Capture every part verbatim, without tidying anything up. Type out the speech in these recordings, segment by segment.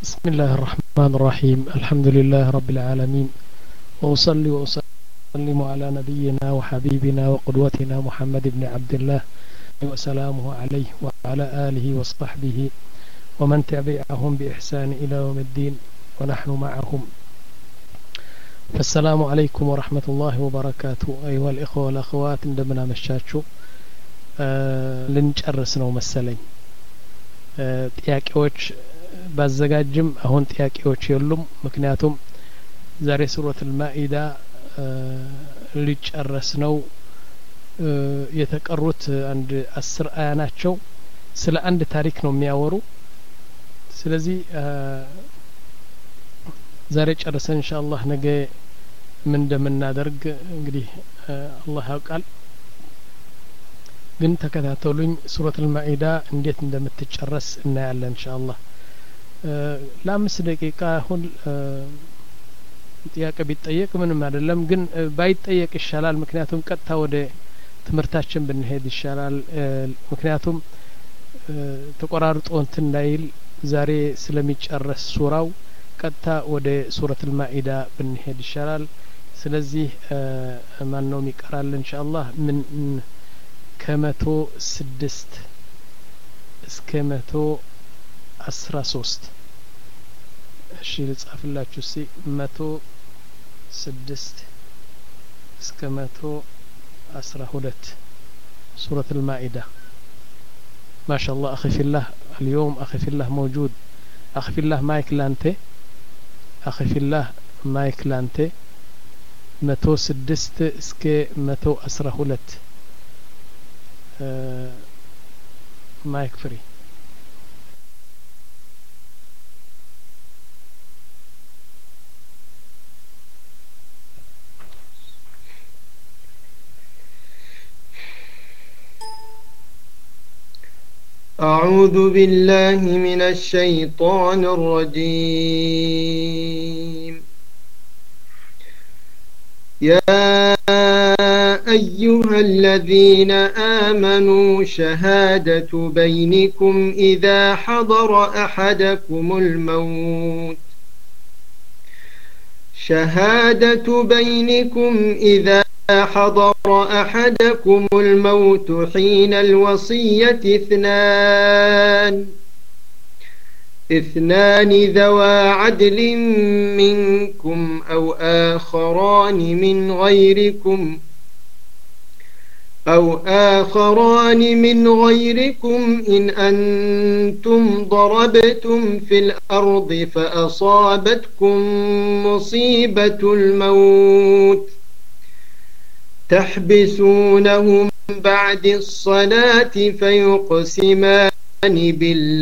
بسم الله الرحمن الرحيم. الحمد لله رب العالمين، وأصلي وأسلم على نبينا وحبيبنا وقدوتنا محمد بن عبد الله وسلامه عليه وعلى آله وصحبه ومن تبعهم بإحسان إلى يوم الدين ونحن معهم. فالسلام عليكم ورحمة الله وبركاته. أيها الإخوة والأخوات عندما مشاتشو أه لنجرس نو مسلين ጥያቄዎች ባዘጋጅም አሁን ጥያቄዎች የሉም። ምክንያቱም ዛሬ ሱረቱ አልማኢዳ ሊጨረስ ነው። የተቀሩት አንድ አስር አያ ናቸው። ስለ አንድ ታሪክ ነው የሚያወሩ። ስለዚህ ዛሬ ጨርሰን ኢንሻአላህ ነገ ምን እንደምናደርግ እንግዲህ አላህ ያውቃል። ግን ተከታተሉኝ። ሱረቱ አልማኢዳ እንዴት እንደምትጨረስ እናያለን ኢንሻአላህ። ለአምስት ደቂቃ አሁን ጥያቄ ቢጠየቅ ምንም አይደለም፣ ግን ባይጠየቅ ይሻላል። ምክንያቱም ቀጥታ ወደ ትምህርታችን ብንሄድ ይሻላል። ምክንያቱም ተቆራርጦ እንትን እንዳይል ዛሬ ስለሚጨረስ ሱራው ቀጥታ ወደ ሱረቱ አልማኢዳ ብንሄድ ይሻላል። ስለዚህ ማን ነው የሚቀራል ኢንሻአላህ ምን ከመቶ ስድስት እስከ መቶ አስራ ሶስት እሺ ልጻፍላችሁ። ሲ መቶ ስድስት እስከ መቶ አስራ ሁለት ሱረة المائدة. ما شاء الله أخي في الله اليوم أخي في الله موجود. أخي في الله مايك لانتي أخي في الله مايك لانتي متو سدست اسك متو أسرة هلت آه مايك فري. أعوذ بالله من الشيطان الرجيم. يا أيها الذين آمنوا شهادة بينكم إذا حضر أحدكم الموت شهادة بينكم إذا حضر أحدكم الموت حين الوصية اثنان اثنان ذوى عدل منكم أو آخران من غيركم أو آخران من غيركم إن أنتم ضربتم في الأرض فأصابتكم مصيبة الموت تحبسونهم بعد الصلاة فيقسمان بالله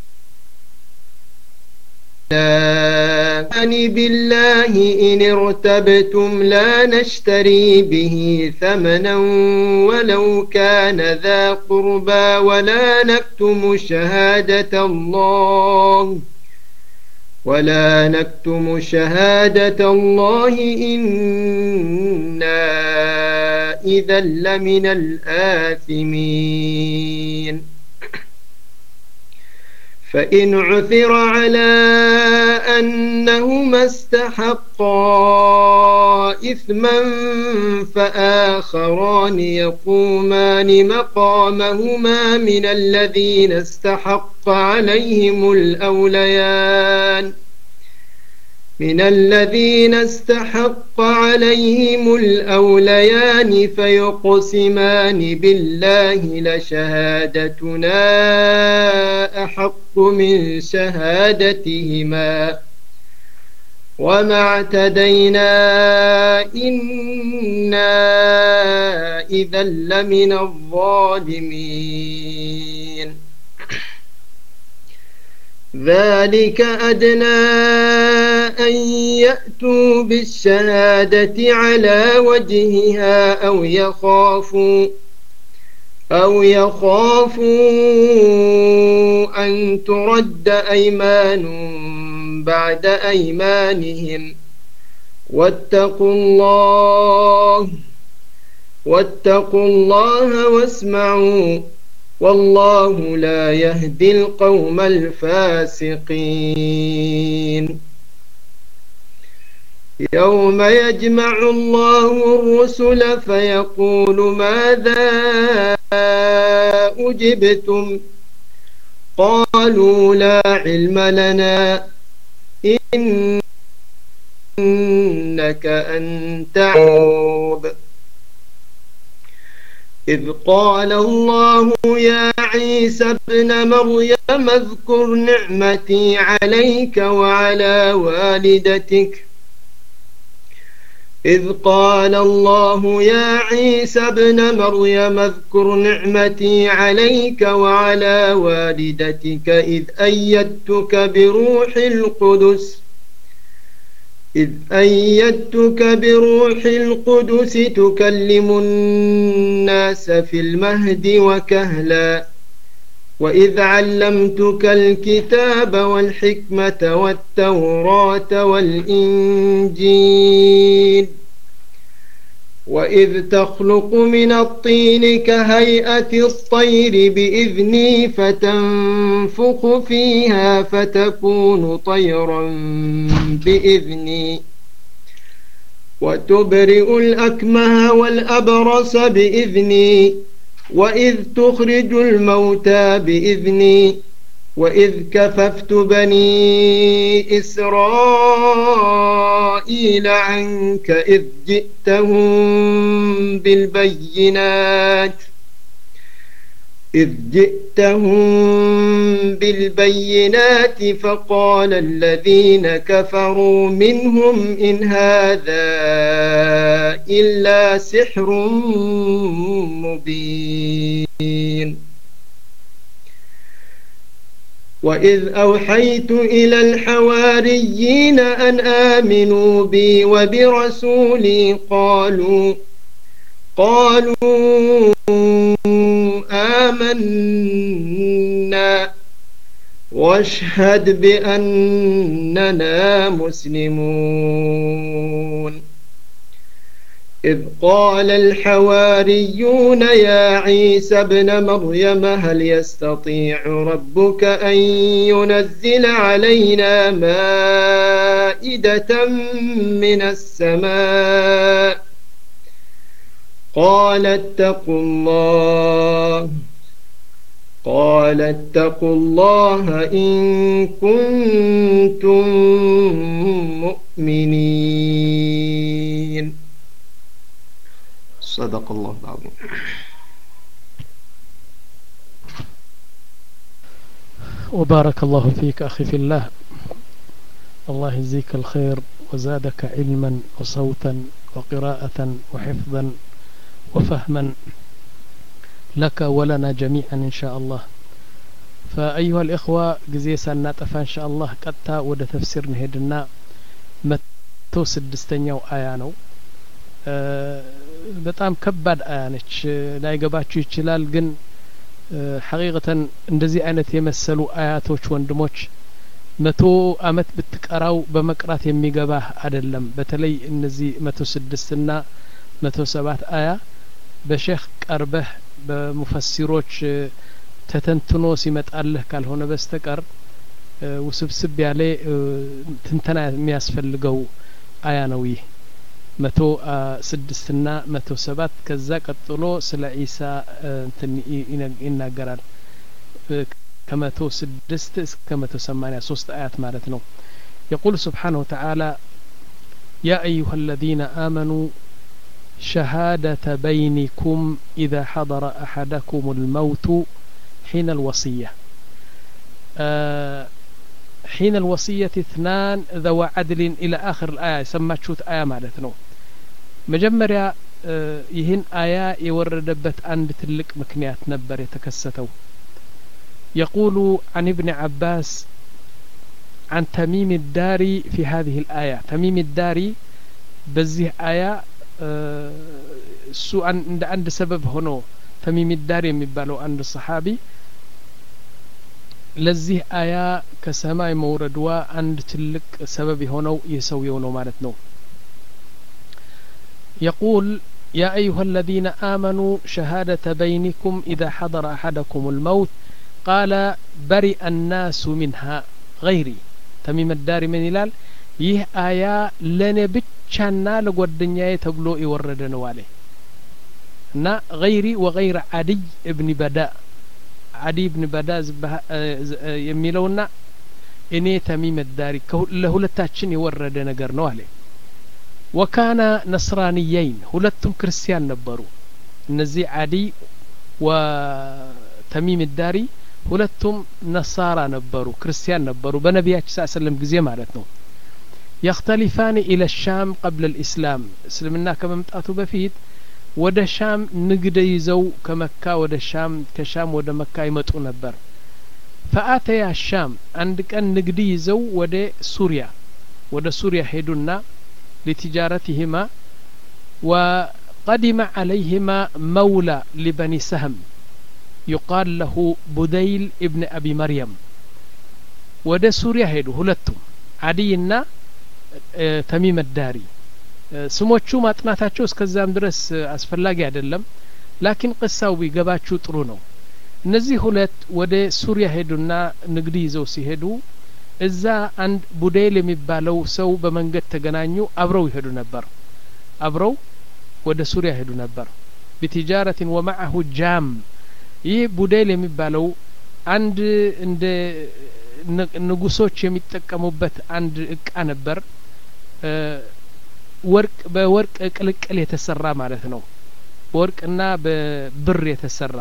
بالله إن ارتبتم لا نشتري به ثمنا ولو كان ذا قربى ولا نكتم شهادة الله ولا نكتم شهادة الله إنا إذا لمن الآثمين. فإن عثر على أنهما استحقا إثما فآخران يقومان مقامهما من الذين استحق عليهم الأوليان من الذين استحق عليهم الأوليان فيقسمان بالله لشهادتنا أحق من شهادتهما وما اعتدينا إنا إذا لمن الظالمين. ذلك أدنى أن يأتوا بالشهادة على وجهها أو يخافوا أو يخافوا أن ترد أيمان بعد أيمانهم واتقوا الله واتقوا الله واسمعوا والله لا يهدي القوم الفاسقين يوم يجمع الله الرسل فيقول ماذا أجبتم قالوا لا علم لنا إنك أنت العليم إذ قال الله يا عيسى ابن مريم اذكر نعمتي عليك وعلى والدتك إذ قال الله يا عيسى ابن مريم اذكر نعمتي عليك وعلى والدتك إذ أيدتك بروح القدس إذ أيدتك بروح القدس تكلم الناس في المهد وكهلا وإذ علمتك الكتاب والحكمة والتوراة والإنجيل وإذ تخلق من الطين كهيئة الطير بإذني فتنفخ فيها فتكون طيرا بإذني وتبرئ الأكمه والأبرص بإذني وإذ تخرج الموتى بإذني وإذ كففت بني إسرائيل عنك إذ جئتهم بالبينات إذ جئتهم بالبينات فقال الذين كفروا منهم إن هذا إلا سحر مبين وإذ أوحيت إلى الحواريين أن آمنوا بي وبرسولي قالوا قالوا آمنا واشهد بأننا مسلمون إذ قال الحواريون يا عيسى ابن مريم هل يستطيع ربك أن ينزل علينا مائدة من السماء قال اتقوا الله قال اتقوا الله إن كنتم مؤمنين صدق الله العظيم. وبارك الله فيك أخي في الله، الله يجزيك الخير وزادك علما وصوتا وقراءة وحفظا وفهما لك ولنا جميعا إن شاء الله. فأيها الإخوة جزيسا ناتفا إن شاء الله قطع ود تفسير نهدنا متو سدستنيو آيانو በጣም ከባድ አያ ነች። ላይገባችሁ ይችላል፣ ግን ሐቂቀተን እንደዚህ አይነት የመሰሉ አያቶች ወንድሞች መቶ አመት ብትቀራው በመቅራት የሚገባ አይደለም። በተለይ እነዚህ መቶ ስድስት እና መቶ ሰባት አያ በሼክ ቀርበህ በሙፈሲሮች ተተንትኖ ሲመጣልህ ካልሆነ በስተቀር ውስብስብ ያለ ትንተና የሚያስፈልገው አያ ነው ይህ መቶ ስድስት እና መቶ ሰባት። ከዛ ቀጥሎ ስለ ዒሳ እንትን ይናገራል ከመቶ ስድስት እስከ መቶ ሰማኒያ ሶስት አያት ማለት ነው። يقول سبحانه وتعالى يا أيها الذين آمنوا شهادة بينكم إذا حضر أحدكم الموت حين الوصية حين الوصية اثنان ذو عدل إلى آخر الآية سمتشوت آية مالتنا مجمريا يهن آية يوردبت عند تلك مكنيات نبر يتكستو. يقول عن ابن عباس عن تميم الداري في هذه الآية. تميم الداري بزيه آية سوء عند عند سبب هنا تميم الداري يمبالو عند الصحابي ለዚህ አያ ከሰማይ መውረድዋ አንድ ትልቅ ሰበብ የሆነው የሰውየው ነው ማለት ነው። يقول يا أيها الذين آمنوا شهادة بينكم إذا حضر أحدكم الموت قال برئ الناس منها غيري تميم الداري من إلال يه آية لنا بتشانا لقودنيا تبلو يوردن والي نا غيري وغير عدي ابن بداء عدي ابن بداء يميلونا إني تميم الداري له لتاتشن يورد نقرنو عليه وكان نصرانيين هلتم كريستيان نبرو نزي عدي وتميم الداري هلتم نصارى نبرو كريستيان نبرو بنبياتش صلى الله عليه وسلم جزيه معناتنو يختلفان إلى الشام قبل الإسلام اسلمنا كما متأتوا بفيت ودا شام نقد يزو كمكة ودا شام كشام ودا مكة يمتقو نبر فآتي الشام عندك أن نقد يزو ودا سوريا ودا سوريا هيدونا لتجارتهما وقدم عليهما مولى لبني سهم يقال له بديل ابن أبي مريم ودا سوريا هيدو هلتم عدينا اه تميم الداري ስሞቹ ማጥናታቸው እስከዛም ድረስ አስፈላጊ አይደለም ላኪን ቅሳው ቢገባችሁ ጥሩ ነው እነዚህ ሁለት ወደ ሱሪያ ሄዱና ንግድ ይዘው ሲሄዱ እዛ አንድ ቡዴል የሚባለው ሰው በመንገድ ተገናኙ አብረው ይሄዱ ነበር አብረው ወደ ሱሪያ ሄዱ ነበር بتجارة ومعه جام ይህ ቡዴል የሚባለው አንድ እንደ ንጉሶች የሚጠቀሙበት አንድ እቃ ነበር ወርቅ በወርቅ ቅልቅል የተሰራ ማለት ነው ወርቅና በብር የተሰራ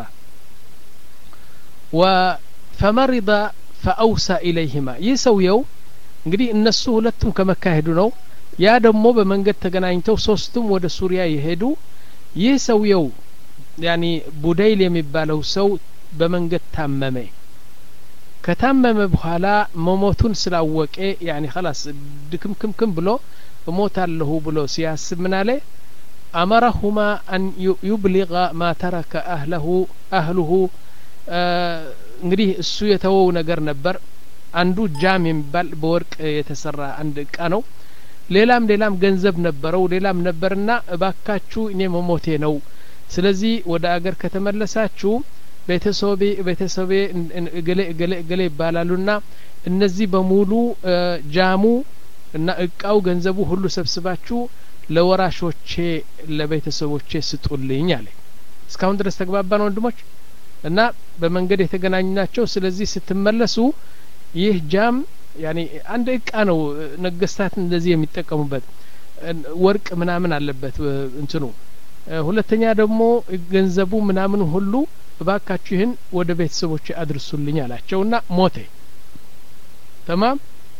وفمرض فأوصى إليهما يسويو እንግዲህ እነሱ ሁለቱም ከመካ ሄዱ ነው ያ ደግሞ በመንገድ ተገናኝተው ሶስቱም ወደ ሱሪያ ይሄዱ ይህ ሰውየው ያኒ ቡዴል የሚባለው ሰው በመንገድ ታመመ ከታመመ በኋላ መሞቱን ስላወቀ ያኒ خلاص ድክምክምክም ብሎ እሞታለሁ ብሎ ሲያስብ ምን አለ أمرهما أن يبلغ ما ترك أهله أهله እንግዲህ እሱ የተወው ነገር ነበር አንዱ ጃም የሚባል በወርቅ የተሰራ አንድ እቃ ነው ሌላም ሌላም ገንዘብ ነበረው ሌላም ነበርና እባካችሁ እኔ መሞቴ ነው ስለዚህ ወደ አገር ከተመለሳችሁ ቤተሰቤ ቤተሰቤ ገለ ገለ ገለ ይባላሉና እነዚህ በሙሉ ጃሙ እና እቃው ገንዘቡ ሁሉ ሰብስባችሁ ለወራሾቼ ለቤተሰቦቼ ስጡልኝ አለ እስካሁን ድረስ ተግባባን ወንድሞች እና በመንገድ የተገናኙናቸው ስለዚህ ስትመለሱ ይህ ጃም ያኒ አንድ እቃ ነው ነገስታት እንደዚህ የሚጠቀሙበት ወርቅ ምናምን አለበት እንትኑ ሁለተኛ ደግሞ ገንዘቡ ምናምን ሁሉ እባካችሁ ይህን ወደ ቤተሰቦቼ አድርሱልኝ አላቸውና ሞተ تمام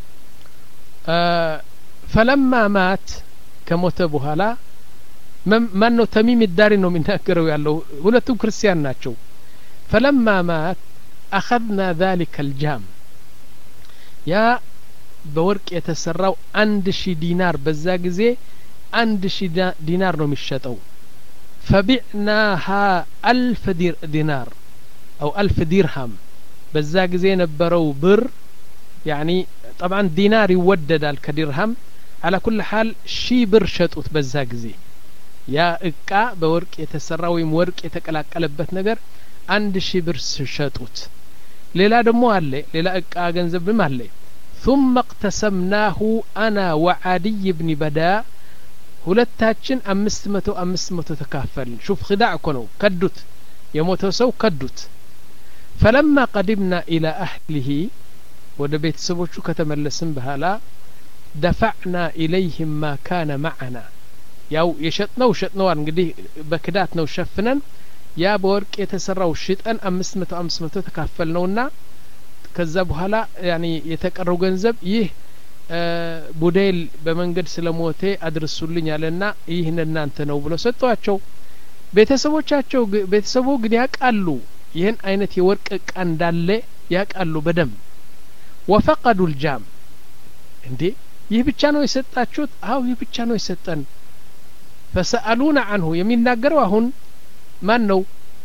فلما مات ከሞተ በኋላ ማን ነው ተሚም الداري ነው የሚናገረው ያለው ሁለቱም ክርስቲያን ናቸው فلما مات أخذنا ذلك الجام يا بورق يتسراو عند شي دينار بزا ጊዜ عند شي دينار ነው የሚሸጠው فبعناها ألف دينار أو ألف درهم بزا ጊዜ ነበረው ብር يعني طبعا دينار يوددال كدرهم على كل حال شي بر شطوت بزا ጊዜ ያ እቃ በወርቅ የተሰራ ወይም ወርቅ የተቀላቀለበት ነገር አንድ ሺህ ብር ሸጡት ሌላ ደግሞ አለ ሌላ እቃ ገንዘብም አለ ثم اقتسمناه انا وعدي بن بداء ሁለታችን አምስት መቶ አምስት መቶ ተካፈልን شوف خداع እኮ ነው ከዱት የሞተው ሰው ከዱት فلما قدمنا الى اهله ወደ ቤተሰቦቹ ከተመለስን በኋላ دفعنا اليهم ما كان معنا ያው የሸጥነው ሸጥነው እንግዲህ በክዳት ነው ሸፍነን ያ በወርቅ የተሰራው ሽጠን አምስት መቶ አምስት መቶ ተካፈልነውና ከዛ በኋላ ያኒ የተቀረው ገንዘብ ይህ ቡዴል በመንገድ ስለሞተ አድርሱልኝ አለና ይህን እናንተ ነው ብሎ ሰጧቸው ቤተሰቦቻቸው ቤተሰቡ ግን ያቃሉ ይህን አይነት የወርቅ እቃ እንዳለ ያቃሉ በደም وفقدوا الجام እንዴ ይህ ብቻ ነው የሰጣችሁት አው ይህ ብቻ ነው የሰጠን فسألونا عنه የሚናገረው አሁን ማን ነው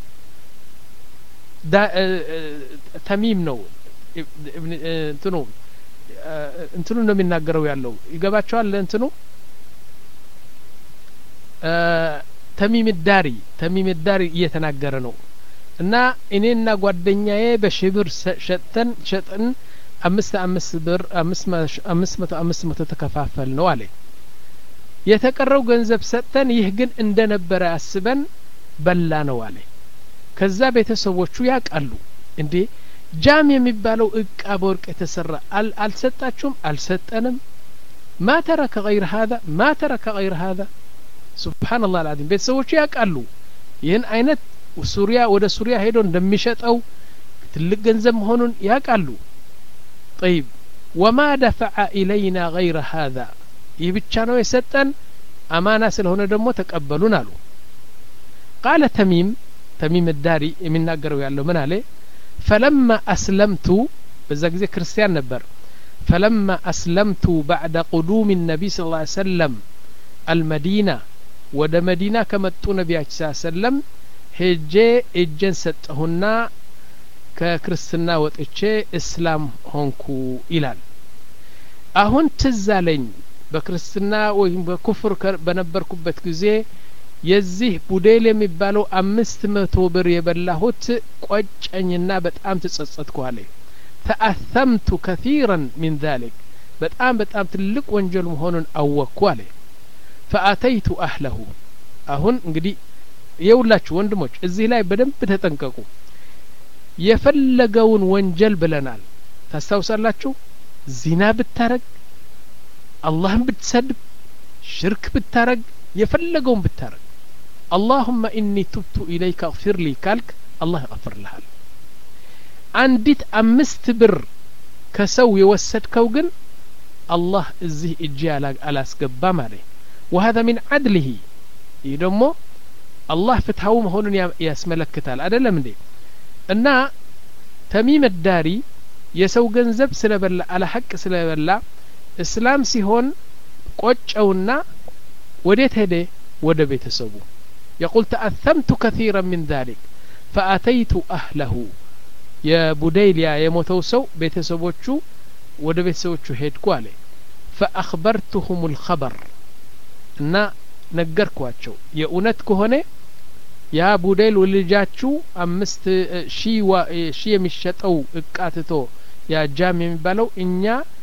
ተሚም ነው እንትኑ እንትኑ ነው የሚናገረው ያለው ይገባቸዋል እንትኑ ተሚም ዳሪ ተሚም ዳሪ እየተናገረ ነው እና እኔና ጓደኛዬ በሽብር ሸጠን ሸጠን አምስት አምስት ብር አምስት መቶ አምስት መቶ ተከፋፈል ነው አለ የተቀረው ገንዘብ ሰጠን ይህ ግን እንደነበረ አስበን በላ ነው አለ ከዛ ቤተሰቦቹ ያቃሉ እንዴ ጃም የሚባለው እቃ በወርቅ የተሰራ አልሰጣችሁም አልሰጠንም ما ترك غير هذا ما ترك غير هذا سبحان الله العظيم ቤተሰቦቹ ያቃሉ ይህን አይነት ሱሪያ ወደ ሱሪያ ሄዶ እንደሚሸጠው ትልቅ ገንዘብ መሆኑን ያቃሉ طيب وما دفع إلينا غير هذا ይህ ብቻ ነው የሰጠን አማና ስለሆነ ደግሞ ተቀበሉን አሉ قال تميم تميم الداري የሚናገረው ያለው ምን አለ فلما أسلمت በዛ ጊዜ ክርስቲያን ነበር فلما أسلمت بعد قدوم النبي صلى الله عليه وسلم المدينة ወደ መዲና ከመጡ ነቢያችን ሰለላሁ ዐለይሂ ወሰለም ሄጄ እጄን ሰጠሁና ከክርስትና ወጥቼ እስላም ሆንኩ ይላል አሁን ትዛለኝ በክርስትና ወይም በኩፍር በነበርኩበት ጊዜ የዚህ ቡዴል የሚባለው አምስት መቶ ብር የበላሁት ቆጨኝና በጣም ተጸጸትኩ አለ ተአثمت كثيرا من ذلك በጣም በጣም ትልቅ ወንጀል መሆኑን አወቅኩ አለ فأتيت أهله አሁን እንግዲህ የውላችሁ ወንድሞች እዚህ ላይ በደንብ ተጠንቀቁ የፈለገውን ወንጀል ብለናል ታስታውሳላችሁ ዚና ብታረግ አላህን ብትሰድብ ሽርክ ብታረግ የፈለገውን ብታረግ اللهم إني تبت إليك اغفر لي ካልክ አላህ ይغفርልሃል አንዲት አምስት ብር ከሰው የወሰድከው ግን አላህ እዚህ እጅ አላስገባም ማለት وهذا من عدله ይደሞ አላህ ፍትሃው መሆኑን ያስመለክታል አይደለም እንዴ እና ተሚም ዳሪ የሰው ገንዘብ ስለበላ አለ ሐቅ ስለበላ እስላም ሲሆን ቆጨውና ወዴት ሄደ ወደ ቤተሰቡ يقول تأثمت كثيرا من ذلك فأتيت أهله يا بوديليا يموتوا سو ቤተሰቦቹ ወደ ቤተሰቦቹ ሄድኩ አለ فأخبرتهم الخبر እና ነገርኳቸው የኡነት ከሆነ ያ ቡዴል ወልጃችሁ አምስት ሺህ ሺህ የሚሸጠው እቃትቶ ያ ጃም የሚባለው እኛ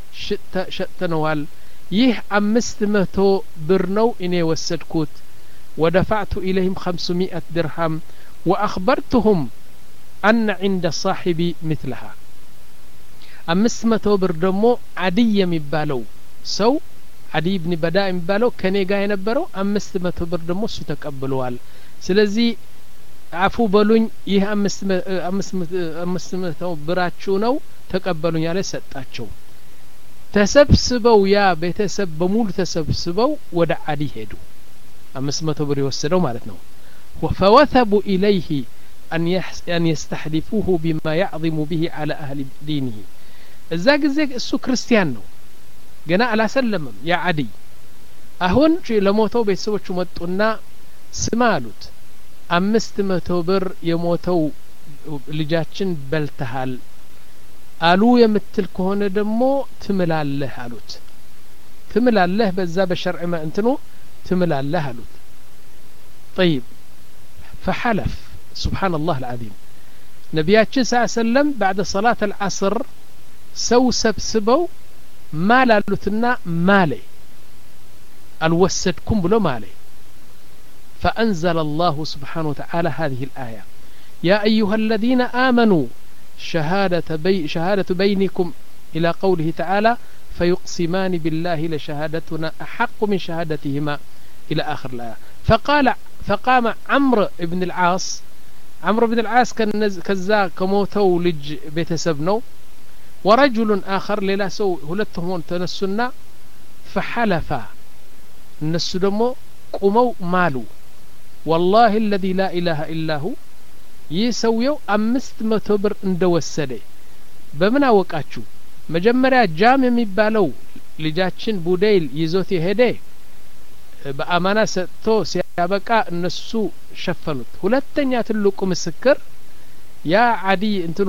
ሸጠነዋል ይህ አምስት መቶ ብር ነው እኔ ወሰድኩት ودفعت إليهم خمسمائة درهم وأخبرتهم أن عند صاحبي مثلها አምስት መቶ ብር ደግሞ አዲይ የሚባለው ሰው አዲ ኢብኑ በዳ የሚባለው ከኔ ጋር የነበረው አምስት መቶ ብር ደግሞ እሱ ተቀብሏል ስለዚህ አፉ በሉኝ ይህ አምስት መቶ ብራችሁ ነው ተቀበሉኝ ያለ ሰጣቸው ተሰብስበው ያ ቤተሰብ በሙሉ ተሰብስበው ወደ አዲ ሄዱ አምስት መቶ ብር ይወሰደው ማለት ነው فوثبوا إليه أن أن يستحلفوه بما يعظم به على أهل دينه እዛ ጊዜ እሱ ክርስቲያን ነው ገና አላሰለመም ያ አዲ አሁን ለሞተው ቤተሰቦቹ መጡና ስማ አሉት አምስት መቶ ብር የሞተው ልጃችን በልተሃል አሉ የምትል ከሆነ ደግሞ ትምላለህ አሉት ትምላለህ በዛ በሸርዕ እንትኑ ትምላለህ አሉት طيب فحلف سبحان الله العظيم ነቢያችን ሰለላሁ ዐለይሂ ወሰለም بعد صلاة العصر ሰው ሰብስበው ማል አሉትና ማለ አልወሰድኩም ብሎ ማለ فأنزل الله سبحانه وتعالى هذه الآية يا أيها الذين آمنوا شهادة, بي شهادة بينكم إلى قوله تعالى فيقسمان بالله لشهادتنا أحق من شهادتهما إلى آخر الآية فقال فقام عمرو بن العاص عمرو بن العاص كذا كموتو لج بيتسبنو ورجل آخر للا سو هلتهم تنسنا فحلفا النسو دمو قموا مالو والله الذي لا إله إلا هو يسويو أمست متبر اندوسده بمنا وقاتشو مجمريا جام የሚባለው ልጃችን ቡዴል ይዞት ሄደ በአማና ሰጥቶ ሲያበቃ እነሱ ሸፈኑት ሁለተኛ ትልቁ ምስክር ያ አዲ እንትኑ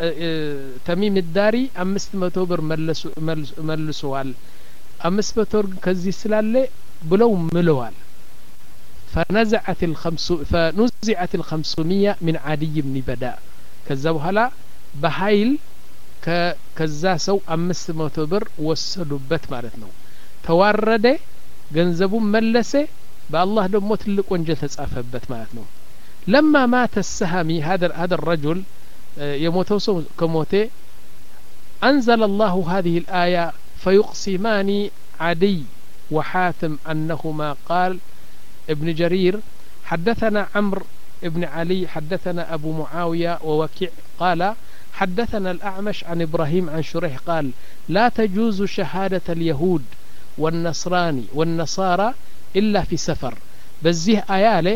ተሚም ዳሪ አምስት መቶ ብር መልሱ መልሱዋል አምስት መቶ ብር ከዚህ ስላለ ብለው ምለዋል فنزعت الخمس فنزعت الخمسمية من عدي بن بداء كذا بحالا بحيل ከዛ ሰው አምስት መቶ ብር ወሰዱበት ማለት ነው ተዋረደ ገንዘቡን መለሰ በአላህ ደግሞ ትልቅ ወንጀል ተጻፈበት ማለት ነው لما مات السهمي هذا هذا الرجل يموت سو كموته أنزل الله هذه الآية فيقسمان عدي وحاتم أنهما قال ابن جرير حدثنا عمرو ابن علي حدثنا أبو معاوية ووكيع قال حدثنا الأعمش عن إبراهيم عن شريح قال لا تجوز شهادة اليهود والنصراني والنصارى إلا في سفر بزيه آيالي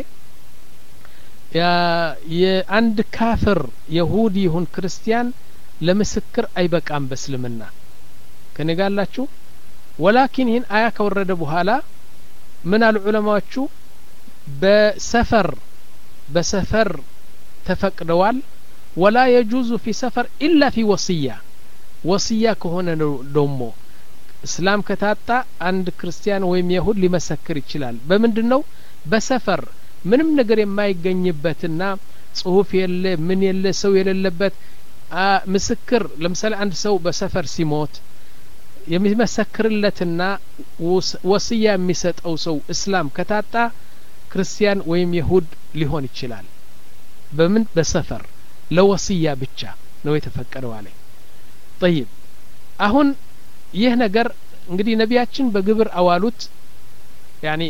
يا عند كافر يهودي هن كريستيان لمسكر أي بك أم بسلمنا كان قال لا شو ولكن هن آية كورد بهالا من العلماء شو بسفر بسفر تفقدوال ولا يجوز في سفر إلا في وصية وصية كهنا دومو اسلام كتاتا عند كريستيان ويم يهود لمسكر يችላል በምንድነው በሰፈር ምንም ነገር የማይገኝበትና ጽሁፍ የለ ምን የለ ሰው የሌለበት ምስክር ለምሳሌ አንድ ሰው በሰፈር ሲሞት የሚመሰክርለትና ወሲያ የሚሰጠው ሰው እስላም ከታጣ ክርስቲያን ወይም ይሁድ ሊሆን ይችላል በምን በሰፈር ለወሲያ ብቻ ነው የተፈቀደው አለ طيب አሁን ይህ ነገር እንግዲህ ነቢያችን በግብር አዋሉት يعني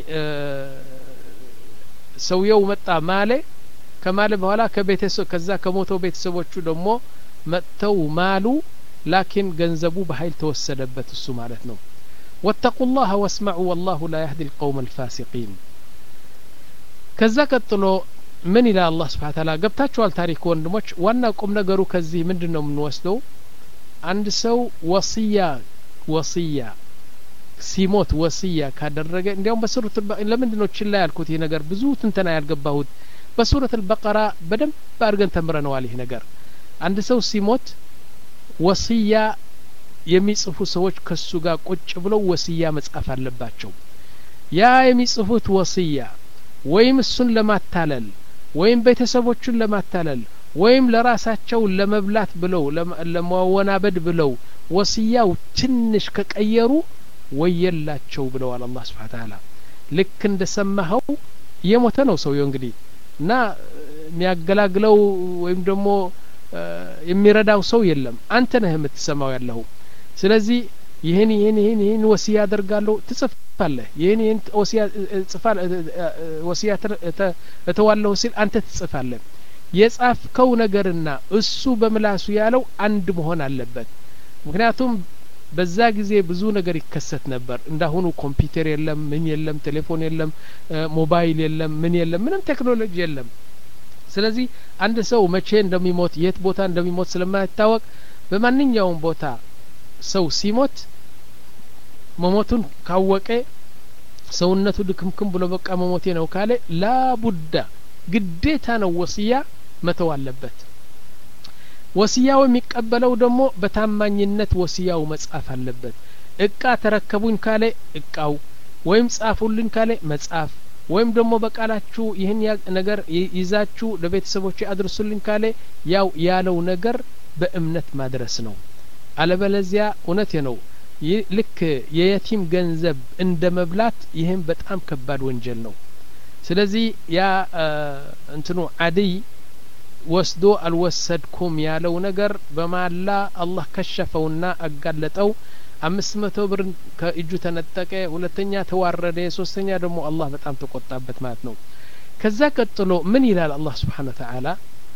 ሰውየው መጣ ማለ ከማለ በኋላ ከቤተሰብ ከዛ ከሞተው ቤተሰቦቹ ደግሞ መጥተው ማሉ ላኪን ገንዘቡ በኃይል ተወሰደበት እሱ ማለት ነው واتقوا الله واسمعوا والله لا يهدي القوم الفاسقين ከዛ ቀጥሎ ምን ይላል አላህ Subhanahu Wa Ta'ala ገብታችኋል ታሪክ ወንድሞች ዋና ቁም ነገሩ ከዚህ ምንድነው የምንወስደው አንድ ሰው ወሲያ ወሲያ ሲሞት ወሲያ ካደረገ እንዲያውም በሱረት ለምንድነው ችላ ያልኩት ይሄ ነገር ብዙ ትንተና ያልገባሁት በሱረት አልበቀራ በደንብ አድርገን ተምረነዋል ይሄ ነገር አንድ ሰው ሲሞት ወሲያ የሚጽፉ ሰዎች ከሱ ጋር ቁጭ ብለው ወሲያ መጻፍ አለባቸው ያ የሚጽፉት ወሲያ ወይም እሱን ለማታለል ወይም ቤተሰቦቹን ለማታለል ወይም ለራሳቸው ለመብላት ብለው ለማወናበድ ብለው ወሲያው ትንሽ ከቀየሩ ወየላቸው ብለዋል አላህ Subhanahu Wa Ta'ala ልክ እንደሰማኸው የሞተ ነው ሰውየው እንግዲህ እና የሚያገላግለው ወይም ደግሞ የሚረዳው ሰው የለም አንተ ነህ የምትሰማው ያለው ስለዚህ ይሄን ይሄን ይሄን ይሄን ወሲያ አደርጋለሁ ትጽፋለህ ይሄን ይሄን ወሲያ ጽፋል ወሲያ ተተዋለሁ ሲል አንተ ትጽፋለህ የጻፍከው ነገርና እሱ በምላሱ ያለው አንድ መሆን አለበት ምክንያቱም በዛ ጊዜ ብዙ ነገር ይከሰት ነበር እንዳሁኑ ኮምፒውተር የለም ምን የለም ቴሌፎን የለም ሞባይል የለም ምን የለም ምንም ቴክኖሎጂ የለም ስለዚህ አንድ ሰው መቼ እንደሚሞት የት ቦታ እንደሚሞት ስለማይታወቅ በማንኛውም ቦታ ሰው ሲሞት መሞቱን ካወቀ ሰውነቱ ድክምክም ብሎ በቃ መሞቴ ነው ካለ ላቡዳ ግዴታ ነው ወሲያ መተው አለበት ወሲያው የሚቀበለው ደግሞ በታማኝነት ወሲያው መጻፍ አለበት እቃ ተረከቡኝ ካለ እቃው ወይም ጻፉልኝ ካለ መጻፍ ወይም ደግሞ በቃላችሁ ይህን ነገር ይዛችሁ ለቤተሰቦች አድርሱልኝ ካለ ያው ያለው ነገር በእምነት ማድረስ ነው አለበለዚያ እውነት ነው ልክ የየቲም ገንዘብ እንደመብላት ይሄን በጣም ከባድ ወንጀል ነው ስለዚህ ያ እንትኑ አዲ ወስዶ አልወሰድኩም ያለው ነገር በማላ አላህ ከሸፈውና አጋለጠው አምስት መቶ ብር ከእጁ ተነጠቀ ሁለተኛ ተዋረደ ሶስተኛ ደግሞ አላህ በጣም ተቆጣበት ማለት ነው ከዛ ቀጥሎ ምን ይላል አላህ Subhanahu Wa Ta'ala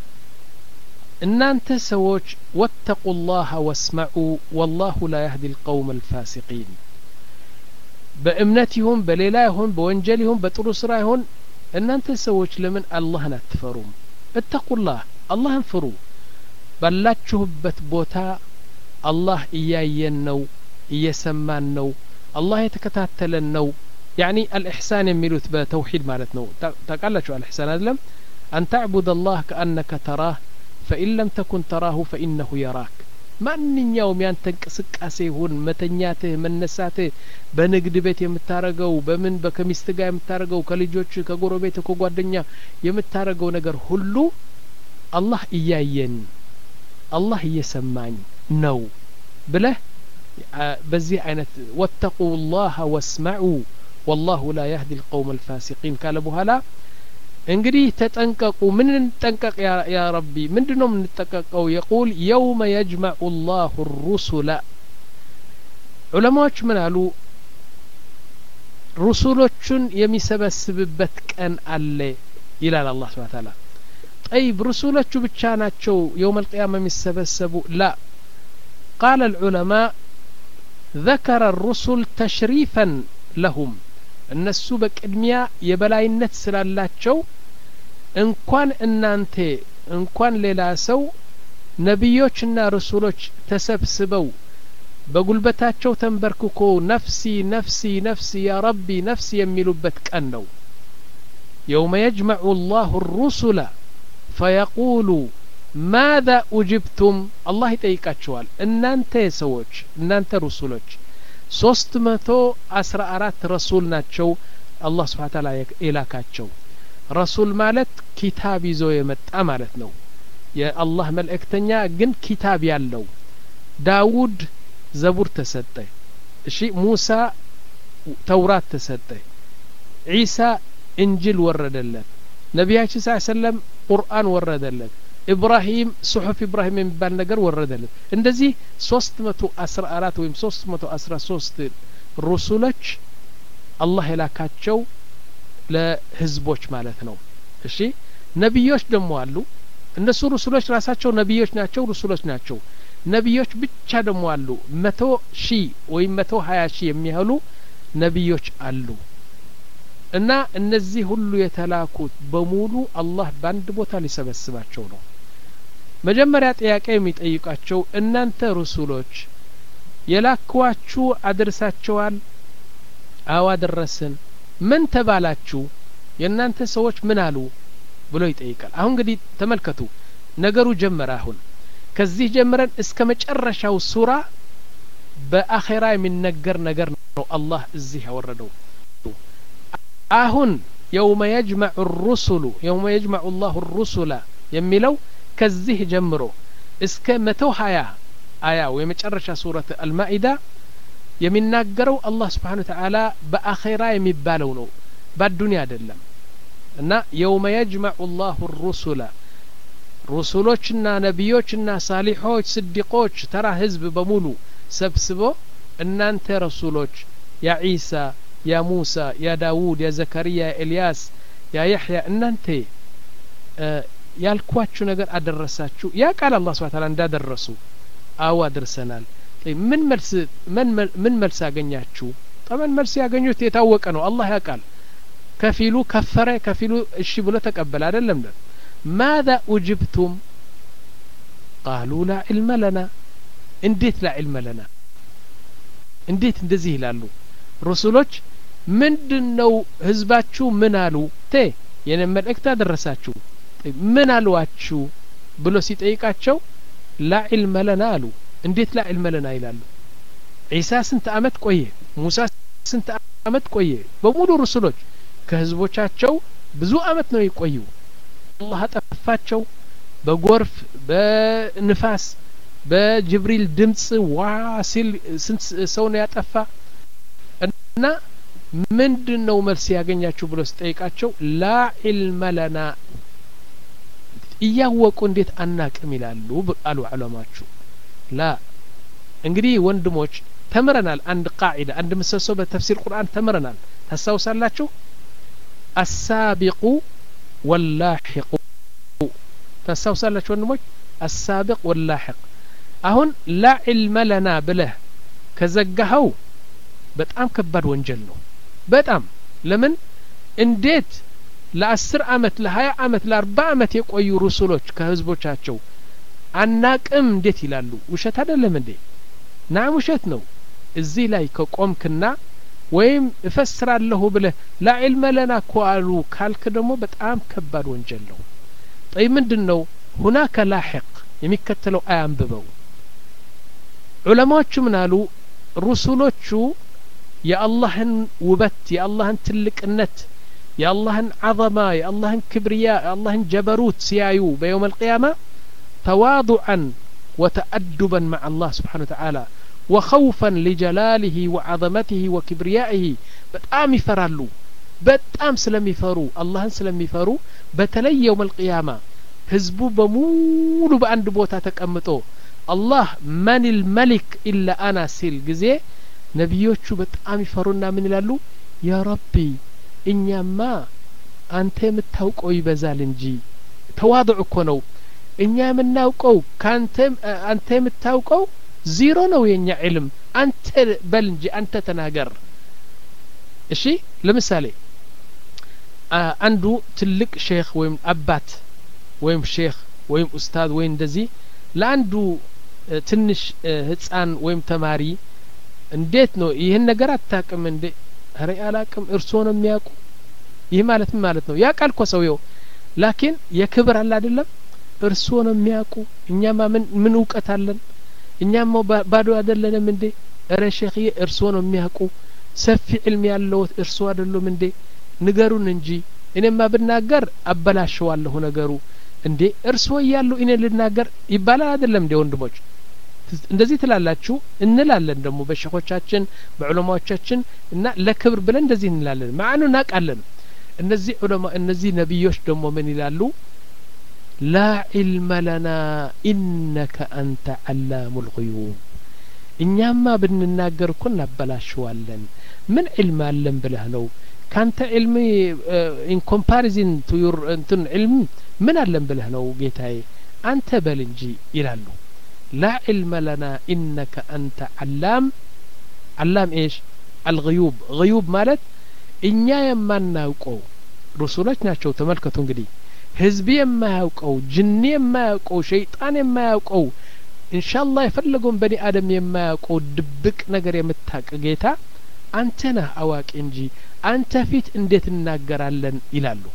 እናንተ ሰዎች ወተቁላህ ወስመዑ والله لا يهدي القوم الفاسقين በእምነትሁም በሌላ ይሁን በወንጀል ይሁን በጥሩ ስራ ይሁን እናንተ ሰዎች ለምን አላህን አትፈሩም እተቁላህ አላህን ፍሩ ባላችሁበት ቦታ አላህ እያየን ነው እየሰማን ነው አላህ የተከታተለን ነው يعني الإحسان የሚሉት በተውሂድ ማለት ነው ታውቃላችሁ الإحسان አይደለም أن تعبد الله كأنك تراه فإن لم تكن تراه فإنه يراك ማንኛውም ያንተ እንቅስቃሴ ይሁን መተኛትህ መነሳትህ በንግድ ቤት የምታረገው በምን በከሚስት ጋር የምታረገው ከልጆች ከጎረቤት ከጓደኛ የምታረገው ነገር ሁሉ አላህ እያየን አላህ እየሰማኝ ነው ብለህ በዚህ አይነት ወተቁላህ ወስመዑ والله لا يهدي القوم الفاسقين قال በኋላ እንግዲህ ተጠንቀቁ ምን እንጠንቀቅ ያ ያ ረቢ ምንድነው እንጠንቀቀው يقول يوم يجمع الله الرسل ዑለማዎች ምን አሉ ሩሱሎቹን የሚሰበስብበት ቀን አለ ይላል አላህ Subhanahu Wa Ta'ala طيب ሩሱሎቹ ብቻ ናቸው يوم القيامة የሚሰበሰቡ لا قال العلماء ذكر الرسل تشريفا لهم እነሱ በቅድሚያ የበላይነት ስላላቸው እንኳን እናንተ እንኳን ሌላ ሰው ነብዮችና ረሱሎች ተሰብስበው በጉልበታቸው ተንበርክኮ ነፍሲ ነፍሲ ነፍሲ ያ ረቢ ነፍሲ የሚሉበት ቀን ነው يوم يجمع الله الرسل فيقول ماذا أجبتم الله يጠይቃቸዋል እናንተ ሰዎች እናንተ ረሱሎች ሶስት መቶ አስራ አራት ረሱል ናቸው አላህ Subhanahu Wa Ta'ala የላካቸው ረሱል ማለት ኪታብ ይዞ የመጣ ማለት ነው የአላህ መልእክተኛ ግን ኪታብ ያለው ዳውድ ዘቡር ተሰጠ እሺ ሙሳ ተውራት ተሰጠ ዒሳ እንጂል ወረደለት ነብያችን ሰለላሁ ዐለይሂ ወሰለም ቁርአን ወረደለት ኢብራሂም ሱሑፍ ኢብራሂም የሚባል ነገር ወረደለት እንደዚህ ሶስት መቶ አስራ አራት ወይም ሶስት መቶ አስራ ሶስት ሩሱሎች አላህ የላካቸው ለህዝቦች ማለት ነው እሺ ነብዮች ደግሞ አሉ እነሱ ሩሱሎች ራሳቸው ነብዮች ናቸው ሩሱሎች ናቸው ነብዮች ብቻ ደግሞ አሉ መቶ ሺህ ወይም መቶ ሀያ ሺህ የሚያህሉ ነብዮች አሉ እና እነዚህ ሁሉ የተላኩት በሙሉ አላህ በአንድ ቦታ ሊሰበስባቸው ነው መጀመሪያ ጥያቄ የሚጠይቃቸው እናንተ ሩሱሎች የላኳችሁ አድርሳቸዋል አዋ ደረሰን ምን ተባላችሁ የእናንተ ሰዎች ምን አሉ ብሎ ይጠይቃል አሁን እንግዲህ ተመልከቱ ነገሩ ጀመረ አሁን ከዚህ ጀምረን እስከ መጨረሻው ሱራ በአኺራ የሚነገር ነገር ነው አላህ እዚህ ያወረደው አሁን يوم يجمع الرسل يوم يجمع الله الرسل የሚለው ከዚህ ጀምሮ እስከ መቶ ሀያ አያ የመጨረሻ ሱረት አልማኢዳ የሚናገረው አላህ Subhanahu Wa Ta'ala በአኺራ የሚባለው ነው በዱንያ አይደለም እና يوم يجمع الله الرسل ሩሱሎችና ነብዮችና ሳሊሖች ስዲቆች ተራ ህዝብ በሙሉ ሰብስቦ እናንተ ረሱሎች ያ ዒሳ ያ ሙሳ ያ ዳውድ ያ ዘከሪያ ያ ኤልያስ ያ ያህያ እናንተ ያልኳችሁ ነገር አደረሳችሁ ያ ቃል አላህ Subhanahu Wa Ta'ala እንዳደረሱ አው አድርሰናል ምን መልስ ምን ምን መልስ ያገኛችሁ طبعا መልስ ያገኙት የታወቀ ነው አላህ ያውቃል ከፊሉ ከፈረ ከፊሉ እሺ ብሎ ተቀበለ አይደለም ماذا أجبتم قالوا لا علم لنا እንዴት لا علم لنا እንዴት እንደዚህ ይላሉ ረሱሎች ምንድነው ህዝባችሁ ምን አሉ ተ የነ መልእክት አደረሳችሁ ምን አሏችሁ ብሎ ሲጠይቃቸው لا علم لنا አሉ እንዴት لا علم لنا ይላሉ ዒሳ ስንት አመት ቆየ ሙሳ ስንት አመት ቆየ በሙሉ ረሱሎች ከህዝቦቻቸው ብዙ አመት ነው ይቆዩ አላህ አጠፋቸው በጎርፍ በንፋስ በጅብሪል ድምጽ ዋሲል ስንት ሰው ነው ያጠፋ እና ምንድነው መልስ ያገኛችሁ ብሎ ሲጠይቃቸው ላ ኢልመ ለና እያወቁ እንዴት አናቅም ይላሉ አሉ ዑለማዎቹ ላ እንግዲህ ወንድሞች ተምረናል አንድ ቃዒዳ አንድ ምሰሶ በተፍሲር ቁርአን ተምረናል ታሳውሳላችሁ السابق واللاحق ታሳውሳላችሁ ወንድሞች السابق واللاحق አሁን لا علم لنا ብለህ ከዘጋኸው በጣም ከባድ ወንጀል ነው በጣም ለምን እንዴት ለአስር አመት ለሀያ አመት ለአርባ አመት የቆዩ ሩሱሎች ከህዝቦቻቸው አናቅም እንዴት ይላሉ ውሸት አይደለም እንዴ ናም ውሸት ነው እዚህ ላይ ከቆምክና ወይም እፈስራለሁ ብለህ لا علم لنا ቋሉ ካልክ ደግሞ በጣም ከባድ ወንጀል ነው طيب ምንድነው هناك لاحق የሚከተለው አያንብበው ዑለማዎቹ ምን አሉ ሩሱሎቹ የአላህን ውበት የአላህን ትልቅነት የአላህን ዐዘማ የአላህን ክብርያ የአላህን ጀበሩት ሲያዩ በየውም القيامة ተዋضعا وتأدبا مع الله سبحانه وتعالى وخوفا لجلاله وعظمته وكبريائه በጣም ይፈራሉ በጣም ስለሚፈሩ አላህን ስለሚፈሩ በተለይ የውም القيامة ህዝቡ በሙሉ በአንድ ቦታ ተቀምጦ አላህ ማን الملك إلا أنا ሲል ጊዜ ነብዮቹ በጣም ይፈሩና ምን ይላሉ ያ ረቢ እኛማ አንተ የምታውቀው ይበዛል እንጂ ተዋضع እኮ ነው እኛ የምናውቀው ካንተ አንተ የምታውቀው ዜሮ ነው የኛ ዒልም አንተ በል እንጂ አንተ ተናገር እሺ ለምሳሌ አንዱ ትልቅ ሼክ ወይም አባት ወይም ሼክ ወይም ኡስታዝ ወይ እንደዚህ ለአንዱ ትንሽ ህፃን ወይም ተማሪ እንዴት ነው ይሄን ነገር አታውቅም እንዴ አረ አላውቅም እርሶ ነው የሚያውቁ ይሄ ማለት ምን ማለት ነው ያውቃል እኮ ሰውየው ላኪን የክብር አለ አይደለም እርሶ ነው የሚያውቁ እኛማ ምን ምን እውቀት አለን እኛማ ባዶ አይደለንም እንዴ አረ ሼክ እርሶ ነው የሚያውቁ ሰፊ ዕልም ያለው እርሶ አይደሉም እንዴ ንገሩን እንጂ እኔማ ብናገር አበላሽዋለሁ ነገሩ እንዴ እርሶ ይያሉ እኔ ልናገር ይባላል አይደለም እንዴ ወንድሞች እንደዚህ ትላላችሁ እንላለን ደግሞ በሸኾቻችን በዑለማዎቻችን እና ለክብር ብለን እንደዚህ እንላለን ማዕኑ ናቃለን እነዚህ ዑለማ እነዚህ ነብዮች ደግሞ ምን ይላሉ ላ ዒልመ ለና ኢነከ አንተ ዓላሙል ጉዩብ እኛማ ብንናገር እኮ እናበላሽዋለን ምን ዒልም አለን ብለህ ነው ካንተ ዒልም ኢን ኮምፓሪዝን ቱ ዩር እንትን ዒልም ምን አለን ብለህ ነው ጌታዬ አንተ በል እንጂ ይላሉ لا علم لنا إنك أنت علام علام إيش الغيوب غيوب مالت إنيا يما ناوقو رسولك ناتشو تملكتون قدي حزبي يما يوقو جني يما يوقو شيطان يما يوقو إن شاء الله يفلقون بني آدم يما يوقو دبك نقر يمتاك جيتا أنتنا أواك إنجي أنت فيت انديت الناقر لن إلالو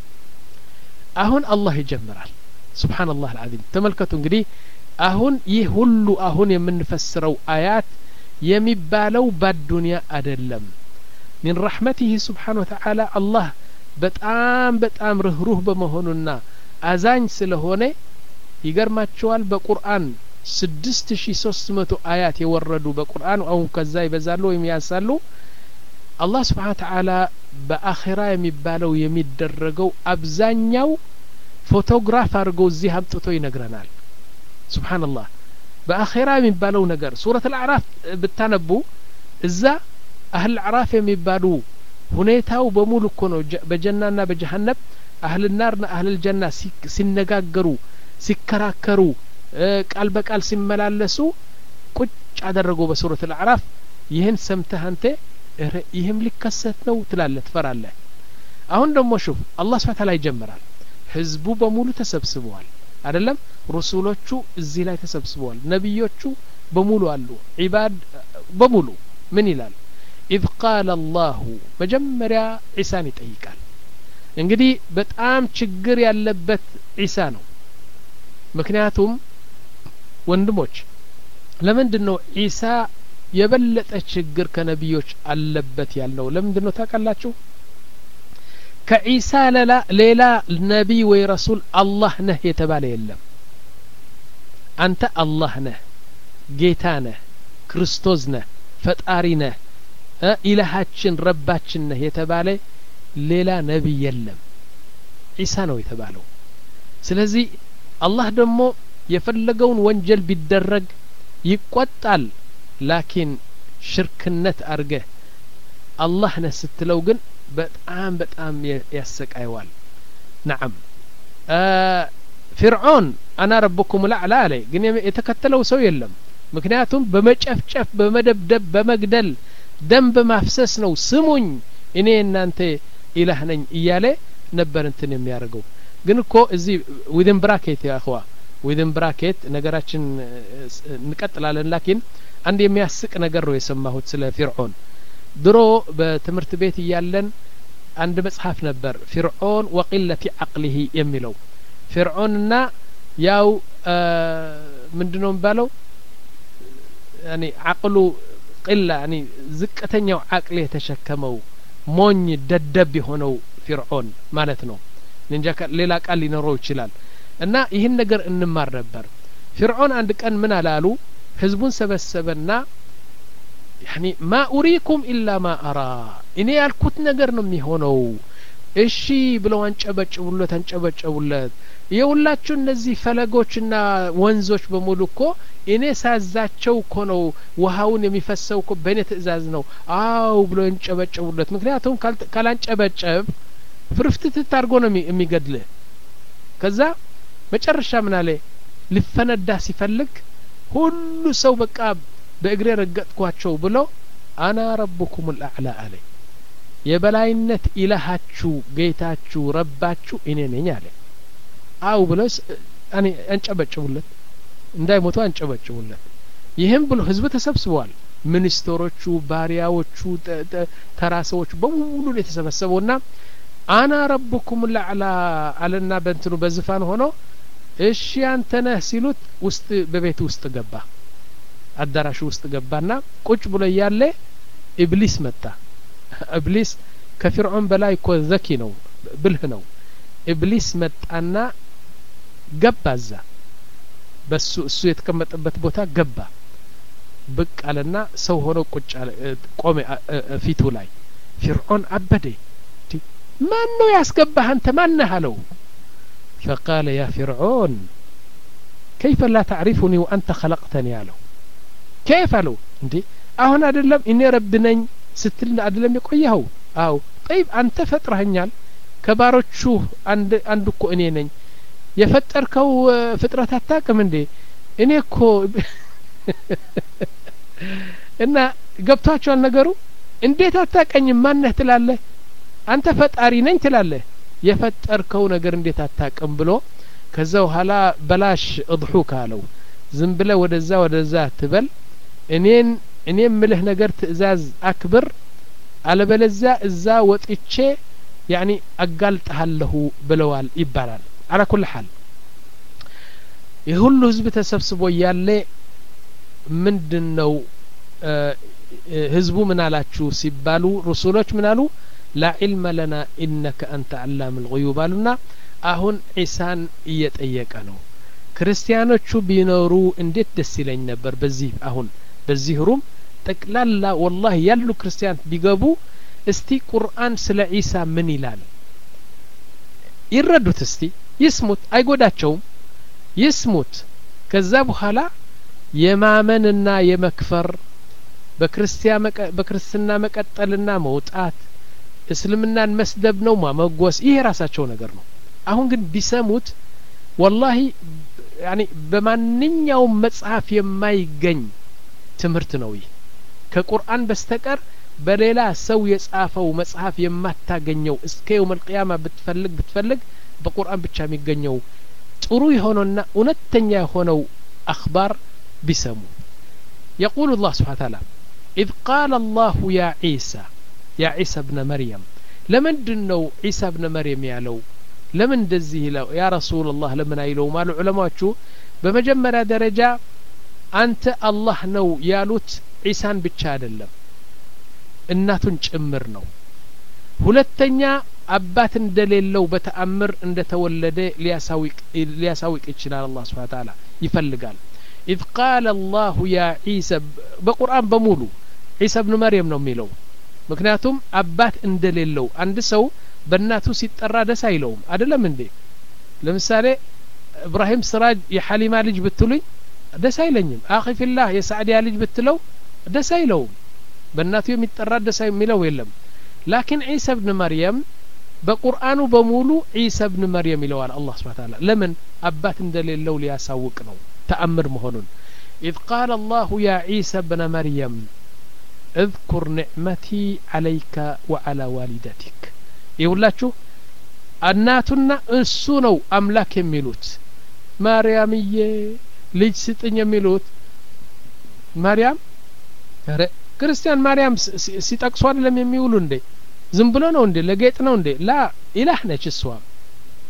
أهون الله يجمرال سبحان الله العظيم تملكتون قدي አሁን ይህ ሁሉ አሁን የምንፈስረው አያት የሚባለው በዱንያ አይደለም من رحمته سبحانه وتعالى الله በጣም በጣም ርህሩህ በመሆኑና አዛኝ ስለሆነ ይገርማቸዋል በቁርአን ስድስት ሺህ ሶስት መቶ አያት የወረዱ በቁርአን አሁን ከዛ ይበዛሉ ወይም ያሳሉ አላህ Subhanahu Wa Ta'ala በአኺራ የሚባለው የሚደረገው አብዛኛው ፎቶግራፍ አድርገው እዚህ አምጥቶ ይነግረናል سبحان الله بآخرة من بالو نجر سورة الأعراف بالتنبو إذا أهل الأعراف من بالو هنيتاو بمولو كونو بجنة بجهنم أهل النار أهل الجنة سنجاجرو سكراكرو قلبك قال سملالسو كوش أدرجوا بسورة الأعراف يهن سمتها أنت يهم لك كستنا وتلالة تفرالله أهون دم وشوف الله سبحانه وتعالى يجمرال حزبو بمولو تسبسبوال አይደለም رسولዎቹ እዚህ ላይ ተሰብስበዋል ነብዮቹ በሙሉ አሉ ዒባድ በሙሉ ምን ይላል إذ قال الله መጀመሪያ ዒሳን ይጠይቃል እንግዲህ በጣም ችግር ያለበት ዒሳ ነው ምክንያቱም ወንድሞች ለምንድነው ዒሳ የበለጠ ችግር ከነብዮች አለበት ያለው ለምንድነው ታውቃላችሁ ከዒሳ ሌላ ነቢይ ወይ ረሱል አላህ ነህ የተባለ የለም አንተ አላህ ነህ ጌታ ነህ ክርስቶስ ነህ ፈጣሪ ነህ ኢላሃችን ረባችን ነህ የተባለ ሌላ ነቢይ የለም ዒሳ ነው የተባለው ስለዚህ አላህ ደግሞ የፈለገውን ወንጀል ቢደረግ ይቆጣል ላኪን ሽርክነት አርገህ አላህ ነህ ስትለው ግን በጣም በጣም ያሰቃይዋል نعم فرعون انا ربكم الاعلى عليه ግን የተከተለው ሰው የለም ምክንያቱም በመጨፍጨፍ በመደብደብ በመግደል ደም በማፍሰስ ነው ስሙኝ እኔ እናንተ ኢላህ ነኝ እያለ ነበር እንትን የሚያደርገው ግን እኮ እዚህ within bracket ያ اخوا within bracket ነገራችን እንቀጥላለን ላኪን አንድ የሚያስቅ ነገር ነው የሰማሁት ስለ ፊርዖን ድሮ በትምህርት ቤት እያለን አንድ መጽሐፍ ነበር ፊርዖን ወቂለቲ عقله የሚለው ፊርዖንና ያው ምንድነው ባለው يعني عقله قلة يعني زكتنيو عقله يتشكمው ሞኝ ደደብ የሆነው ፊርዖን ማለት ነው እንጃ ሌላ ቃል ሊኖረው ይችላል እና ይህን ነገር እንማር ነበር ፊርዖን አንድ ቀን ምን አላሉ ህዝቡን ሰበሰበና يعني ما أريكم إلا ما أرى እኔ ያልኩት ነገር ነው የሚሆነው እሺ ብለው አንጨበጭቡለት አንጨበጭቡለት የሁላችሁ እነዚህ ፈለጎችና ወንዞች በሙሉ እኮ እኔ ሳዛቸው እኮ ነው ውሃውን የሚፈሰው እኮ በእኔ ትእዛዝ ነው አው ብሎ አንጨበጭቡለት ምክንያቱም ካላንጨበጨብ ፍርፍትት ታርጎ ነው የሚገድልህ ከዛ መጨረሻ ምን አለ ሊፈነዳ ሲፈልግ ሁሉ ሰው በቃ በእግሬ ረገጥኳቸው ብሎ አና ረብኩም الأعلى አለ የበላይነት ኢላሃችሁ ጌታችሁ ረባችሁ እኔ ነኝ አለ አው ብለስ አኒ አንጨበጭቡለት እንዳይሞቱ አንጨበጭቡለት ይሄም ብሎ ህዝብ ተሰብስበዋል ሚኒስትሮቹ ባሪያዎቹ ተራሰዎች በሙሉ የተሰበሰቡና አና ረብኩም الأعلى አለና በእንትኑ በዝፋን ሆኖ እሺ አንተ ነህ ሲሉት ውስጥ በቤት ውስጥ ገባ አዳራሹ ውስጥ ገባና ቁጭ ብሎ ያለ ኢብሊስ መጣ ኢብሊስ ከፍርዖን በላይ እኮ ዘኪ ነው ብልህ ነው ኢብሊስ መጣና ገባዛ በሱ እሱ የተቀመጠበት ቦታ ገባ ብቅ አለና ሰው ሆኖ ቁጭ አለ ቆመ ፊቱ ላይ ፍርዖን አበደ ማን ነው ያስገባህ አንተ ማን ነህ አለው فقال يا فرعون كيف لا تعرفني وأنت خلقتني አለው كيف አለው እንዴ አሁን አይደለም እኔ ረብ ነኝ ስትል አይደለም የቆየው አው طيب አንተ ፈጥረኸኛል ከባሮቹ አንድ አንድ እኮ እኔ ነኝ የፈጠርከው ፍጥረት አታውቅም እንዴ እኔ እኮ እና ገብቷቸዋል ነገሩ እንዴት አታውቀኝም ማን ነህ ትላለህ አንተ ፈጣሪ ነኝ ትላለህ የፈጠርከው ነገር እንዴት አታውቅም ብሎ ከዛው ኋላ በላሽ እضحوك አለው ዝም ብለህ ወደዛ ወደዛ ትበል እኔን እኔም ምልህ ነገር ትእዛዝ አክብር አለበለዚያ እዛ ወጥቼ ያኒ አጋልጣለሁ ብለዋል ይባላል على كل حال የሁሉ ህዝብ ተሰብስቦ ያለ ምንድነው ህዝቡ ምን አላችሁ ሲባሉ ረሱሎች ምን አሉ لا علم لنا انك انت علام الغيوب አሉና አሁን ኢሳን እየጠየቀ ነው ክርስቲያኖቹ ቢኖሩ እንዴት ደስ ይለኝ ነበር በዚህ አሁን በዚህ ሩም ጠቅላላ والله ያሉ ክርስቲያን ቢገቡ እስቲ ቁርአን ስለ ኢሳ ምን ይላል ይረዱት እስቲ ይስሙት አይጎዳቸውም ይስሙት ከዛ በኋላ የማመንና የመክፈር በክርስቲያን በክርስትና መቀጠልና መውጣት እስልምናን መስደብ ነው ማመጎስ ይሄ ራሳቸው ነገር ነው አሁን ግን ቢሰሙት والله يعني በማንኛውም መጽሐፍ የማይገኝ ትምህርት ነው ይሄ ከቁርአን በስተቀር በሌላ ሰው የጻፈው መጽሐፍ የማታገኘው እስከ يوم القيامه ብትፈልግ ብትፈልግ በቁርአን ብቻ የሚገኘው ጥሩ የሆነና እውነተኛ የሆነው አخبار ቢሰሙ يقول الله سبحانه وتعالى إذ قال الله يا عيسى يا عيسى ابن مريم لمن دنو عيسى ابن مريم ያለው ለምን እንደዚህ ይላል ያ رسول الله ለምን አይለው ማሉ ዑለማዎቹ በመጀመሪያ ደረጃ አንተ አላህ ነው ያሉት ዒሳን ብቻ አይደለም እናቱን ጭምር ነው ሁለተኛ አባት እንደሌለው በተአምር እንደተወለደ ሊያሳውቅ ሊያሳውቅ ይችላል አላህ Subhanahu Wa Ta'ala ይፈልጋል إذ قال الله يا عيسى በቁርአን በሙሉ ዒሳ ኢብኑ መርየም ነው የሚለው ምክንያቱም አባት እንደሌለው አንድ ሰው በእናቱ ሲጠራ ደስ አይለውም አይደለም እንዴ ለምሳሌ ኢብራሂም ስራጅ የሐሊማ ልጅ ብትሉኝ ደስ አይለኝም አኺ ፊላህ የሳዕዲያ ልጅ ብትለው ደስ አይለውም በእናቱ የሚጠራ ደስ የሚለው የለም ላኪን ዒሳ ኢብኑ መርየም በቁርአኑ በሙሉ ዒሳ ኢብኑ መርየም ይለዋል አላህ Subhanahu Wa Ta'ala ለምን አባት እንደሌለው ሊያሳውቅ ነው ተአምር መሆኑን إذ قال الله يا عيسى ابن مريم اذكر نعمتي عليك وعلى والدتك ይውላችሁ እናቱና እሱ ነው አምላክ የሚሉት ማርያምዬ ልጅ ስጥኝ የሚሉት ማርያም አረ ክርስቲያን ማርያም ሲጠቅሱ አይደለም የሚውሉ እንዴ ዝም ብሎ ነው እንዴ ለጌጥ ነው እንዴ ላ ኢላህ ነች እሷ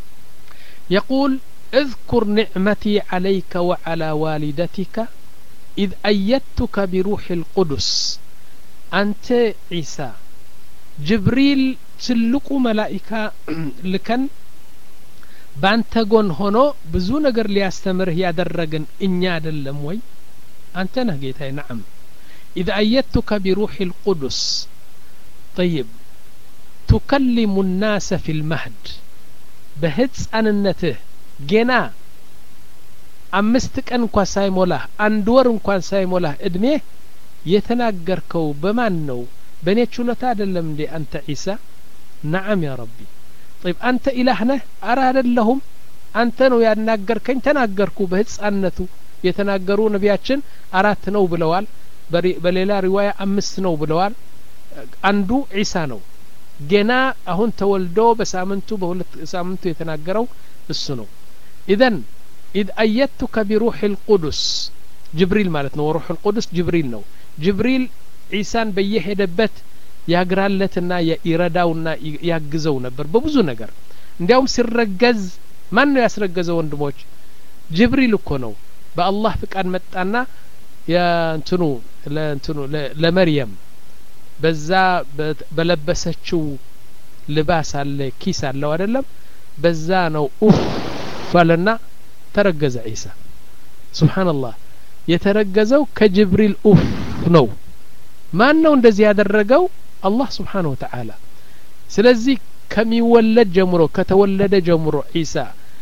يقول اذكر نعمتي عليك وعلى والدتك إذ أيدتك بروح القدس أنت عيسى جبريل تلقوا ملائكة لكن بانت قون هونو بزو نقر ليستمره يادرقن إني عدلم وي أنت نهجيتها نعم إذ أيدتك بروح القدس طيب تكلم الناس في المهد بهتس أننته جنا أمستك أنكوا سايموله أندور انكوا سايموله إدميه يتناقركو بمان نو بني تشولتا دلم دي أنت عيسى نعم يا ربي طيب أنت إلهنا أراد لهم أنت نو يتناقركين تناقركو بهتس أنتو يتناقروا نبياتشن أرات نو بلوال بليلا رواية أمست نو بلوال أندو عيسى نو جنا أهون تولدو بسامنتو بهولت سامنتو يتناقروا السنو إذن إذ أيدتك بروح القدس جبريل مالتنا وروح القدس جبريل نو جبريل عيسان بيه دبت يقرالتنا يرداونا يقزو نبر ببزو نقر انديهم سرقز من يسرقزو اندموج جبريل اكو نو بالله فكان متانا يا انتنو لا انتنو لمريم بزا بلبسچو لباس على كيس على አይደለም በዛ ነው ኡፍ فلنا ترجز عيسى سبحان الله የተረገዘው ከጅብሪል ኡፍ ነው ማን ነው እንደዚህ ያደረገው አላህ Subhanahu Wa Ta'ala ስለዚህ ከሚወለድ ጀምሮ ከተወለደ ጀምሮ ዒሳ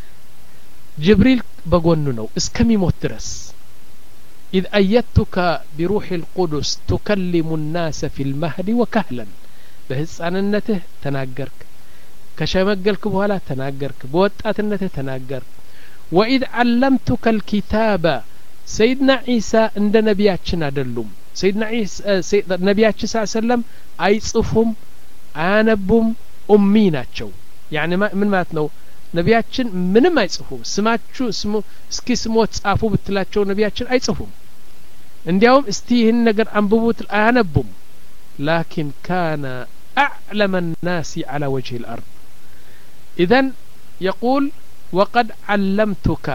ጅብሪል በጎኑ ነው እስከሚሞት ድረስ إذ أيدتك بروح القدس تكلم الناس في المهد وكهلا بهصاننته تناجرك كشمجلك بولا تناجرك بوطاتنته تناجرك وإذ علمتك الكتاب سيدنا عيسى عند نبياتنا دلهم سيدنا عيسى سيد نبياتنا صلى الله عليه وسلم አይጽፉም አያነቡም ኡሚ ናቸው يعني ምን ማለት ነው ነቢያችን ምንም አይጽፉም ስማችሁ ስሙ እስኪ ስሞት ጻፉ ብትላቸው ነቢያችን አይጽፉም እንዲያውም እስቲ ይህን ነገር አንብቡት አያነቡም لكن كان أعلم الناس على وجه الأرض إذن يقول وقد علمتك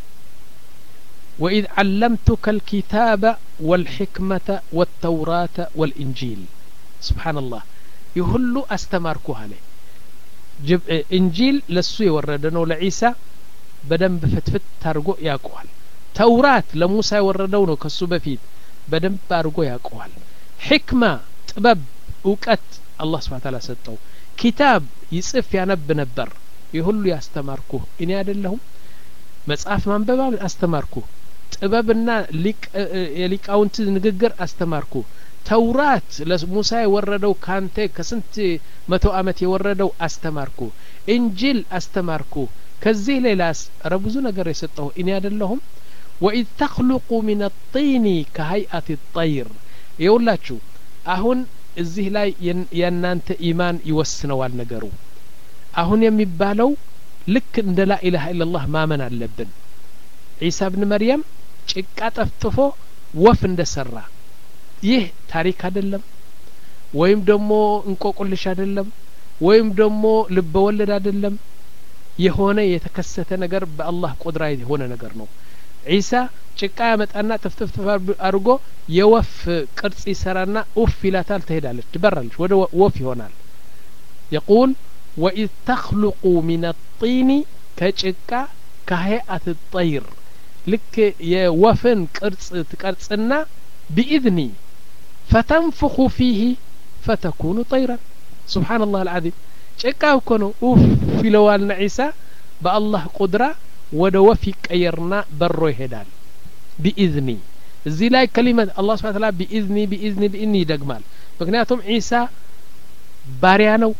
وإذ علمتك الكتاب والحكمة والتوراة والإنجيل سبحان الله يهلو أستماركو عليه جب إنجيل لسو يوردنو لعيسى بدن بفتفت تارجو ياقوال توراة لموسى يوردونه كسو بفيد بدن بارجو ياقوال حكمة طبب وقت الله سبحانه وتعالى سطو كتاب يصف ينب نبر يهلو يستماركو إني أدلهم مصحف منبب أستماركو طببنا ليك يليقاونت ንግግር أستماركو ተውራት ለሙሳ የወረደው ካንተ ከስንት መቶ አመት የወረደው አስተማርኩ ኢንጂል አስተማርኩ ከዚህ ሌላስ ረብዙ ነገር የሰጠው እኔ አይደለሁም وإذ تخلق من الطين كهيئة الطير ይውላችሁ አሁን እዚህ ላይ የናንተ ኢማን ይወስነዋል ነገሩ አሁን የሚባለው ልክ እንደ ላ ኢላሃ ኢላላህ ማመን አለብን ዒሳ ኢብኑ መርየም ጭቃ ጠፍጥፎ ወፍ እንደሰራ ይህ ታሪክ አይደለም ወይም ደግሞ እንቆቁልሽ አይደለም ወይም ደግሞ ልብ ወለድ አይደለም የሆነ የተከሰተ ነገር በአላህ ቁድራ የሆነ ነገር ነው ዒሳ ጭቃ ያመጣና ተፍተፍ አርጎ የወፍ ቅርጽ ይሰራና ኡፍ ይላታል ትሄዳለች ትበራለች ወደ ወፍ ይሆናል يقول وإذ تخلق من الطين ከጭቃ كهيئة الطير لك የወፍን ቅርጽ ትቀርጽና بإذني فتنفخ فيه فتكون طيرا سبحان الله العظيم ጭቃው እኮ ነው ኡፍ ይለዋልና ዒሳ በአላህ ቁድራ ወደ ወፍ ይቀየርና በሮ ይሄዳል بإذني እዚህ ላይ كلمة الله سبحانه وتعالى بإذني بإذني بإذني ይደግማል ምክንያቱም ዒሳ ባሪያ ነው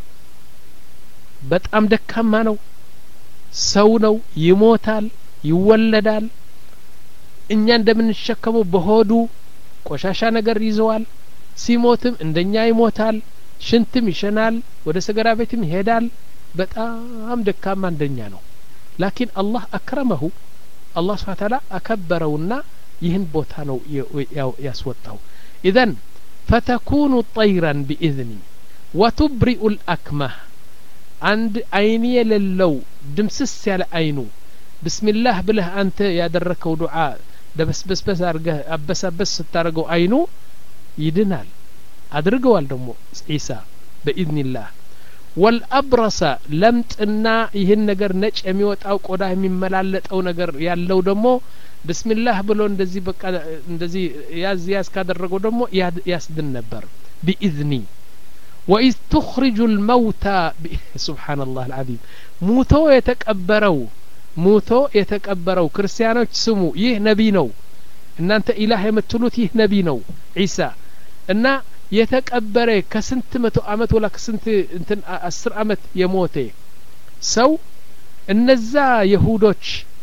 በጣም ደካማ ነው ሰው ነው ይሞታል ይወለዳል እኛ እንደምንሸከመው በሆዱ ቆሻሻ ነገር ይዘዋል ሲሞትም እንደኛ ይሞታል ሽንትም ይሸናል ወደ ሰገራ ቤትም ይሄዳል በጣም ደካማ እንደኛ ነው لكن الله أكرمه الله سبحانه وتعالى أكبرውና ይህን ቦታ ነው ያስወጣው إذن فتكون طيرا بإذني وتبرئ الأكمه عند عيني للو دمسس على عينو بسم الله بله أنت يا دركው ዱዓ ደበስበስበስ አርገህ አበሳበስ ስታረገው አይኑ ይድናል አድርገዋል ደግሞ ዒሳ በኢዝኒላህ ወልአብረሰ ለምጥና ይህን ነገር ነጭ የሚወጣው ቆዳ የሚመላለጠው ነገር ያለው ደግሞ ብስሚላህ ብሎ እንደዚህ በቃ እንደዚህ ያዝ ያዝ ካደረገው ደግሞ ያስድን ነበር بإذن وإذ تخرج الموتى سبحان الله العظيم موتو يتكبروا موتو يتكبروا ክርስቲያኖች ስሙ ይህ ነብይ ነው እናንተ ኢላህ የምትሉት ይህ ነብይ ነው ዒሳ እና የተቀበረ ከስንት መቶ አመት ወላ ከስንት እንትን አስር አመት የሞተ ሰው እነዛ ይሁዶች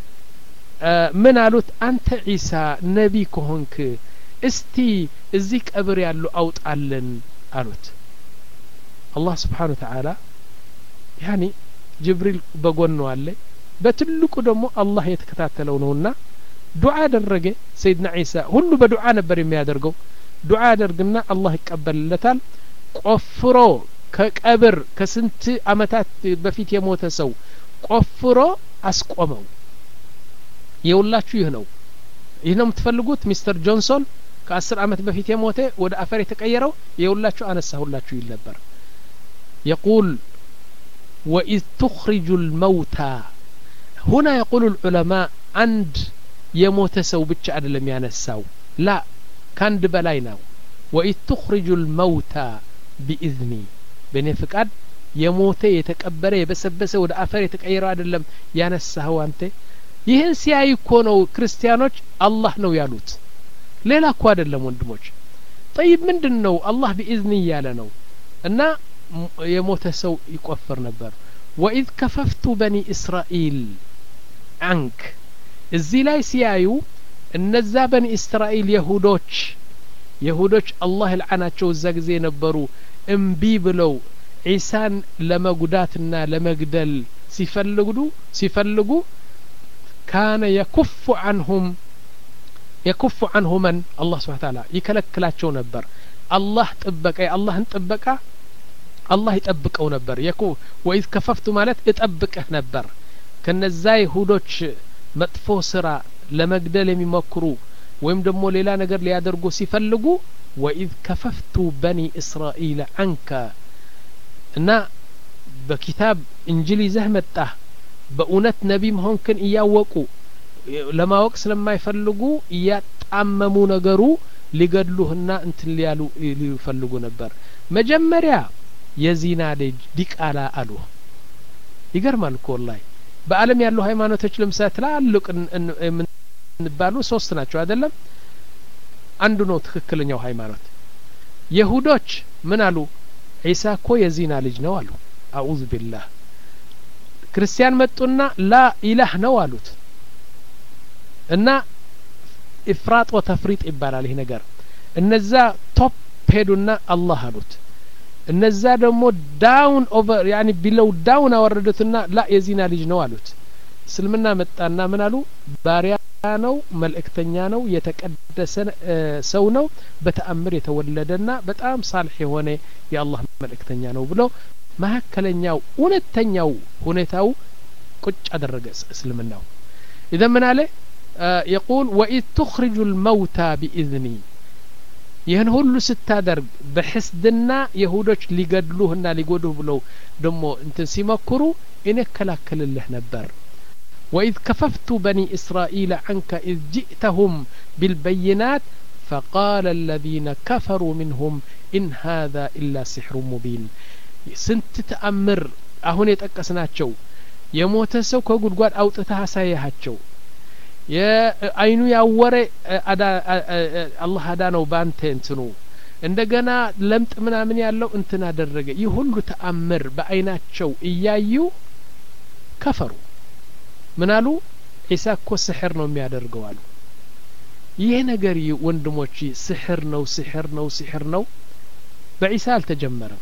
ምን አሉት አንተ ዒሳ ነብይ ከሆንክ እስቲ እዚህ ቀብር ያለው አውጣለን አሉት አላህ Subhanahu Wa Ta'ala يعني ጅብሪል በጎኑ አለ በትልቁ ደግሞ አላህ የተከታተለው ነውና ዱዓ አደረገ ሰይድና ዒሳ ሁሉ በዱዓ ነበር የሚያደርገው ዱዓ አደርግና አላህ ይቀበልለታል ቆፍሮ ከቀብር ከስንት አመታት በፊት የሞተ ሰው ቆፍሮ አስቆመው የውላችሁ ይህ ነው ይህ ነው የምትፈልጉት ሚስተር ጆንሶን ከአስር አመት በፊት የሞተ ወደ አፈር የተቀየረው የውላችሁ አነሳሁላችሁ ይል ነበር يقول وإذ تخرج الموتى هنا يقول العلماء عند يموت سو ብቻ አይደለም ያነሳው لا كاند በላይ ነው وإذ تخرج الموتى بإذني በኔ ፍቃድ የሞተ የተቀበረ የበሰበሰ ወደ አፈር የተቀየረው አይደለም ያነሳው አንተ ይህን ሲያይ እኮ ነው ክርስቲያኖች አላህ ነው ያሉት ሌላ እኮ አይደለም ወንድሞች طيب ምንድነው አላህ بإذني ያለ ነው እና የሞተ ሰው ይቆፍር ነበር وإذ كففت بني إسرائيل عنك እዚህ ላይ ሲያዩ እነዛ በኒ እስራኤል ይሁዶች ይሁዶች አላህ ይልዓናቸው እዛ ጊዜ ነበሩ እምቢ ብለው ዒሳን ለመጉዳትና ለመግደል ሲፈልጉ ሲፈልጉ كان يكف عنهم يكف عنهم من الله سبحانه وتعالى ይከለክላቸው ነበር አላህ ጥበቃ አላህን ጥበቃ አላህ ይጠብቀው ነበር የኩ ወይስ ከፈፍቱ ማለት እጠብቀህ ነበር ከነዛ ይሁዶች መጥፎ ስራ ለመግደል የሚሞክሩ ወይም ደግሞ ሌላ ነገር ሊያደርጉ ሲፈልጉ وإذ كففت بني إسرائيل عنك እና በኪታብ እንጅል ይዘህ መጣህ በእውነት ነብይ መሆንክን እያወቁ ለማወቅ ስለማይፈልጉ እያጣመሙ ነገሩ ሊገድሉህና እንትን ሊያሉ ሊፈልጉ ነበር መጀመሪያ የዚና ልጅ ዲቃላ አሉ ይገርማል እኮ ወላሂ በአለም ያሉ ሃይማኖቶች ለምሳሌ ትላልቅ እንባሉ ሶስት ናቸው አይደለም አንዱ ነው ትክክለኛው ሃይማኖት ይሁዶች ምን አሉ ዒሳ እኮ የዚና ልጅ ነው አሉ አዑዙ ቢላህ ክርስቲያን መጡና ላ ኢላህ ነው አሉት እና ኢፍራጥ ወተፍሪጥ ይባላል ይሄ ነገር እነዛ ቶፕ ሄዱና አላህ አሉት እነዛ ደግሞ ዳውን ኦቨር ያኒ ቢለው ዳውን አወረዱትና ላ የዚና ልጅ ነው አሉት እስልምና መጣና ምን አሉ ባሪያ ነው መልእክተኛ ነው የተቀደሰ ሰው ነው በተአምር የተወለደና በጣም ሳልህ የሆነ የአላህ መልእክተኛ ነው ብሎ ማከለኛው እውነተኛው ሁኔታው ቁጭ አደረገ እስልምናው اذا من عليه يقول واذ تخرج الموتى باذني ይህን ሁሉ ስታደርግ በሕስድና ይሁዶች ሊገድሉህና ሊጎዱህ ብለው ደሞ እንትን ሲመክሩ እኔ ከላከልልህ ነበር وإذ كففت بني إسرائيل عنك إذ جئتهم بالبينات فقال الذين كفروا منهم إن هذا إلا سحر مبين سنت تأمر أهون يتأكسناتشو يموت سو كقول أوتتها سايهاتشو የአይኑ ያወረ አላህ አዳነው ባንተ እንትኑ እንደገና ለምጥ ምናምን ያለው እንትና አደረገ ይህ ሁሉ ተአምር በአይናቸው እያዩ ከፈሩ ምናሉ ዒሳ እኮ ስሕር ነው የሚያደርገው አሉ ይሄ ነገር ወንድሞች ስሕር ነው ስሕር ነው ስሕር ነው በዒሳ አልተጀመረም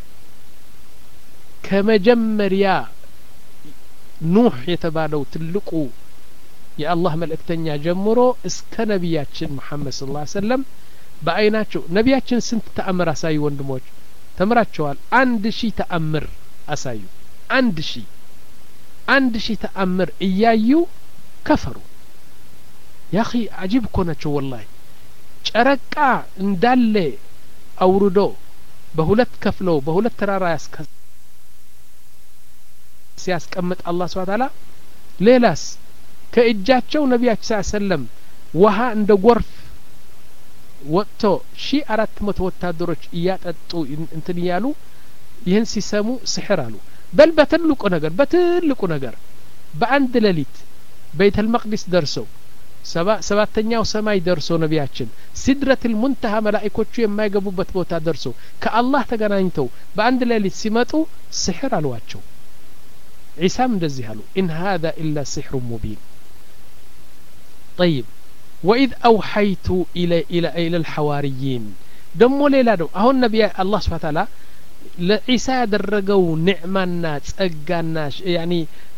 ከመጀመሪያ ኑህ የተባለው ትልቁ የአላህ መልእክተኛ ጀምሮ እስከ ነቢያችን መሐመድ ሰለላሁ ዐለይሂ ወሰለም በአይናቸው ነቢያችን ስንት ተአምር አሳዩ ወንድሞች ተምራቸዋል አንድ ሺህ ተአምር አሳዩ አንድ ሺህ አንድ ሺህ ተአምር እያዩ ከፈሩ يا أخي عجيب كونتشو والله ጨረቃ እንዳለ አውርዶ በሁለት ከፍሎ በሁለት ተራራ ያስከ ሲያስቀምጥ አላህ Subhanahu Ta'ala ሌላስ ከእጃቸው ነብያችን ሰለላሁ ዐለይሂ ወሰለም ውሃ እንደ ጎርፍ ወጥቶ ሺህ አራት መቶ ወታደሮች እያጠጡ እንትን ያሉ ይህን ሲሰሙ ስሕር አሉ በል በትልቁ ነገር በትልቁ ነገር በአንድ ሌሊት ቤተል መቅዲስ ደርሰው ሰባተኛው ሰማይ ደርሶ ነብያችን ሲድረቱል ሙንተሃ መላእክቶቹ የማይገቡበት ቦታ ደርሶ ከአላህ ተገናኝተው በአንድ ሌሊት ሲመጡ ስሕር አሏቸው ዒሳም እንደዚህ አሉ ኢን هذا الا سحر مبين طيب واذ اوحيت الى الى الى الحواريين ደሞ ሌላ ነው አሁን ነብይ አላህ Subhanahu Wa Ta'ala ለዒሳ ያደረገው ንዕማና ጸጋና ያኒ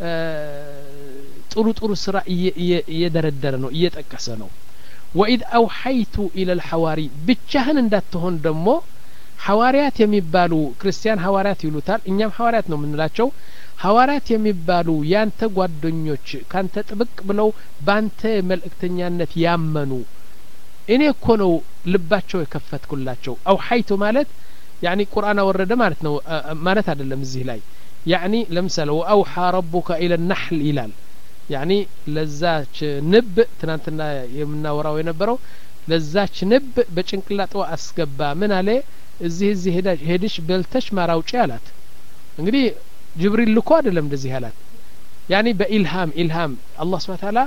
ጥሩ ጥሩ ስራ እየደረደረ ነው እየጠቀሰ ነው وإذ أوحيت إلى الحواري ብቻህን እንዳትሆን ደሞ ሐዋሪያት የሚባሉ ክርስቲያን ሐዋሪያት ይሉታል እኛም ሐዋሪያት ነው የምንላቸው ሐዋሪያት የሚባሉ ያንተ ጓደኞች ካንተ ጥብቅ ብለው ባንተ መልእክተኛነት ያመኑ እኔ እኮ ነው ልባቸው የከፈትኩላቸው አውሐይቱ ማለት يعني قرآن ورد ማለት ነው ማለት አይደለም እዚህ ላይ يعني ለምሳሌ وأوحى ربك إلى النحل ይላል يعني ለዛች ንብ ትናንትና የምናወራው የነበረው ለዛች ንብ በጭንቅላቷ አስገባ ምን አለ እዚህ እዚህ ሄድሽ በልተሽ ማራውጪ አላት እንግዲህ ጅብሪል ልኮ አይደለም እንደዚህ አላት يعني በኢልሃም ኢልሃም አላህ Subhanahu Ta'ala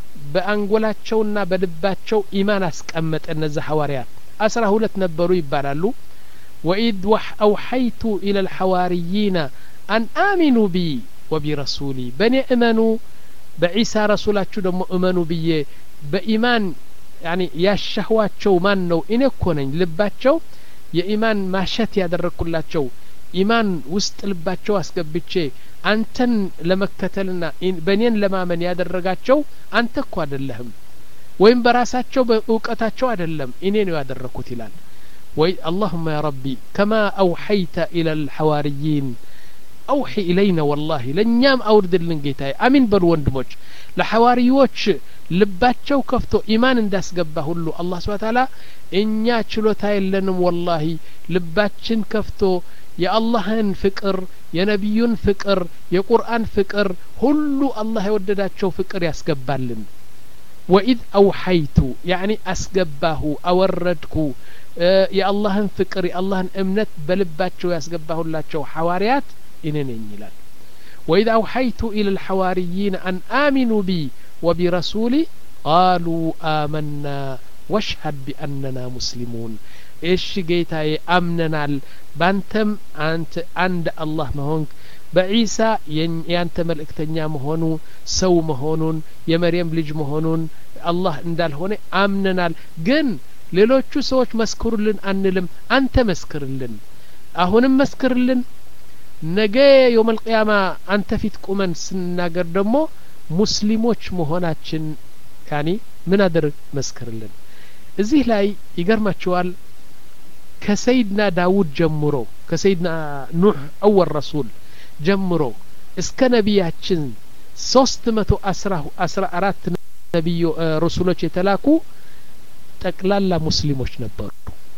በአንጎላቸውና በልባቸው ኢማን አስቀመጠ እነዛ ሐዋሪያት አስራ ሁለት ነበሩ ይባላሉ وإذ أوحيت إلى الحواريين أن آمنوا بي وبرسولي بني أمنوا بعيسى رسولاتشو دمو أمنوا بي بإيمان يعني يا الشهوات شو مان نو إن يكونن لباتشو يا إيمان ما شت يدرك كلاتشو إيمان وسط لباتشو أسكبتشي أنتن لما كتلنا بنين لما من يدرجاتشو أنت قاد اللهم وين براساتشو بوقتاتشو أدلهم إنين يدركوا تلال اللهم يا ربي كما أوحيت إلى الحواريين أوحي إلينا والله لن يام أورد لنجيتاي أمين بروندموج لحواريوش لباتشو كفتو إيمان انداس قبه له الله سبحانه وتعالى إنيا چلوتاي لنم والله لباتشن كفتو يا اللهن فكر يا نبيون فكر يا قرآن فكر هلو الله يودداتشو فكر ياسقبالن وإذ أوحيت يعني أسقبه أوردكو يا اللهن فكر يا اللهن امنت بلباتشو ياسقبه اللاتشو حواريات إنني يلال وإذا أوحيت إلى الحواريين أن آمنوا بي وبرسولي قالوا آمنا واشهد بأننا مسلمون إيش جيتاي أمننا بانتم أنت عند الله مهونك بعيسى يانت ملكتنيا مهونو سو مهونون يا مريم لج مهونون الله اندال هون أمننا جن ሌሎቹ ሰዎች መስክሩልን አንልም አንተ መስክርልን አሁንም መስክርልን ነገ يوم القيامة አንተ ፊት ቁመን ስናገር ደግሞ ሙስሊሞች መሆናችን ያኒ ምን አደረግ መስክርልን እዚህ ላይ ይገርማችኋል ከሰይድና ዳውድ ጀምሮ ከሰይድና ኑህ አወል ረሱል ጀምሮ እስከ ነቢያችን ሶስት መቶ አስራ አራት ነብዩ ረሱሎች የተላኩ ጠቅላላ ሙስሊሞች ነበሩ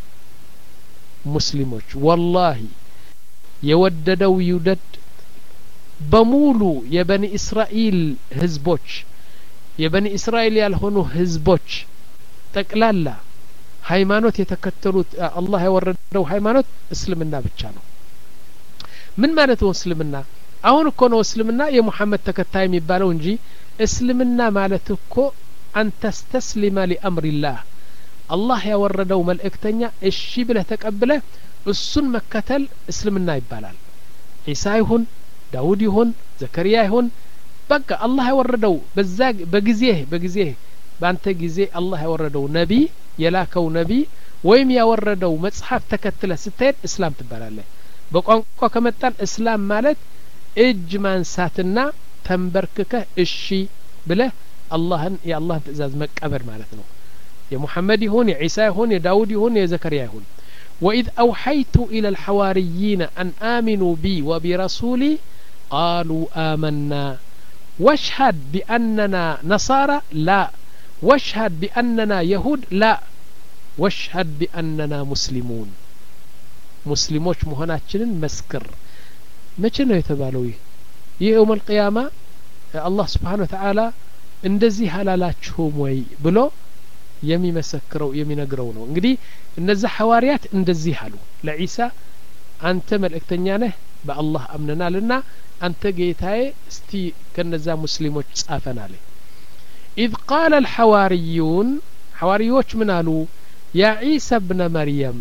ሙስሊሞች والله የወደደው ይውደድ በሙሉ የበኒ እስራኤል ህዝቦች የበኒ እስራኤል ያልሆኑ ህዝቦች ጠቅላላ ሃይማኖት የተከተሉት አላህ ያወረደው ሃይማኖት እስልምና ብቻ ነው ምን ማለት ነው እስልምና አሁን እኮ ነው እስልምና የሙሐመድ ተከታይ የሚባለው እንጂ እስልምና ማለት እኮ አንተ ተስሊማ لأمر الله الله ያወረደው መልእክተኛ እሺ ብለህ ተቀብለ እሱን መከተል እስልምና ይባላል ኢሳ ይሁን ዳውድ ይሁን ዘከሪያ ይሁን በቃ አላህ ያወረደው በዛ በጊዜ በጊዜ ባንተ ጊዜ አላህ ያወረደው ነቢ የላከው ነቢ ወይም ያወረደው መጽሐፍ ተከትለ ስትሄድ እስላም ትባላለህ በቋንቋ ከመጣን እስላም ማለት እጅ ማንሳትና ተንበርክከህ እሺ ብለህ አላህን የአላህን ትእዛዝ መቀበል ማለት ነው የሙሐመድ ይሁን የኢሳ ይሁን የዳውድ ይሁን የዘከሪያ ይሁን وإذ أوحيت إلى الحواريين أن آمنوا بي وبرسولي قالوا آمنا واشهد بأننا نصارى لا واشهد بأننا يهود لا واشهد بأننا مسلمون مسلموች መሆናችንን መስክር መቼ ነው የተባለው ይህ የውም القيامة الله سبحانه وتعالى እንደዚህ ሐላላችሁም ወይ ብሎ የሚመሰክረው የሚነግረው ነው እንግዲህ እነዛ ሐዋሪያት እንደዚህ አሉ ለኢሳ አንተ መልእክተኛ ነህ በአላህ አምነናልና አንተ ጌታዬ እስቲ ከነዛ ሙስሊሞች ጻፈናል إذ قال الحواريون حواريوች ምን አሉ يا عيسى ابن مريم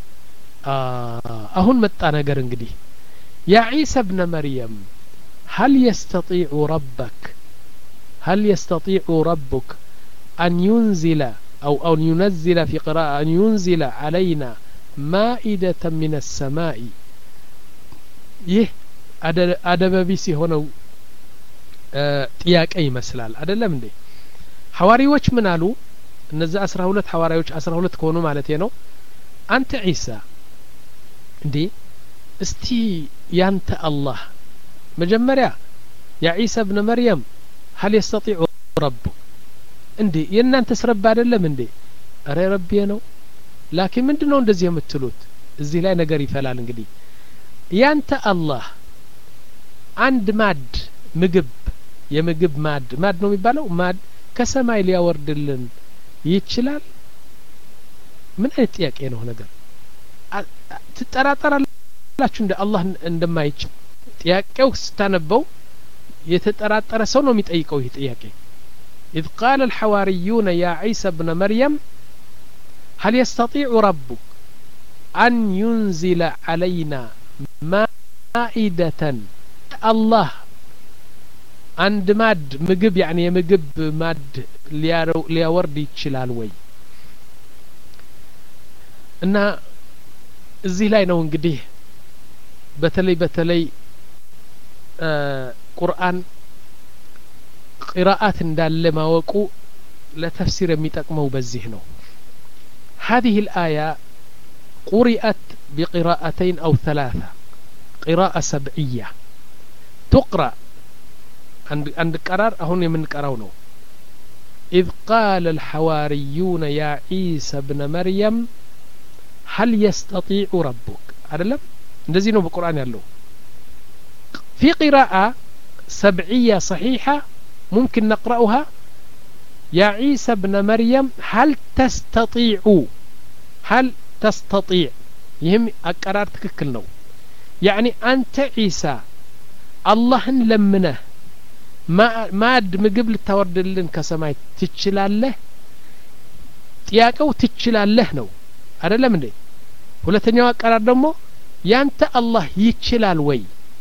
አሁን መጣ ነገር እንግዲህ يا عيسى ابن مريم هل يستطيع ربك هل يستطيع ربك أن ينزل أو أن ينزل في قراءة أن ينزل علينا مائدة من السماء يه أدب بيسي هنا ጥያቄ ይመስላል አይደለም እንዴ ሐዋሪዎች ምን አሉ እነዛ አስራ ሁለት ሐዋሪዎች አስራ ሁለት ከሆኑ ማለት ነው አንተ ዒሳ እንዴ እስቲ ያንተ አላህ መጀመሪያ ያ ዒሳ ابن مريم هل يستطيع ربك እንዴ የናንተ ስረባ አይደለም እንዴ አረ ረቢ ነው ላኪን ምንድነው እንደዚህ የምትሉት እዚህ ላይ ነገር ይፈላል እንግዲህ ያንተ አላህ አንድ ማድ ምግብ የምግብ ማድ ማድ ነው የሚባለው ማድ ከሰማይ ሊያወርድልን ይችላል ምን አይነት ጥያቄ ነው ነገር ትጠራጠራላችሁ እንደ አላህ እንደማይችል ጥያቄው ስታነበው የተጠራጠረ ሰው ነው የሚጠይቀው ይህ ጥያቄ إذ قال الحواريون يا عيسى ابن مريم هل يستطيع ربك أن ينزل علينا مائدة الله عند ماد مجب يعني مجب ماد ليورد يتشلال وي إن الزي لاي نو انقديه بتلي بتلي آه قرآن قراءات دال ما وقو لا تفسير ميتقمو بزيه نو هذه الآية قرأت بقراءتين أو ثلاثة قراءة سبعية تقرأ عند عند قرار هون من قراونو إذ قال الحواريون يا عيسى ابن مريم هل يستطيع ربك أعلم እንደዚህ ነው በቁርአን ያለው في قراءة سبعية صحيحة ممكن نقرأها يا عيسى ابن مريم هل تستطيع هل تستطيع يهم أقرار تككل نو يعني أنت عيسى الله لمنه ما ما مقبل التورد لن كسماي تتشلاله ጥያቄው ትችላለህ ነው አይደለም እንዴ ሁለተኛው አቀራር ደግሞ ያንተ አላህ ይችላል ወይ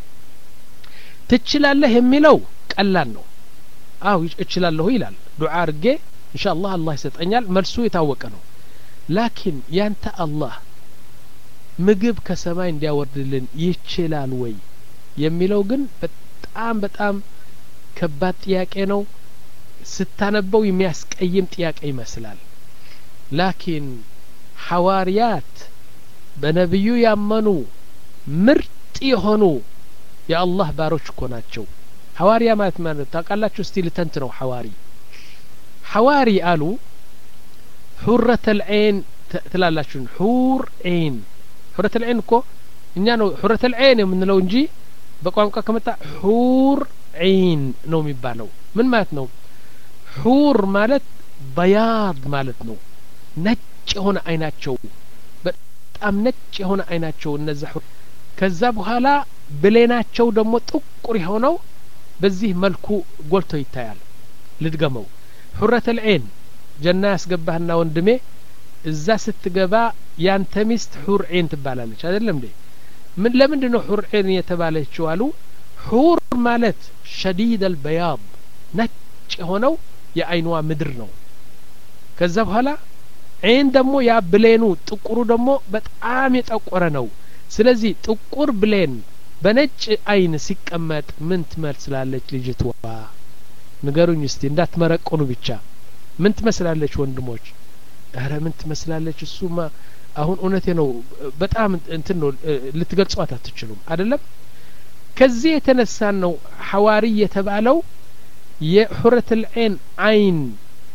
ትችላለህ የሚለው ቀላል ነው አው ይችላልሁ ይላል ዱዓ አርጌ ኢንሻአላህ አላህ ይሰጠኛል መልሱ የታወቀ ነው ላኪን ያንተ አላህ ምግብ ከሰማይ እንዲያወርድልን ይችላል ወይ የሚለው ግን በጣም በጣም ከባድ ጥያቄ ነው ስታነበው የሚያስቀይም ጥያቄ ይመስላል ላኪን ሐዋሪያት በነብዩ ያመኑ ምርጥ የሆኑ የአላህ ባሮች እኮ ናቸው ሐዋሪያ ማለት ማለት ታውቃላችሁ እስቲ ልተንት ነው ሐዋሪ ሐዋሪ አሉ ሑረተ العين ትላላችሁ ሑር ዒን ሑረተ العين እኮ እኛ ነው ሑረተ العين የምንለው እንጂ በቋንቋ ከመጣ ሑር ዒን ነው የሚባለው ምን ማለት ነው ሑር ማለት በያድ ማለት ነው ነጭ የሆነ አይናቸው በጣም ነጭ የሆነ አይናቸው እነዛ ከዛ በኋላ ብሌናቸው ደግሞ ጥቁር የሆነው በዚህ መልኩ ጎልቶ ይታያል ልድገመው ሑረተ العين ጀና ያስገባህና ወንድሜ እዛ ስትገባ ያንተ ሚስት ሑር ዒን ትባላለች አይደለም እንዴ ምን ለምንድን ነው ሑር ዒን የተባለችው አሉ ሑር ማለት شديد البياض ነጭ የሆነው የአይኗ ምድር ነው ከዛ በኋላ ዒን ደግሞ ያ ብሌኑ ጥቁሩ ደግሞ በጣም የጠቆረ ነው ስለዚህ ጥቁር ብሌን በነጭ አይን ሲቀመጥ ምን ትመስላለች ልጅቷ ንገሩኝ እስቲ እንዳትመረቆኑ ብቻ ምን ትመስላለች ወንድሞች አረ ምን ትመስላለች እሱማ አሁን እውነቴ ነው በጣም እንትን ነው ልትገልጿት አትችሉም አይደለም ከዚህ የተነሳ ነው ሐዋሪ የተባለው የሑረተ العين አይን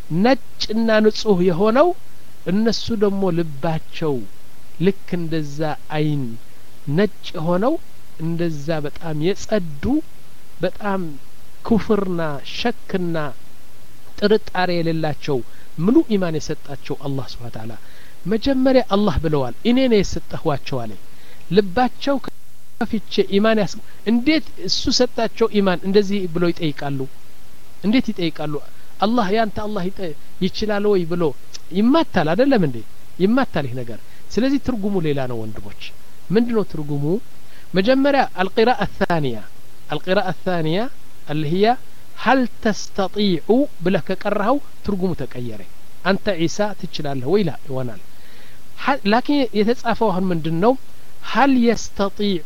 ነጭና ንጹህ የሆነው እነሱ ደግሞ ልባቸው ልክ እንደዛ አይን ነጭ ሆነው እንደዛ በጣም የጸዱ በጣም ኩፍርና ሸክና ጥርጣሬ የሌላቸው ሙሉ ኢማን የሰጣቸው አላህ Subhanahu Ta'ala መጀመሪያ አላህ ብለዋል እኔ ነኝ የሰጠኋቸው አለ ልባቸው ከፍቼ ኢማን ያስ እንዴት እሱ ሰጣቸው ኢማን እንደዚህ ብሎ ይጠይቃሉ እንዴት ይጠይቃሉ አላህ ያንተ አላህ ይችላል ወይ ብሎ ይማታል አይደለም እንዴ ይማታል ይህ ነገር ስለዚህ ትርጉሙ ሌላ ነው ወንድሞች ምንድነው ትርጉሙ መጀመሪያ القراءة الثانية القراءة الثانية اللي هي هل تستطيع بلك كقرهው ትርጉሙ ተቀየረ አንተ ኢሳ ትችላለህ ወይ ላ ይሆናል لكن የተጻፈው አሁን ምንድነው هل يستطيع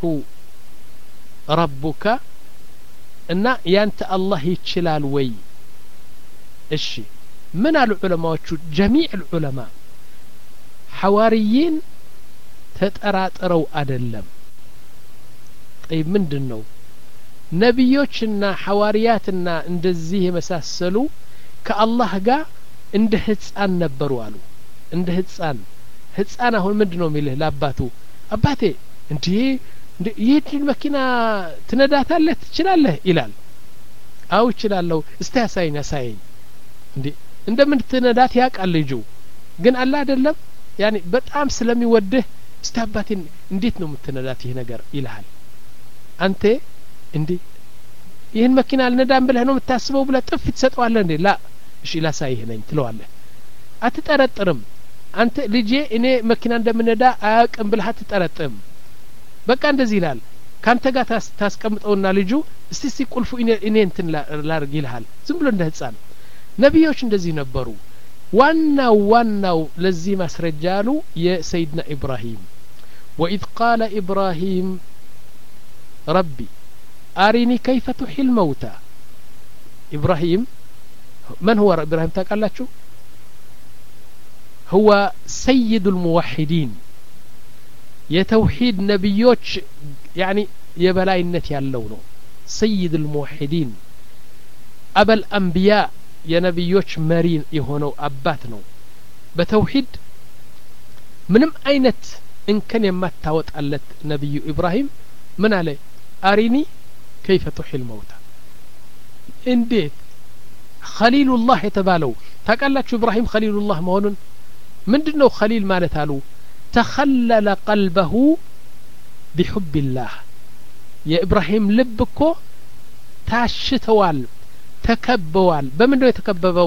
ربك እና ያንተ አላህ ይችላል ወይ እሺ ምን አሉ ዑለማዎቹ جميع العلماء ሐዋሪይን ተጠራጥረው አይደለም طيب ምንድነው ነብዮችና ሐዋሪያትና እንደዚህ የመሳሰሉ ከአላህ ጋር እንደ ህፃን ነበሩ አሉ እንደ ህፃን ህፃን አሁን ምንድነው የሚልህ ለአባቱ አባቴ እንዴ ይህችን መኪና ትነዳታለህ ትችላለህ ይላል አው ይችላልው እስቲ ያሳይኝ ያሳይኝ እንዴ እንደምን ትነዳት ያቃል ልጁ ግን አላ አይደለም ያኒ በጣም ስለሚወድህ እስቲ አባቴ እንዴት ነው የምትነዳት ይሄ ነገር ይልሃል አንተ እንዴ ይሄን መኪና አልነዳም ብለህ ነው የምታስበው ብለህ ጥፍ ትሰጠዋለህ እንዴ ላ እሺ ላሳይህ ነኝ ትለዋለህ አትጠረጥርም አንተ ልጄ እኔ መኪና እንደምነዳ አያውቅም ብለህ አትጠረጥርም በቃ እንደዚህ ይላል ካንተ ጋር ታስቀምጠውና ልጁ እስቲ እስቲ ቁልፉ እኔ እንትን ላርግ ይልሃል ዝም ብሎ እንደ ህፃን ነብዮች እንደዚህ ነበሩ ዋናው ዋናው ለዚህ ማስረጃ አሉ የሰይድና ኢብራሂም وإذ قال إبراهيم ربي أرني كيف تحيي الموتى إبراهيم من هو إبراهيم تقالاتشو هو سيد الموحدين يتوحيد نبيوش يعني يبلاي النت ياللونه سيد الموحدين أبا الأنبياء يا نبيوش مرين يهونو أباتنو بتوحيد منم أينت إن كان يما تاوت ألت نبي إبراهيم من عليه أريني كيف تحيي الموتى انديت خليل الله يتبالو تقالاتشو إبراهيم خليل الله مهونن مندنو خليل مالتالو تخلل قلبه بحب الله يا إبراهيم لبكو تاشتوال تكبوال بمنو يتكببو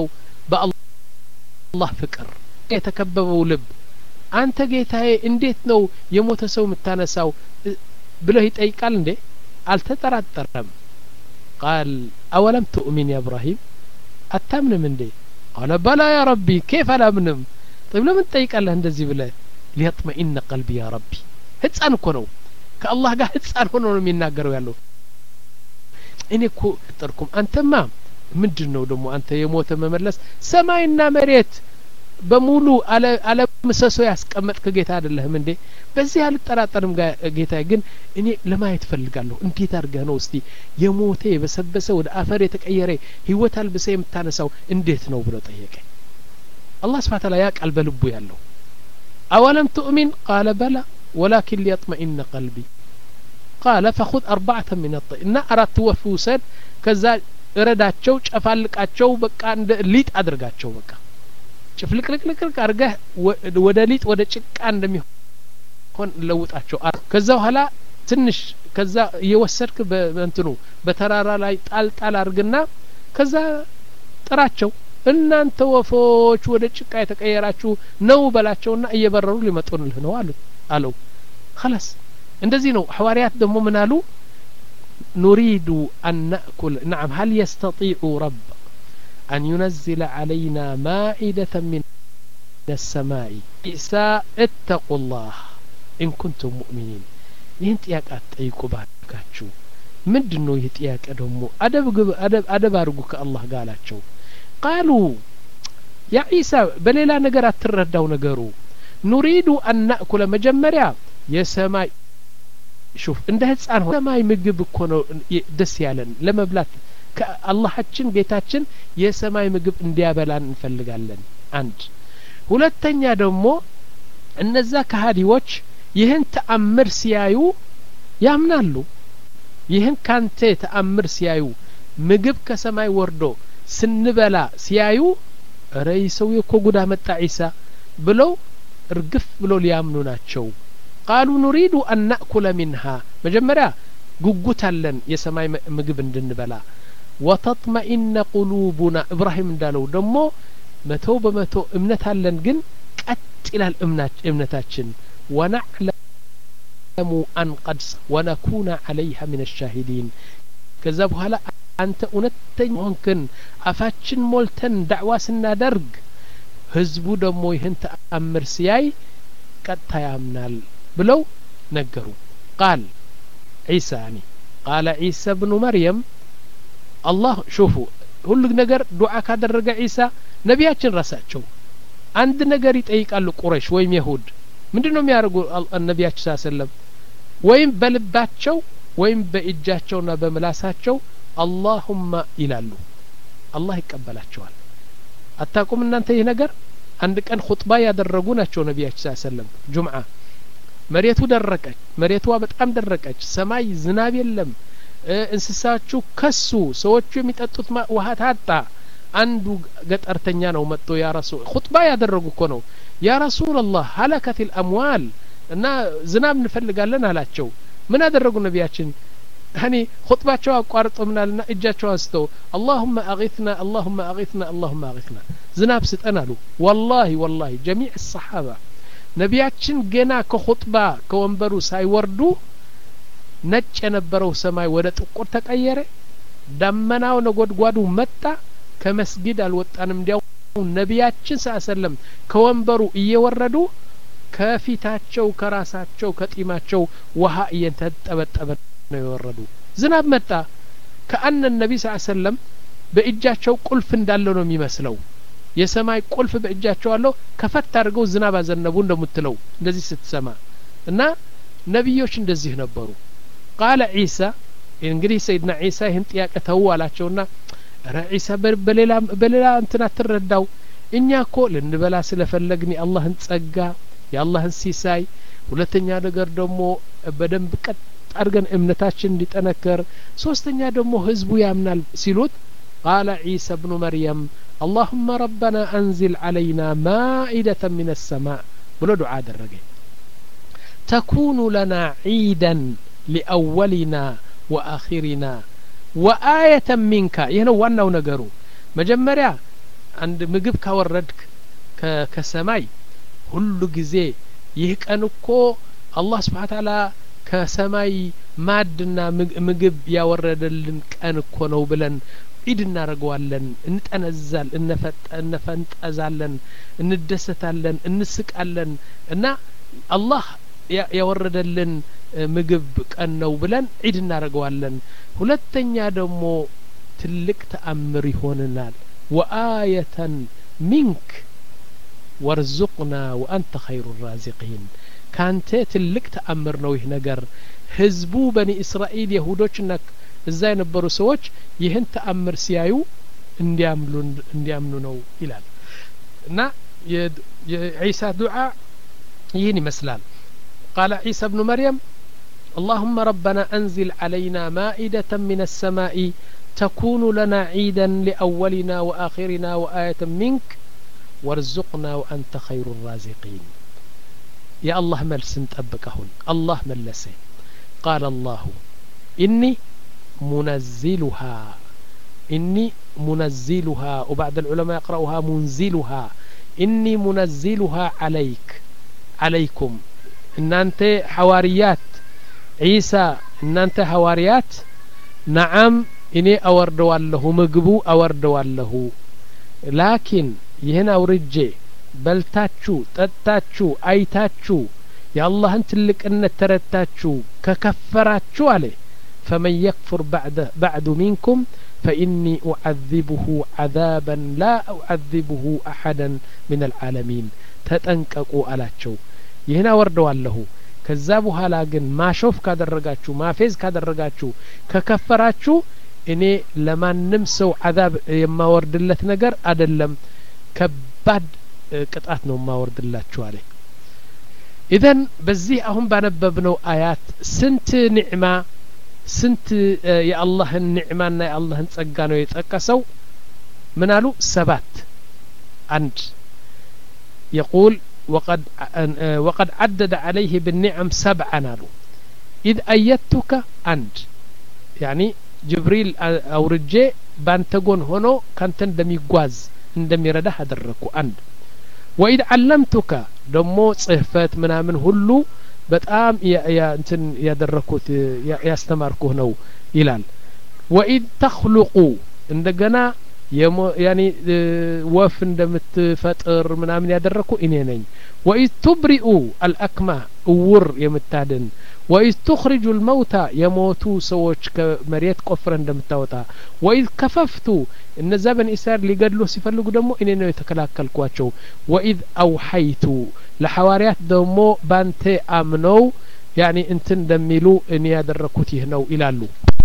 بالله فكر يتكببو لب أنت جيتاي انديت نو يموت سو متانساو بلو يتأيقال اندي التتراترم قال أولم تؤمن يا إبراهيم أتمن من دي قال بلا يا ربي كيف لا منم طيب لمن تأيقال له اندزي بلا ليطمئن قلبي يا ربي هتصان እኮ ነው ከአላህ ጋር ህፃን ሆኖ ነው የሚናገረው ያለው እኔ እኮ ተርኩም አንተማ ምንድነው ደግሞ አንተ የሞተ መመለስ ሰማይና መሬት በሙሉ አለ አለ ምሰሶ ያስቀመጥክ ጌታ አይደለህም እንዴ በዚህ አልጠራጠርም ጌታ ግን እኔ ለማየት ፈልጋለሁ እንዴት አድርገህ ነው እስቲ የሞተ የበሰበሰ ወደ አፈር የተቀየረ ህይወት አልብሰ የምታነሳው እንዴት ነው ብሎ ጠየቀ አላህ Subhanahu Ta'ala ያቃል በልቡ ያለው أولم تؤمن قال بلى ولكن ليطمئن قلبي قال فخذ أربعة من الطير إن أردت وفوسد كذا እረዳቸው ጨፋልቃቸው በቃ እንደ ሊጥ አድርጋቸው በቃ ጨፍልቅልቅልቅ አርገህ ወደ ሊጥ ወደ ጭቃ እንደሚሆን ለውጣቸው ከዛ በኋላ ትንሽ ከዛ እየወሰድክ በእንትኑ በተራራ ላይ ጣልጣል አርግና ከዛ ጥራቸው እናንተ ወፎች ወደ ጭቃ የተቀየራችሁ ነው በላቸውና እየበረሩ ሊመጡልህ ነው አሉ አለው خلاص እንደዚህ ነው ሐዋሪያት ደግሞ ምን አሉ نريد أن نأكل نعم هل يستطيع رب أن ينزل علينا مائدة من السماء عيسى اتقوا الله إن كنتم مؤمنين ይህን ጥያቄ አትጠይቁ ባካችሁ ምንድነው ይህ ጥያቄ ደግሞ አደብ አደብ አደብ አድርጉ ከአላህ ጋር አላቸው قالوا يا عيسى بليلا ነገር አትረዳው ነገሩ نريد أن نأكل መጀመሪያ የሰማይ شوف እንደ ህፃን ሰማይ ምግብ እኮ ነው ደስ ያለን ለመብላት ከአላህችን ጌታችን የሰማይ ምግብ እንዲያበላን እንፈልጋለን አንድ ሁለተኛ ደግሞ እነዛ ከሃዲዎች ይህን ተአምር ሲያዩ ያምናሉ ይህን ካንተ ተአምር ሲያዩ ምግብ ከሰማይ ወርዶ ስንበላ ሲያዩ ረይ ሰው የኮጉዳ መጣ ኢሳ ብለው እርግፍ ብለው ሊያምኑ ናቸው قالوا نريد أن نأكل منها መጀመሪያ ጉጉት አለን የሰማይ ምግብ እንድንበላ وتطمئن قلوبنا إبراهيم እንዳለው ደግሞ መቶ በመቶ እምነት አለን ግን ቀጥ ይላል እምነታችን ونعلم أن قد ونكون عليها من الشاهدين ከዛ በኋላ አንተ እውነተኛ ሆንክን አፋችን ሞልተን ዳዕዋ ስናደርግ ህዝቡ ደግሞ ይህን ተአምር ሲያይ ቀጥታ ያምናል ብለው ነገሩ قال عيسى يعني قال عيسى ابن مريم الله شوفوا ሁሉ ነገር ዱዓ ካደረገ ዒሳ ነቢያችን ራሳቸው አንድ ነገር ይጠይቃሉ ቁረይሽ ወይም ይሁድ ምንድነው የሚያደርጉ ነቢያችን ሰለላሁ ወይም በልባቸው ወይም በእጃቸውና በመላሳቸው اللهم ይላሉ አላህ ይቀበላቸዋል አታቁም እናንተ ይሄ ነገር አንድ ቀን ኹጥባ ያደረጉ ናቸው ነቢያችን ሰለላሁ ጁምዓ መሬቱ ደረቀች መሬቷ በጣም ደረቀች ሰማይ ዝናብ የለም እንስሳቹ ከሱ ሰዎቹ የሚጠጡት ውሃ ታጣ አንዱ ገጠርተኛ ነው መጥቶ ያ ረሱል ኹጥባ ያደረጉ እኮ ነው ያ ረሱላህ ሀለከት الاموال እና ዝናብ እንፈልጋለን አላቸው ምን አደረጉ ነቢያችን يعني خطباتቸው አቋርጦ ምናልና እጃቸው አንስተው اللهم اغثنا اللهم اغثنا اللهم اغثنا ዝናብ ስጠን አሉ والله والله جميع الصحابه ነቢያችን ገና ከኹጥባ ከወንበሩ ሳይወርዱ ነጭ የነበረው ሰማይ ወደ ጥቁር ተቀየረ ደመናው ነጎድጓዱ መጣ ከመስጊድ አልወጣንም እንዲያው ነቢያችን ሰለላሁ ከወንበሩ እየወረዱ ከፊታቸው ከራሳቸው ከጢማቸው ውሃ እየተጠበጠበ ነው የወረዱ ዝናብ መጣ ከአን ነብይ ሰለላሁ በእጃቸው ቁልፍ እንዳለው ነው የሚመስለው የሰማይ ቁልፍ በእጃቸው አለው ከፈት አድርገው ዝናብ አዘነቡ እንደምትለው እንደዚህ ስትሰማ እና ነብዮች እንደዚህ ነበሩ قال عيسى እንግዲህ ሰይድና ዒሳ ይህን ጥያቄ ተዋላቸውና ረ ዒሳ በሌላ በሌላ እንትና ተረዳው እኛ እኮ ልንበላ ስለፈለግን የአላህን ጸጋ የአላህን ሲሳይ ሁለተኛ ነገር ደግሞ በደንብ ቀጥ አድርገን እምነታችን እንዲጠነከር ሶስተኛ ደግሞ ህዝቡ ያምናል ሲሉት قال عيسى ابن مريم اللهم ربنا أنزل علينا مائدة من السماء بلو دعاء درجة تكون لنا عيدا لأولنا وآخرنا وآية منك يهنا وانا ونقروا مجمريا عند مقب كوردك كسماي كل جزء يهكأنكو الله سبحانه وتعالى كسماي مادنا مقب يوردلن كأنكو نوبلن عيد እናረጋዋለን እንጠነዛል እንፈጥ እንፈንጠዛለን እንደሰታለን እንስቃለን እና አላህ ያወረደልን ምግብ ቀን ነው ብለን ዒድ እናረጋዋለን ሁለተኛ ደግሞ ትልቅ ተአምር ይሆንናል ወአየተን ሚንክ ወርዙቅና ወአንተ ኸይሩ الرازقين ካንተ ትልቅ ተአምር ነው ይህ ነገር ህዝቡ በኒ እስራኤል ይሁዶችና እዛ የነበሩ ሰዎች ይህን ተአምር ሲያዩ እንዲያምሉ እንዲያምኑ ነው ይላል እና የዒሳ ዱዓ ይህን ይመስላል قال عيسى ابن مريم اللهم ربنا أنزل علينا مائدة من السماء تكون لنا عيدا لأولنا وآخرنا وآية منك وارزقنا وأنت خير الرازقين يا الله ملسن تأبكهن الله ملسه قال الله إني منزلها إني منزلها وبعد العلماء يقرأوها منزلها إني منزلها عليك عليكم إن أنت حواريات عيسى إن أنت حواريات نعم إني أوردوا له مقبو أوردوا له لكن يهنا ورجي بلتاتشو تتاتشو أيتاتشو يا الله أنت لك أن ترتاتشو ككفراتشو عليه فمن يكفر بعد بعد منكم فإني أعذبه عذابا لا أعذبه أحدا من العالمين تتنكقوا على يهنا وردوا له كذابوا هلاجن ما شوف كادرجاتشو ما فيز كادرجاتشو ككفراتشو እኔ ለማንም ሰው عذاب የማወርድለት ነገር አይደለም ከባድ ቅጣት ነው ማወርድላችሁ አለ ኢዘን በዚህ አሁን ባነበብነው አያት ስንት ኒዕማ ስንት የአላህን ኒዕማና የአላህን ጸጋ ነው የጠቀሰው ምን አሉ ሰባት አንድ يقول وقد وقد عدد عليه بالنعم سبعا نالو إذ أيدتك أنت يعني جبريل أو رجي بانتقون هنو كانت اندمي قواز اندمي رده هدركو أنت وإذ علمتك دمو صحفات منا من هلو بتقام يا يا انتن يدركوت يستمركو نو ይላል وإذ تخلقوا እንደገና يعني ወፍ እንደምትፈጥር ምናምን ያደረኩ እኔ ነኝ وإذ تبرئوا الأكمه እውር የምታድን وإذ تخرج الموتى يموتوا ሰዎች ከመሬት ቆፍረ እንደምታወጣ وإذ كففت እነዛ በን ኢስራኤል ሊገድሉ ሲፈልጉ ደግሞ እኔ ነው የተከላከልኳቸው وإذ أوحيت ለሐዋርያት ደግሞ ባንተ አምነው يعني እንትን እንደሚሉ እኔ ያደረኩት ይህ ነው ይላሉ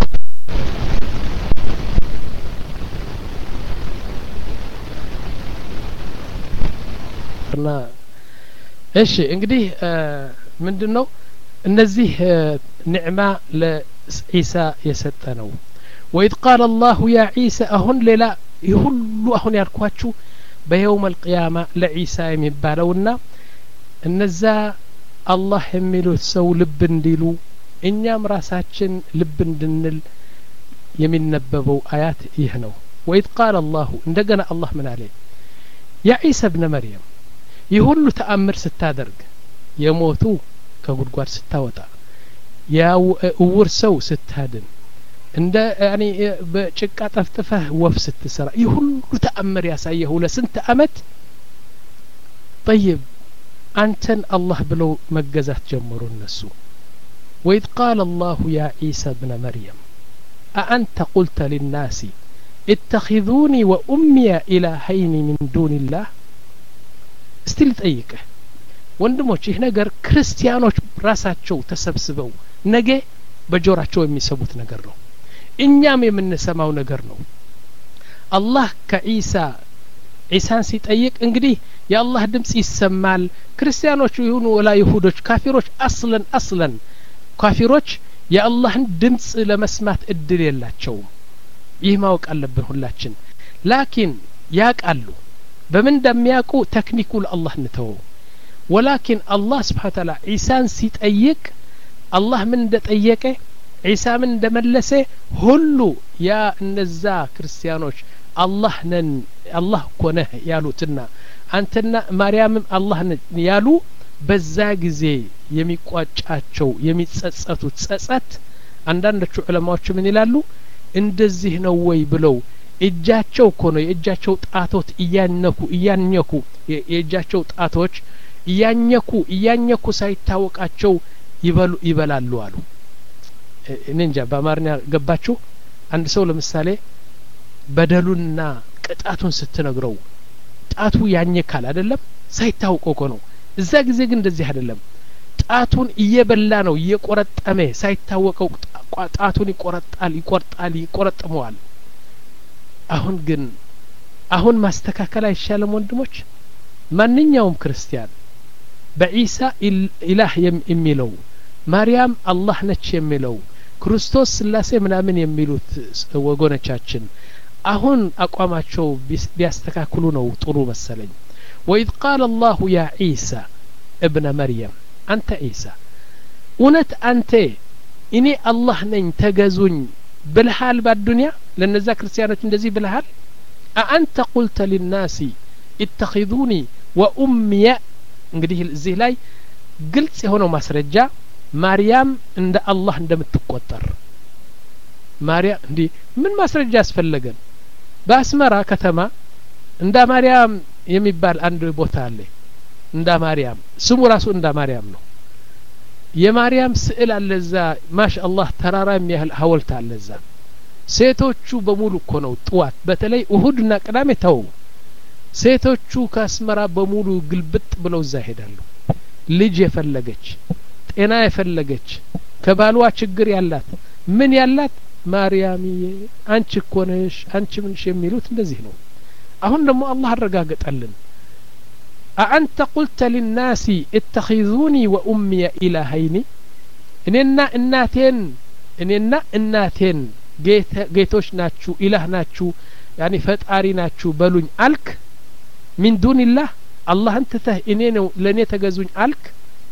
እሺ እንግዲህ ምንድነው እነዚህ ኒዕማ ለኢሳ የሰጠ ነው وإذ قال الله يا عيسى أهن للا يهلو أهن يركواتشو بيوم القيامة لعيسى يمبالونا النزا الله يميلو سو لبن ديلو إنيام راساتشن لبن دنل يمين نببو آيات يهنو وإذ قال الله اندقنا الله من عليه يا عيسى ابن مريم يهلو تأمر ستادرق يموتو كغدغار ስታወጣ ያው እውር ሰው ስትሃድን እንደ يعني በጭቃ ጠፍጥፈህ ወፍ ስትሰራ ይሁሉ ተአምር ያሳየው ለስንት አመት طيب አንተን አላህ ብለው መገዛት ጀመሩ እነሱ وإذ قال الله يا عيسى ابن مريم أأنت قلت للناس اتخذوني وأمي إلهين من دون الله استل ጠይቀህ ወንድሞች ይህ ነገር ክርስቲያኖች ራሳቸው ተሰብስበው ነገ በጆራቸው የሚሰቡት ነገር ነው እኛም የምንሰማው ነገር ነው አላህ ከኢሳ ኢሳን ሲጠይቅ እንግዲህ የአላህ ድምጽ ይሰማል ክርስቲያኖች ይሁኑ ወላ ይሁዶች ካፊሮች አስለን አስለን ካፊሮች የአላህን ድምጽ ለመስማት እድል የላቸውም ይህ ማወቅ አለብን ሁላችን ላኪን ያቃሉ በምን እንደሚያውቁ ቴክኒኩ ለአላህ እንተው ولكن الله سبحانه وتعالى عيسى سيطيق الله من دطيقه عيسى من دملسه هلو يا النزا كريستيانوች الله ነን الله ኮነህ ያሉትና አንተና ማርያም الله ያሉ በዛ ጊዜ የሚቋጫቸው የሚጸጸቱት ጸጸት አንዳንዶቹ ዑለማዎች ምን ይላሉ እንደዚህ ነው ወይ ብለው እጃቸው ኮነ የእጃቸው ጣቶት እያነኩ እያነኩ የእጃቸው ጣቶች እያኘኩ እያኘኩ ሳይታወቃቸው ይበሉ ይበላሉ አሉ እንንጃ በአማርኛ ገባችሁ አንድ ሰው ለምሳሌ በደሉና ቅጣቱን ስትነግረው ጣቱ ያኘካል አይደለም ሳይታወቀው ነው እዛ ጊዜ ግን እንደዚህ አይደለም ጣቱን እየበላ ነው እየቆረጠመ ሳይታወቀው ጣቱን ይቆረጣል ይቆርጣል ይቆረጥመዋል አሁን ግን አሁን ማስተካከል አይሻለም ወንድሞች ማንኛውም ክርስቲያን በኢሳ ኢላህ የሚለው ማርያም አላህ ነች የሚለው ክርስቶስ ስላሴ ምናምን የሚሉት ወገኖቻችን አሁን አቋማቸው ቢያስተካክሉ ነው ጥሩ መሰለኝ وإذ قال الله يا عيسى ابن مريم أنت عيسى እውነት አንተ እኔ አላህ ነኝ ተገዙኝ ብለሃል በዱንያ ለነዛ ክርስቲያኖች እንደዚህ ብለሃል أأنت قلت للناس اتخذوني وأمي እንግዲህ እዚህ ላይ ግልጽ የሆነው ማስረጃ ማርያም እንደ አላህ እንደምትቆጠር ማርያም እንዴ ምን ማስረጃ ያስፈልገን በአስመራ ከተማ እንደ ማርያም የሚባል አንድ ቦታ አለ እንደ ማርያም ስሙ ራሱ እንደ ማርያም ነው የማርያም ስዕል አለዛ ማሻአላህ ተራራ የሚያህል ሐውልት አለዛ ሴቶቹ በሙሉ እኮ ነው ጥዋት በተለይ እሁድና ቅዳሜ ተው ሴቶቹ ከአስመራ በሙሉ ግልብጥ ብለው እዛ ሄዳሉ ልጅ የፈለገች ጤና የፈለገች ከባሏ ችግር ያላት ምን ያላት ማርያምዬ አንቺ እኮ ነሽ አንቺ ምንሽ የሚሉት እንደዚህ ነው አሁን ደግሞ አላህ አረጋገጠልን أأنت قلت للناس اتخذوني وأمي إلهين እኔና እናቴን እኔና እናቴን ጌቶች ናችሁ ኢላህ ናችሁ ያኒ ፈጣሪ ናችሁ በሉኝ አልክ من دون الله الله انت ته እኔ ነው ለኔ ተገዙኝ አልክ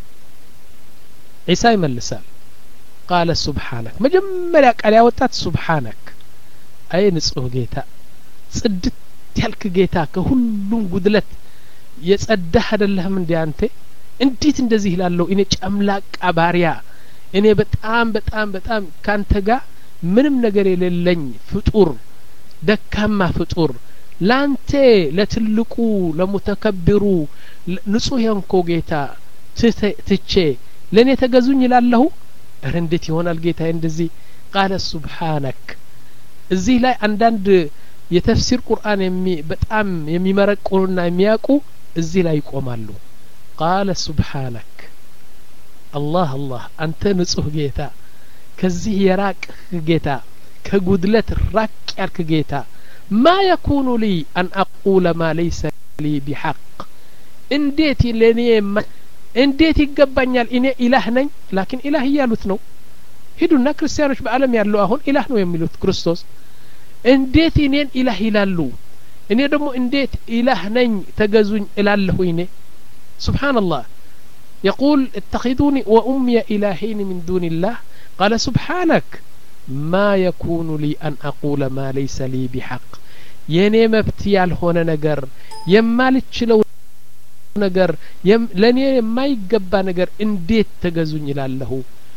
ኢሳ ይመልሳል قال سبحانك መጀመሪያ ቃል ያወጣት سبحانك አይ ንጹህ ጌታ ጽድት ያልክ ጌታ ከሁሉም ጉድለት የጸዳህ አይደለህም እንዴ አንተ እንዴት እንደዚህ ይላለው እኔ ጨምላቃ ባሪያ እኔ በጣም በጣም በጣም ካንተ ጋር ምንም ነገር የሌለኝ ፍጡር ደካማ ፍጡር ላንተ ለትልቁ ለሙተከብሩ ንጹህ የንኮ ጌታ ትቼ ለኔ ተገዙኝ ይላልሁ እረ እንዴት ይሆናል ጌታ እንደዚህ قال سبحانك እዚህ ላይ አንዳንድ የተፍሲር ቁርአን የሚ በጣም የሚመረቁና የሚያቁ እዚህ ላይ ይቆማሉ قال سبحانك الله الله አንተ ንጹህ ጌታ ከዚህ የራቅ ጌታ ከጉድለት ራቅ ያልክ ጌታ ما يكون لي أن أقول ما ليس لي بحق እንዴት ለኔ እንዴት ይገባኛል እኔ ኢላህ ነኝ ላኪን ኢላህ ያሉት ነው ሄዱና ክርስቲያኖች በአለም ያለው አሁን ኢላህ ነው የሚሉት ክርስቶስ እንዴት እኔን ኢላህ ይላሉ እኔ ደግሞ እንዴት ኢላህ ነኝ ተገዙኝ እላለሁ እኔ سبحان الله يقول اتخذوني وأمي إلهين من دون الله قال سبحانك ما يكون لي أن أقول ما ليس لي بحق የኔ መብት ያልሆነ ነገር የማልችለው ነገር ለኔ የማይገባ ነገር እንዴት ተገዙኝ ይላልሁ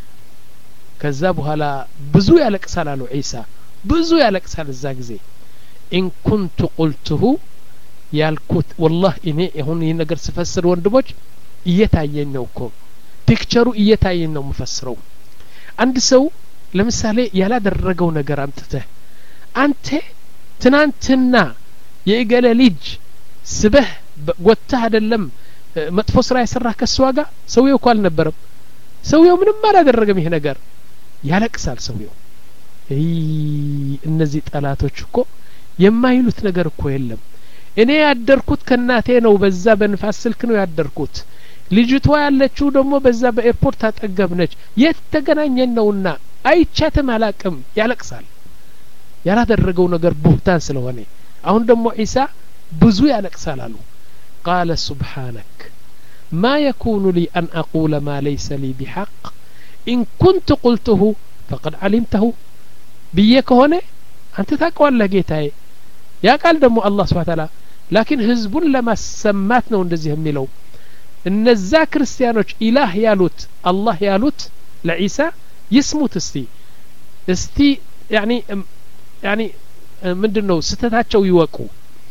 ከዛ በኋላ ብዙ ያለቅሳል አሉ ዒሳ ብዙ ያለቅሳል እዛ ጊዜ إن كنت قلته ያልኩት والله እኔ ይሁን ይሄ ነገር ስፈስር ወንድሞች እየታየኝ ነው እኮ ፒክቸሩ እየታየኝ ነው መፈስረው አንድ ሰው ለምሳሌ ያላደረገው ነገር አምጥተህ አንተ ትናንትና የእገለ ልጅ ስበህ ወጥተህ አይደለም መጥፎ ስራ የሰራህ ከሷ ጋር ሰውየው እኮ አልነበረም ሰውየው ምንም አላደረገም ይሄ ነገር ያለቅሳል ሰውየው እይ እነዚህ ጠላቶች እኮ የማይሉት ነገር እኮ የለም እኔ ያደርኩት ከናቴ ነው በዛ በንፋስ ስልክ ነው ያደርኩት ልጅቷ ያለችው ደግሞ በዛ በኤርፖርት አጠገብነች የት ተገናኘን ነውና አይቻተም አላቅም ያለቅሳል ያላደረገው ነገር ቡህታን ስለሆነ አሁን ደግሞ ዒሳ ብዙ ያለቅሳል አሉ قال سبحانك ما يكون لي أن أقول ما ليس لي بحق إن كنت قلته فقد علمته بيك هنا أنت تقول لقيتاي يا قال دمو الله سبحانه وتعالى لكن حزب لما سماتنا وندزيهم ميلو إن الزا كريستيانوش إله يالوت الله يالوت لعيسى يسموت استي استي يعني يعني مندنو ستتاتشو يوكو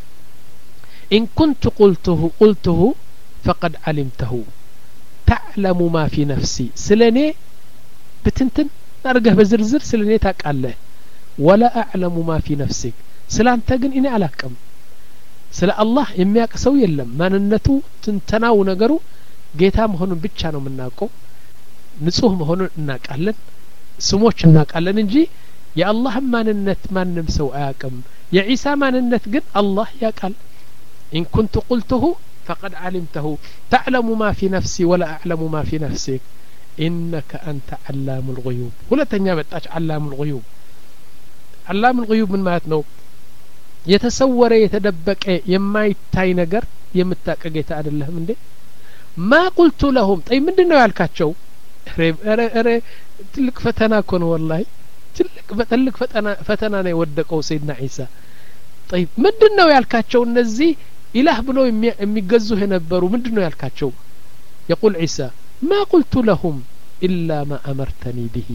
إن كنت قلته قلته فقد علمته تعلم ما في نفسي سلني بتنتن نرجع بزرزر سلني تاقاله ولا أعلم ما في نفسك سلانت ግን እኔ አላቀም ስለ አላህ የሚያውቅ ሰው የለም ማንነቱ ትንተናው ነገሩ ጌታ መሆኑን ብቻ ነው የምናውቀው ንጹህ መሆኑን እናውቃለን ስሞች እናውቃለን እንጂ የአላህ ማንነት ማንንም ሰው አያውቅም የዒሳ ማንነት ግን አላህ ያውቃል إن كنت قلته فقد علمته تعلم ما في نفسي ولا أعلم ما في نفسك إنك أنت علام الغيوب ولا تنيا بتاش علام الغيوب علام الغيوب من ماتنو يتصور يتدبك يما يتاي ነገር የምታቀ ጌታ አይደለም እንዴ ما قلت لهم طيب ምንድነው ያልካቸው ረ ትልቅ ፈተና እኮ ነው والله ትልቅ በትልቅ ፈተና ፈተና ነው የወደቀው ሰይድና ዒሳ طيب ምንድነው ያልካቸው እነዚህ ኢላህ ብሎ የሚገዙህ የነበሩ ምንድነው ያልካቸው يقول عيسى ما قلت لهم إلا ما أمرتني به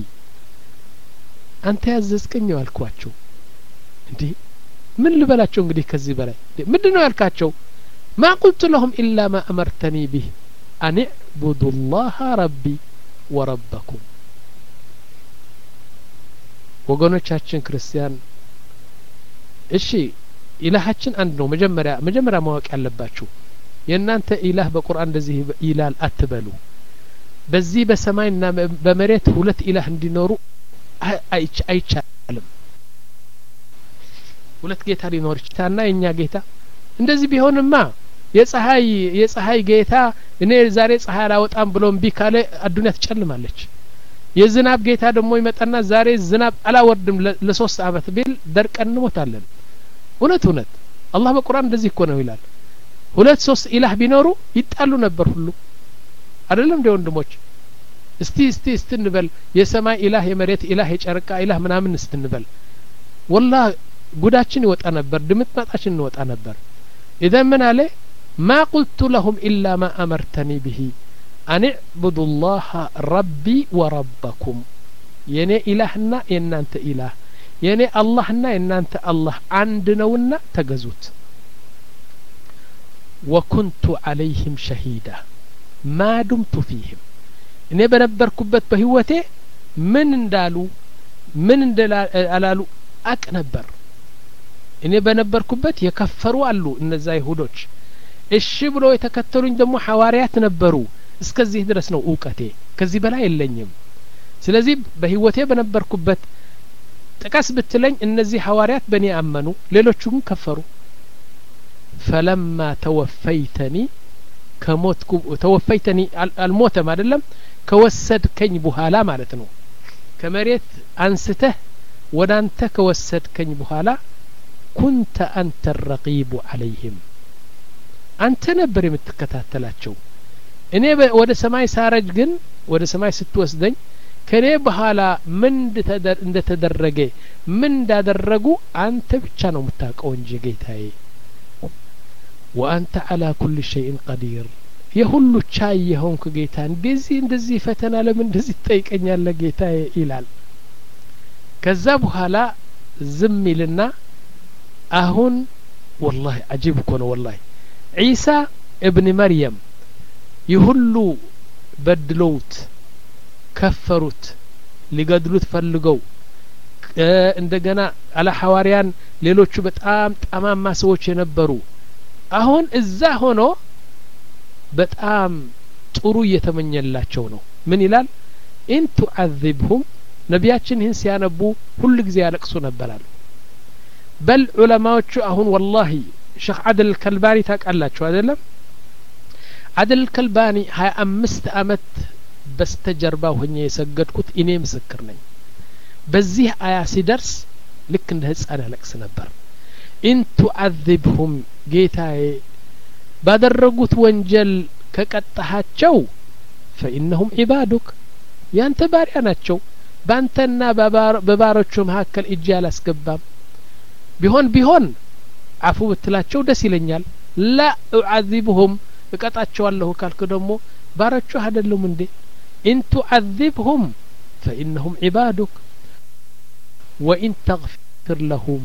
አንተ ያዘዝከኝ ያልኳቸው እንዴ ምን ልበላቸው እንግዲህ ከዚህ በላይ ምንድነው ያልካቸው ما قلت لهم إلا ما أمرتني به أن اعبدوا الله ربي وربكم ወገኖቻችን ክርስቲያን እሺ ኢላሃችን አንድ ነው መጀመሪያ መጀመሪያ ማወቅ ያለባችሁ የእናንተ ኢላህ በቁርአን እንደዚህ ይላል አትበሉ በዚህ በሰማይና በመሬት ሁለት ኢላህ እንዲኖሩ አይቻልም ሁለት ጌታ ሊኖር ይችላልና የኛ ጌታ እንደዚህ ቢሆንማ የፀሐይ የፀሐይ ጌታ እኔ ዛሬ ፀሐይ አላወጣም ብሎም ቢካለ አዱንያ ትጨልማለች የዝናብ ጌታ ደግሞ ይመጣና ዛሬ ዝናብ አላወርድም ለሶስት አመት ቢል ደርቀን እንሞታለን እውነት እውነት አላህ በቁርአን እንደዚህ እኮ ነው ይላል ሁለት ሶስት ኢላህ ቢኖሩ ይጣሉ ነበር ሁሉ አይደለም እንደ ወንድሞች እስቲ እስቲ እስትንበል የሰማይ ኢላህ የመሬት ኢላህ የጨረቃ ኢላህ ምናምን እስትንበል والله ጉዳችን ይወጣ ነበር ድምጥማጣችን እንወጣ ነበር اذا من عليه ما قلت لهم الا ما امرتني به ان اعبدوا الله ربي وربكم የኔ ኢላህና የናንተ ኢላህ የኔ አላህና የናንተ አላህ አንድ ነውና ተገዙት وكنت عليهم شهيدا ما دمت فيهم እኔ በነበርኩበት በህይወቴ ምን እንዳሉ ምን እንዳላሉ አቅ ነበር እኔ በነበርኩበት የከፈሩ አሉ እነዛ ይሁዶች እሺ ብሎ የተከተሉኝ ደግሞ ሐዋሪያት ነበሩ እስከዚህ ድረስ ነው ዕውቀቴ ከዚህ በላይ የለኝም ስለዚህ በህይወቴ በነበርኩበት ጥቃስ ብትለኝ እነዚህ ሐዋሪያት በእኔ አመኑ ሌሎቹም ከፈሩ فلما توفيتني ከሞትኩ توفيتني አልሞተም አይደለም ከወሰድከኝ በኋላ ማለት ነው ከመሬት አንስተህ ወዳንተ ከወሰድከኝ በኋላ كنت أنت الرقيب عليهم أنت ነበር የምትከታተላቸው እኔ ወደ ሰማይ ሳረጅ ግን ወደ ሰማይ ስትወስደኝ ከኔ በኋላ ምን እንደተደረገ ምን እንዳደረጉ አንተ ብቻ ነው የምታውቀው እንጂ ጌታዬ وأنت على كل شيء قدير የሁሉ ቻይ የሆንክ ጌታ እንደዚህ እንደዚህ ፈተና ለምን እንደዚህ ትጠይቀኛለህ ጌታዬ ይላል ከዛ በኋላ ዝም ይልና አሁን والله عجيب እኮ ነው والله عيسى ابن مريم ይሁሉ በድለውት ከፈሩት ሊገድሉት ፈልገው እንደገና አለ ሐዋሪያን ሌሎቹ በጣም ጠማማ ሰዎች የነበሩ አሁን እዛ ሆኖ በጣም ጥሩ እየተመኘላቸው ነው ምን ይላል እንቱ عذبهم ነቢያችን ይህን ሲያነቡ ሁሉ ጊዜ ያለቅሱ ነበራሉ በል ዑለማዎቹ አሁን والله ሼክ አደል ከልባኒ ታውቃላችሁ አይደለም አደል ከልባኒ ሀያ አምስት አመት በስተጀርባው ሆኜ የሰገድኩት እኔ ምስክር ነኝ በዚህ አያ ሲደርስ ልክ እንደ ህፃን ያለቅስ ነበር እንቱ عذبهم ጌታዬ ባደረጉት ወንጀል ከቀጣሃቸው فإنهم عبادك ያንተ ባሪያ ናቸው ባንተና በባሮቹ መካከል እጅ ያላስገባም ቢሆን ቢሆን አፉ ብትላቸው ደስ ይለኛል لا أعذبهم እቀጣቸዋለሁ ካልኩ ደግሞ ባሮቹ አይደሉም እንዴ إن تعذبهم فإنهم عبادك وإن تغفر لهم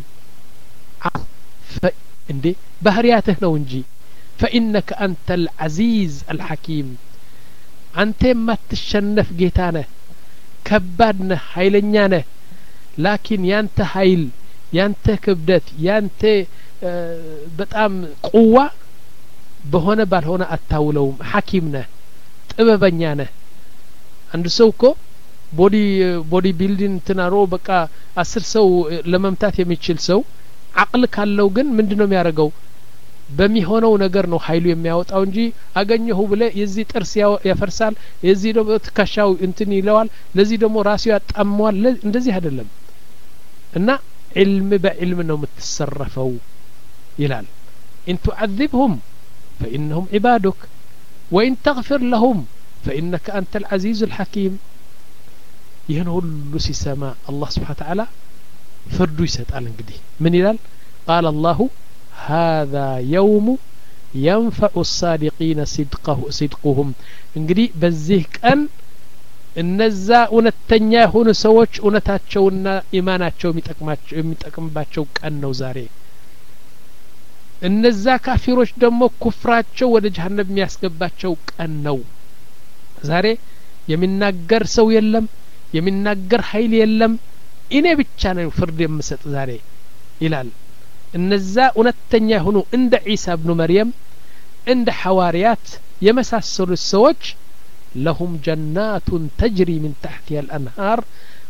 እንዴ ባህሪያትህ ነው እንጂ فإنك أنت العزيز الحكيم أنت ما تشنف ጌታነህ ከባድነህ ኃይለኛነህ لكن ያንተ ኃይል ያንተ ክብደት ያንተ በጣም ቁዋ በሆነ ባልሆነ አታውለውም ሐኪም ነህ ጥበበኛ ነህ አንድ ሰው እኮ ቦዲ ቦዲ ቢልዲንግ ተናሮ በቃ አስር ሰው ለመምታት የሚችል ሰው አቅል ካለው ግን ምንድነው የሚያደርገው በሚሆነው ነገር ነው ኃይሉ የሚያወጣው እንጂ አገኘሁ ብለ የዚህ ጥርስ ያፈርሳል የዚህ ደግሞ ትከሻው እንትን ይለዋል ለዚህ ደግሞ ራሱ ያጣመዋል እንደዚህ አይደለም እና علم بعلم ነው የምትሰረፈው ይላል ان تعذبهم فإنهم عبادك وإن تغفر لهم فإنك أنت العزيز الحكيم ይህን ሁሉ ሲሰማ አላህ Subhanahu Wa Ta'ala ፍርዱ ይሰጣል እንግዲህ ምን ይላል قال الله هذا يوم ينفع الصادقين صدقه صدقهم እንግዲህ በዚህ ቀን እነዛ እውነተኛ የሆኑ ሰዎች እውነታቸውና ኢማናቸው የሚጠቅማቸው የሚጠቅምባቸው ቀን ነው ዛሬ እነዛ ካፊሮች ደግሞ ኩፍራቸው ወደ ጀሃነም የሚያስገባቸው ቀን ነው ዛሬ የሚናገር ሰው የለም የሚናገር ኃይል የለም እኔ ብቻ ነኝ ፍርድ የምሰጥ ዛሬ ይላል እነዛ እውነተኛ የሆኑ እንደ ዒሳ ኢብኑ መርየም እንደ ሐዋሪያት የመሳሰሉ ሰዎች لهم جنات تجري من تحتها الأنهار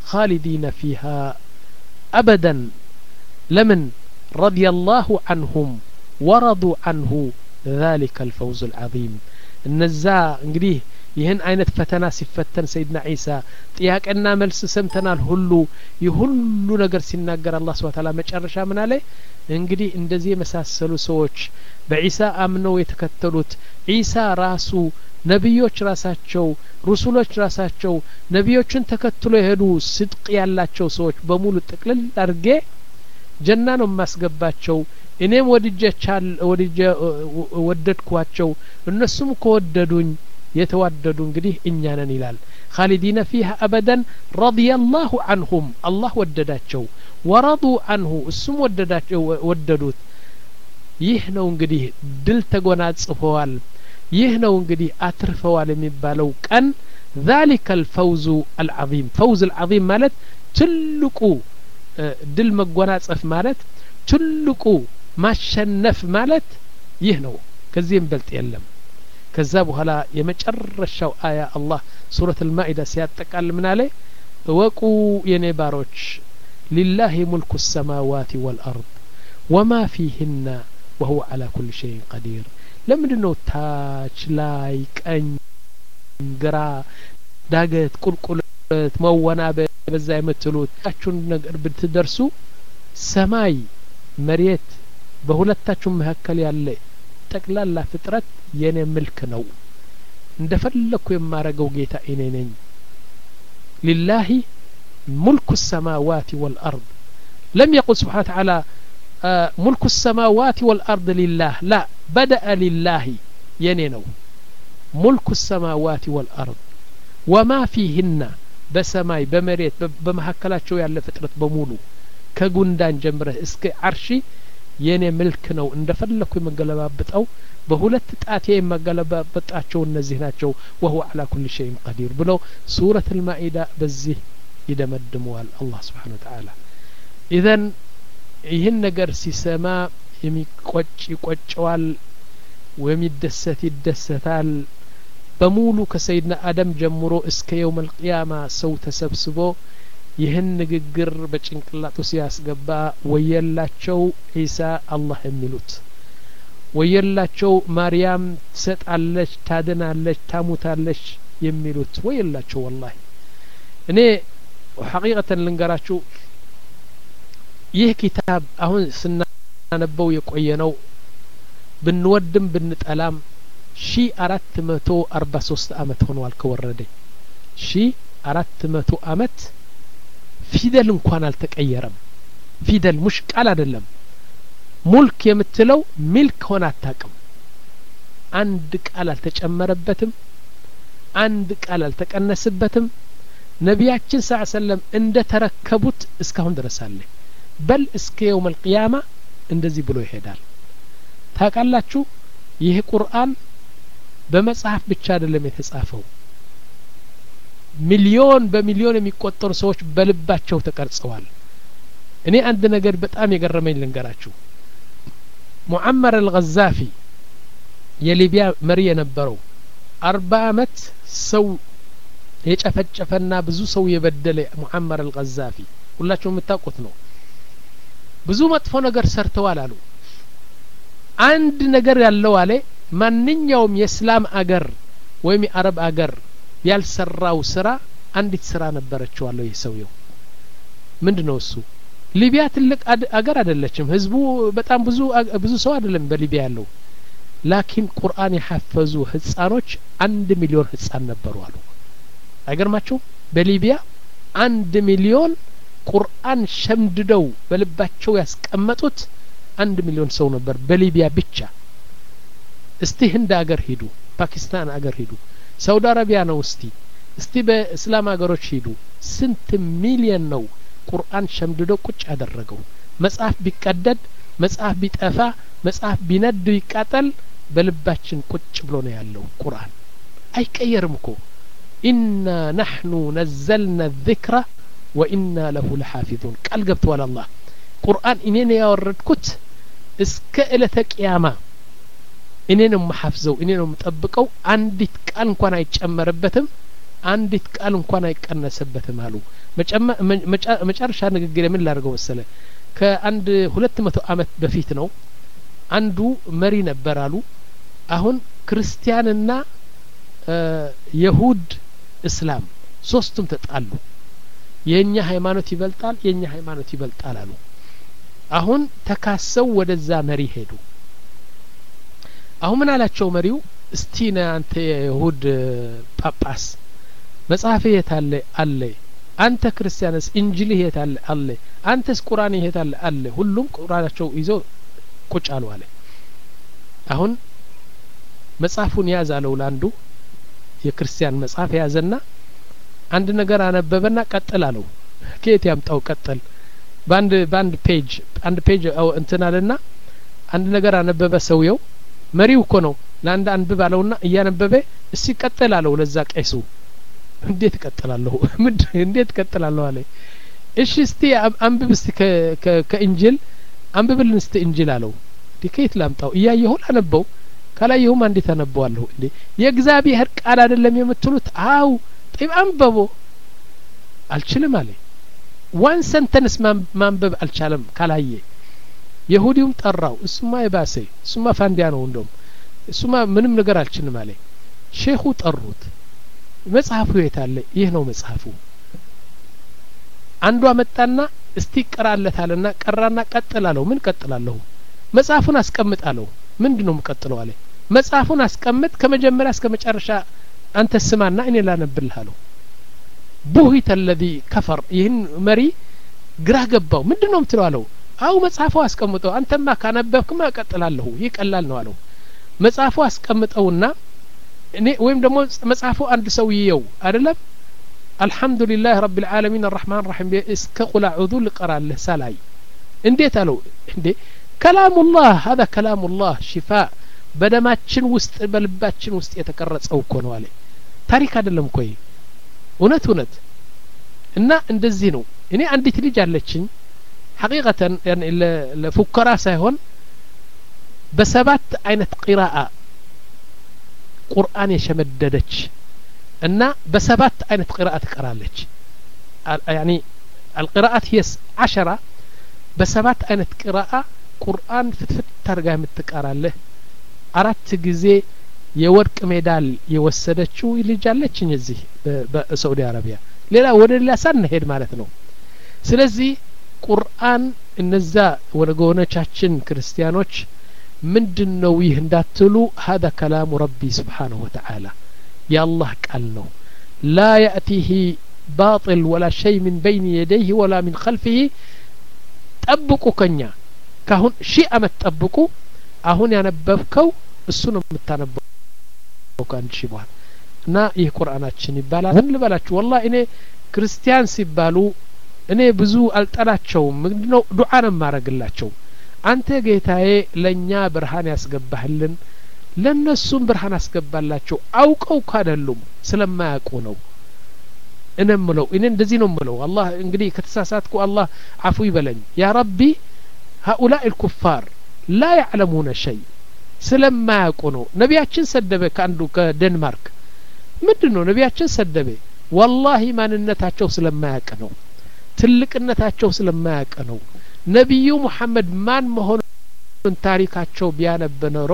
خالدين فيها أبدا لمن رضي الله عنهم ورضوا عنه ذلك الفوز العظيم النزا እንግዲህ ይህን አይነት ፈተና ሲፈተን ሰይድና ዒሳ ጥያቄና መልስ ሰምተናል ሁሉ ይሁሉ ነገር ሲናገር አላህ Subhanahu Wa Ta'ala መጨረሻ ምን አለ እንግዲህ እንደዚህ የመሳሰሉ ሰዎች በዒሳ አምነው የተከተሉት ዒሳ ራሱ ነብዮች ራሳቸው ሩሱሎች ራሳቸው ነብዮችን ተከትሎ የሄዱ ስድቅ ያላቸው ሰዎች በሙሉ ጥቅልል አድርጌ ጀና ነው ማስገባቸው እኔም ወድጀቻል ወድጀ ወደድኳቸው እነሱም ከወደዱኝ የተዋደዱ እንግዲህ እኛ ነን ይላል خالدين فيها أبدا رضي الله عنهم الله ወደዳቸው ورضوا عنه እሱም ወደዳቸው ወደዱት ይህ ነው እንግዲህ ድል ተጎናጽፈዋል ይህ ነው እንግዲህ አትርፈዋል የሚባለው ቀን ذلك الفوز العظيم فوز العظيم ማለት ትልቁ ድል መጎናጸፍ ማለት ትልቁ ማሸነፍ ማለት ይህ ነው ከዚህም በልጥ የለም ከዛ በኋላ የመጨረሻው አያ አላህ ሱረት አልማኢዳ ሲያጠቃል ምን አለ ወቁ የኔ ባሮች لله ملك السماوات والأرض وما فيهن وهو على كل شيء قدير ለምንድነው ታች ላይ ቀኝ ግራ ዳገት ቁልቁለት መወናበ በዛ የምትሉት ታቹን ነገር ብትደርሱ ሰማይ መሬት በሁለታችሁ መካከል ያለ ጠቅላላ ፍጥረት የኔ ምልክ ነው እንደፈለኩ የማረገው ጌታ እኔ ነኝ لله ملك السماوات والأرض لم يقل سبحانه وتعالى آه ملك السماوات والأرض لله لا بدأ لله የኔ ነው ملك السماوات والأرض وما فيهن በሰማይ በመሬት በመካከላቸው ያለ ፍጥረት በሙሉ ከጉንዳን ጀምረ እስከ አርሺ የኔ ምልክ ነው እንደፈለኩ የመገለባበጣው በሁለት ጣቴ የመገለባበጣቸው እነዚህ ናቸው وهو على كل شيء قدير ብሎ ሱረቱ አልማኢዳ በዚህ ይደመድመዋል አላህ Subhanahu Wa Ta'ala ኢዘን ይህን ነገር ሲሰማ የሚቆጭ ይቆጨዋል ወሚደሰት ይደሰታል በሙሉ ከሰይድና አደም ጀምሮ እስከ የውም القيامة ሰው ተሰብስቦ ይህን ንግግር በጭንቅላቱ ሲያስገባ ወየላቸው ዒሳ አላህ የሚሉት ወየላቸው ማርያም ትሰጣለች ታድናለች ታሙታለች የሚሉት ወየላቸው والله እኔ ሐቂቀተን ልንገራችሁ ይህ ኪታብ አሁን ስናነበው የቆየ ነው ብንወድም ብንጠላም ሺ አራት መቶ አርባ ሶስት አመት ሆኗል ከወረደ ሺ አራት መቶ አመት ፊደል እንኳን አልተቀየረም ፊደል ሙሽ ቃል አይደለም ሙልክ የምትለው ሚልክ ሆነ አታቅም አንድ ቃል አልተጨመረበትም አንድ ቃል አልተቀነሰበትም ነቢያችን ሰለላሁ ዐለይሂ ወሰለም እንደ ተረከቡት እስካሁን ድረስ አለ በል እስከ የውም القيامة እንደዚህ ብሎ ይሄዳል ታቃላችሁ ይህ ቁርአን በመጽሐፍ ብቻ አይደለም የተጻፈው ሚሊዮን በሚሊዮን የሚቆጠሩ ሰዎች በልባቸው ተቀርጸዋል እኔ አንድ ነገር በጣም የገረመኝ ልንገራችሁ ሙአመር አልገዛፊ የሊቢያ መሪ የነበረው አርባ አመት ሰው የጨፈጨፈና ብዙ ሰው የበደለ ሙአመር አልገዛፊ ሁላችሁም የምታውቁት ነው ብዙ መጥፎ ነገር ሰርተዋል አሉ አንድ ነገር ያለው አለ ማንኛውም የእስላም አገር ወይም የአረብ አገር ያልሰራው ስራ አንዲት ስራ ነበረችው አለው ይሰውየው ምንድነው እሱ ሊቢያ ትልቅ አገር አይደለችም ህዝቡ በጣም ብዙ ብዙ ሰው አይደለም በሊቢያ ያለው ላኪን ቁርአን የሐፈዙ ህፃኖች አንድ ሚሊዮን ህፃን ነበሩ አሉ አይገርማችሁ በሊቢያ አንድ ሚሊዮን ቁርአን ሸምድደው በልባቸው ያስቀመጡት አንድ ሚሊዮን ሰው ነበር በሊቢያ ብቻ እስቲ ህንድ አገር ሄዱ ፓኪስታን አገር ሄዱ ሳውዲ አረቢያ ነው እስቲ እስቲ በእስላም አገሮች ሄዱ ስንት ሚሊዮን ነው ቁርአን ሸምድደው ቁጭ ያደረገው መጽሐፍ ቢቀደድ መጽሐፍ ቢጠፋ መጽሐፍ ቢነድ ይቃጠል በልባችን ቁጭ ብሎ ነው ያለው ቁርአን አይቀየርም እኮ ኢና نحن نزلنا الذكر وإنا له لحافظون ቃል ገብቷል አላህ ቁርአን እኔ ነው ያወረድኩት እስከ እለተ ቂያማ እኔ ነው መሐፍዘው እኔ ነው መጠብቀው አንዲት ቃል እንኳን አይጨመርበትም አንዲት ቃል እንኳን አይቀነሰበትም አሉ መጨረሻ ንግግር ምን ላድርገው መሰለ ከአንድ ሁለት መቶ አመት በፊት ነው አንዱ መሪ ነበር አሉ አሁን ክርስቲያንና ይሁድ እስላም ሶስቱም ተጣሉ የኛ ሃይማኖት ይበልጣል የኛ ሃይማኖት ይበልጣል አሉ አሁን ተካሰው ወደዛ መሪ ሄዱ አሁን ምን አላቸው መሪው እስቲና አንተ ይሁድ ጳጳስ መጽሐፍ የታለ አለ አንተ ክርስቲያንስ እንጂል የታለ አለ አንተስ ቁርአን የታለ አለ ሁሉም ቁርአናቸው ይዘው ቁጭ አሉ አለ አሁን መጽሐፉን ያዛለው ላንዱ የክርስቲያን መጽሐፍ ያዘና አንድ ነገር አነበበና ቀጥላለው ከየት ያምጣው ቀጥል ባንድ ባንድ ፔጅ አንድ ፔጅ እንትናልና አንድ ነገር አነበበ ሰውየው መሪው እኮ ነው ለአንድ አንብብ አለውና እያነበበ እሺ ቀጥላለው ለዛ ቀይሱ እንዴት ቀጥላለሁ ምን እንዴት ቀጥላለሁ አለ እሺ እስቲ አንብብ እስቲ ከእንጂል አንብብልን እስቲ እንጂል አለው ዲከይት ላምጣው እያየሁ አነበው ካላየሁም እንዴት አነበዋለሁ እንዴ የእግዚአብሔር ቃል አይደለም የምትሉት አው طيب አንበቦ አልችልም አለ ዋን ሰንተንስ ማንበብ አልቻለም ካላየ ይሁዲውም ጠራው እሱማ ይባሰ እሱማ ፋንዲያ ነው እንደውም እሱማ ምንም ነገር አልችልም አለ ሼኹ ጠሩት መጽሐፉ የታለ ይህ ነው መጽሐፉ አንዱ አመጣና እስቲ ቀራለታልና ቀራና ቀጥላለው ምን ቀጥላለሁ መጽሐፉን አስቀምጣለው ምንድነው መቀጥለው አለ መጽሐፉን አስቀምጥ ከመጀመሪያ እስከ መጨረሻ አንተ ስማና እኔ ላነብልህ አለው ቡሂተ الذي كفر ይህን መሪ ግራ ገባው ምንድነው የምትለው አለው አው መጽሐፉ አስቀምጠው አንተማ ካነበብክማ ቀጥላለሁ ይቀላል ነው አለው መጽሐፉ አስቀምጠውና እኔ ወይም ደግሞ መጽሐፉ አንድ ሰው ይየው አይደለም አልহামዱሊላህ ረቢል ዓለሚን الرحمن الرحيم እስከ ቁል አዑዙ ልቀራለህ ሳላይ እንዴት አለው እንዴ كلام الله هذا كلام الله شفاء በደማችን ውስጥ በልባችን ውስጥ የተቀረጸው እኮ ነው አለ ታሪክ አይደለም እኮ እውነት እውነት እና እንደዚህ ነው እኔ አንዲት ልጅ አለችኝ حقيقة يعني ለፉከራ ሳይሆን በሰባት አይነት ቂራአ ቁርአን የሸመደደች እና በሰባት አይነት ቂራአ ትቀራለች يعني القراءات هي عشرة በሰባት አይነት ቂራአ ቁርአን ፍትፍት ታርጋ የምትቀራለህ አራት ጊዜ የወርቅ ሜዳል የወሰደችው ልጅ አለችኝ እዚህ በሳዑዲ አረቢያ ሌላ ወደ ሌላ ሳንሄድ ማለት ነው ስለዚህ ቁርአን እነዛ ወለጎነቻችን ክርስቲያኖች ምንድነው ይህ እንዳትሉ هذا كلام ربي سبحانه وتعالى يا الله ቃል ነው لا يأتيه باطل ولا شيء من بين يديه ولا من خلفه ጠብቁ ከኛ ካሁን ሺህ አመት ጠብቁ አሁን ያነበብከው እሱ ነው የምታነበው ካን ሺህ በኋላ እና ይህ ቁርአናችን ይባላል ምን ልበላችሁ والله እኔ ክርስቲያን ሲባሉ እኔ ብዙ አልጠላቸው ምንድነው ዱዓ ነው ማረግላቸው አንተ ጌታዬ ለኛ ብርሃን ያስገባህልን ለነሱም ብርሃን አስገባላቸው አውቀው ካደሉም ስለማያውቁ ነው እነምለው እኔ እንደዚህ ነው ምለው አላህ እንግዲህ ከተሳሳትኩ አላህ አፉ ይበለኝ ያ ረቢ هؤلاء الكفار لا يعلمون شيء ስለማያውቁ ነው ነቢያችን ሰደበ ካንዱ ከደንማርክ ምንድነው ነቢያችን ሰደበ والله ማንነታቸው ስለማያውቅ ነው ትልቅነታቸው ስለማያውቅ ነው ነብዩ መሐመድ ማን መሆኑን ታሪካቸው ቢያነበነሮ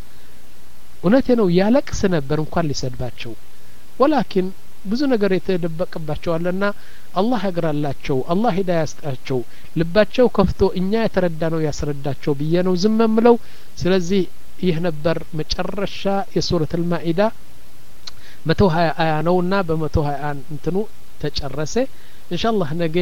እውነቴ ነው ያለቅስ ነበር እንኳን ሊሰድባቸው ወላኪን ብዙ ነገር የተደበቀባቸው አለና አላህ ያግራላቸው አላህ ሂዳያ ያስጣቸው ልባቸው ከፍቶ እኛ የተረዳነው ያስረዳቸው ብዬ ነው ዝም ምለው ስለዚህ ይህ ነበር መጨረሻ የሱረቱል ማኢዳ መቶ ሀያ አያ ነውና በመቶ ሀያ እንትኑ ተጨረሰ ኢንሻአላህ ነገ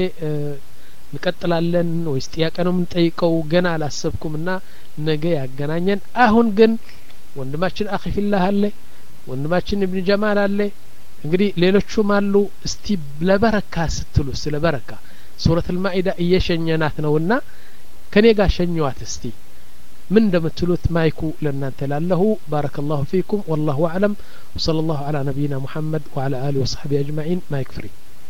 እንቀጥላለን ወይስ ጥያቄ ነው የምንጠይቀው ገና አላሰብኩምና ነገ ያገናኘን አሁን ግን ወንድማችን አኺ ፊላህ አለ ወንድማችን ኢብኑ ጀማል አለ እንግዲህ ሌሎቹም አሉ እስቲ ለበረካ ስትሉ ስለ በረካ ሱረቱል ማኢዳ እየሸኘናት ነውና ከኔ ጋር ሸኙዋት እስቲ ምን እንደምትሉት ማይኩ ለእናንተ ላለሁ ባረከላሁ ፊኩም والله اعلم وصلى الله على نبينا محمد وعلى اله وصحبه اجمعين مايك فري